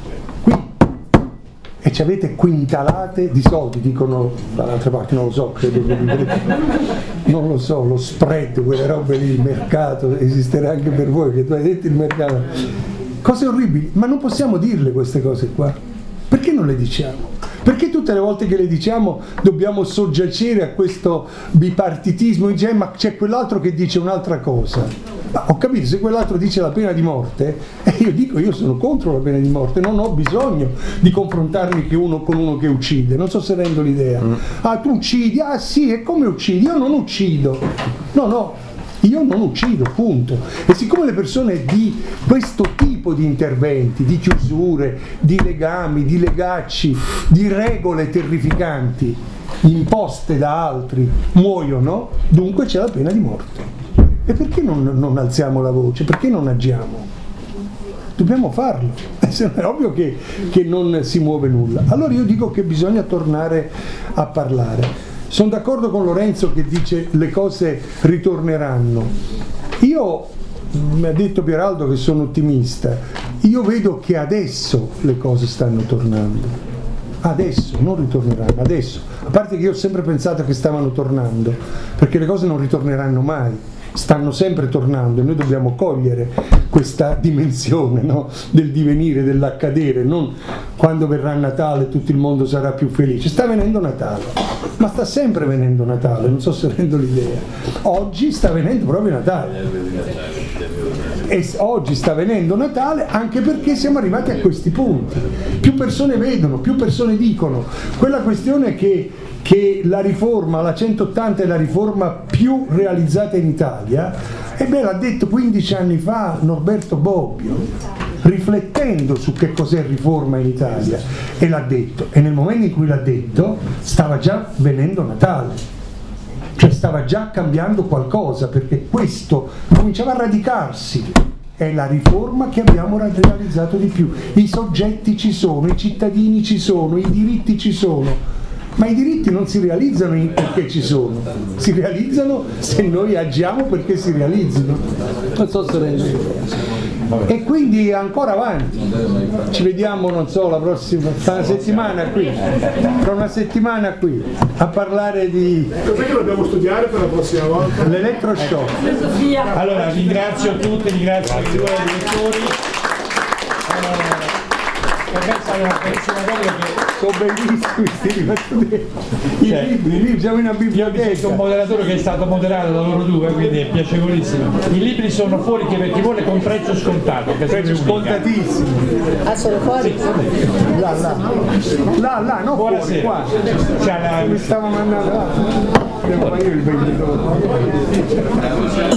E ci avete quintalate di soldi, dicono dall'altra parte, non lo so, credo che non lo so, lo spread, quelle robe lì, il mercato, esisterà anche per voi, che tu hai detto il mercato. Cose orribili, ma non possiamo dirle queste cose qua. Perché non le diciamo? Perché tutte le volte che le diciamo dobbiamo soggiacere a questo bipartitismo, dice, ma c'è quell'altro che dice un'altra cosa. Ma ho capito, se quell'altro dice la pena di morte, eh, io dico, io sono contro la pena di morte, non ho bisogno di confrontarmi che uno con uno che uccide, non so se rendo l'idea. Mm. Ah, tu uccidi? Ah sì, e come uccidi? Io non uccido. No, no, io non uccido, punto. E siccome le persone di questo tipo di interventi, di chiusure, di legami, di legacci, di regole terrificanti imposte da altri muoiono, dunque c'è la pena di morte. E perché non, non alziamo la voce? Perché non agiamo? Dobbiamo farlo, è ovvio che, che non si muove nulla. Allora io dico che bisogna tornare a parlare. Sono d'accordo con Lorenzo che dice le cose ritorneranno. Io, mi ha detto Pieraldo che sono ottimista, io vedo che adesso le cose stanno tornando. Adesso, non ritorneranno, adesso. A parte che io ho sempre pensato che stavano tornando, perché le cose non ritorneranno mai. Stanno sempre tornando e noi dobbiamo cogliere questa dimensione, no? Del divenire, dell'accadere, non quando verrà Natale tutto il mondo sarà più felice. Sta venendo Natale, ma sta sempre venendo Natale, non so se rendo l'idea. Oggi sta venendo proprio Natale. E oggi sta venendo Natale anche perché siamo arrivati a questi punti. Più persone vedono, più persone dicono. Quella questione che che la riforma, la centottanta è la riforma più realizzata in Italia, e beh, l'ha detto quindici anni fa Norberto Bobbio, riflettendo su che cos'è riforma in Italia, e l'ha detto, e nel momento in cui l'ha detto stava già venendo Natale, cioè stava già cambiando qualcosa, perché questo cominciava a radicarsi. È la riforma che abbiamo realizzato di più. I soggetti ci sono, i cittadini ci sono, i diritti ci sono. ma i diritti non si realizzano perché ci sono, si realizzano se noi agiamo perché si realizzino. Non so se rende. E quindi ancora avanti, ci vediamo, non so, la prossima tra una settimana qui, tra una settimana qui, a parlare di... Cos'è che dobbiamo studiare per la prossima volta? L'elettroshock. Allora ringrazio tutti, ringrazio i due direttori. Per me è stata una bellissima cosa che sono bellissimi questi i cioè, libri, i libri, siamo in una biblioteca. Io ho visto un moderatore che è stato moderato da loro due, quindi è piacevolissimo. I libri sono fuori che per chi vuole con prezzo scontato, che prezzo scontatissimo. Ah, sono fuori? Sì. Là, là, là, là, no, fuori, qua. Cioè, la... Mi stavo mandando là. Devo fare io il venditore.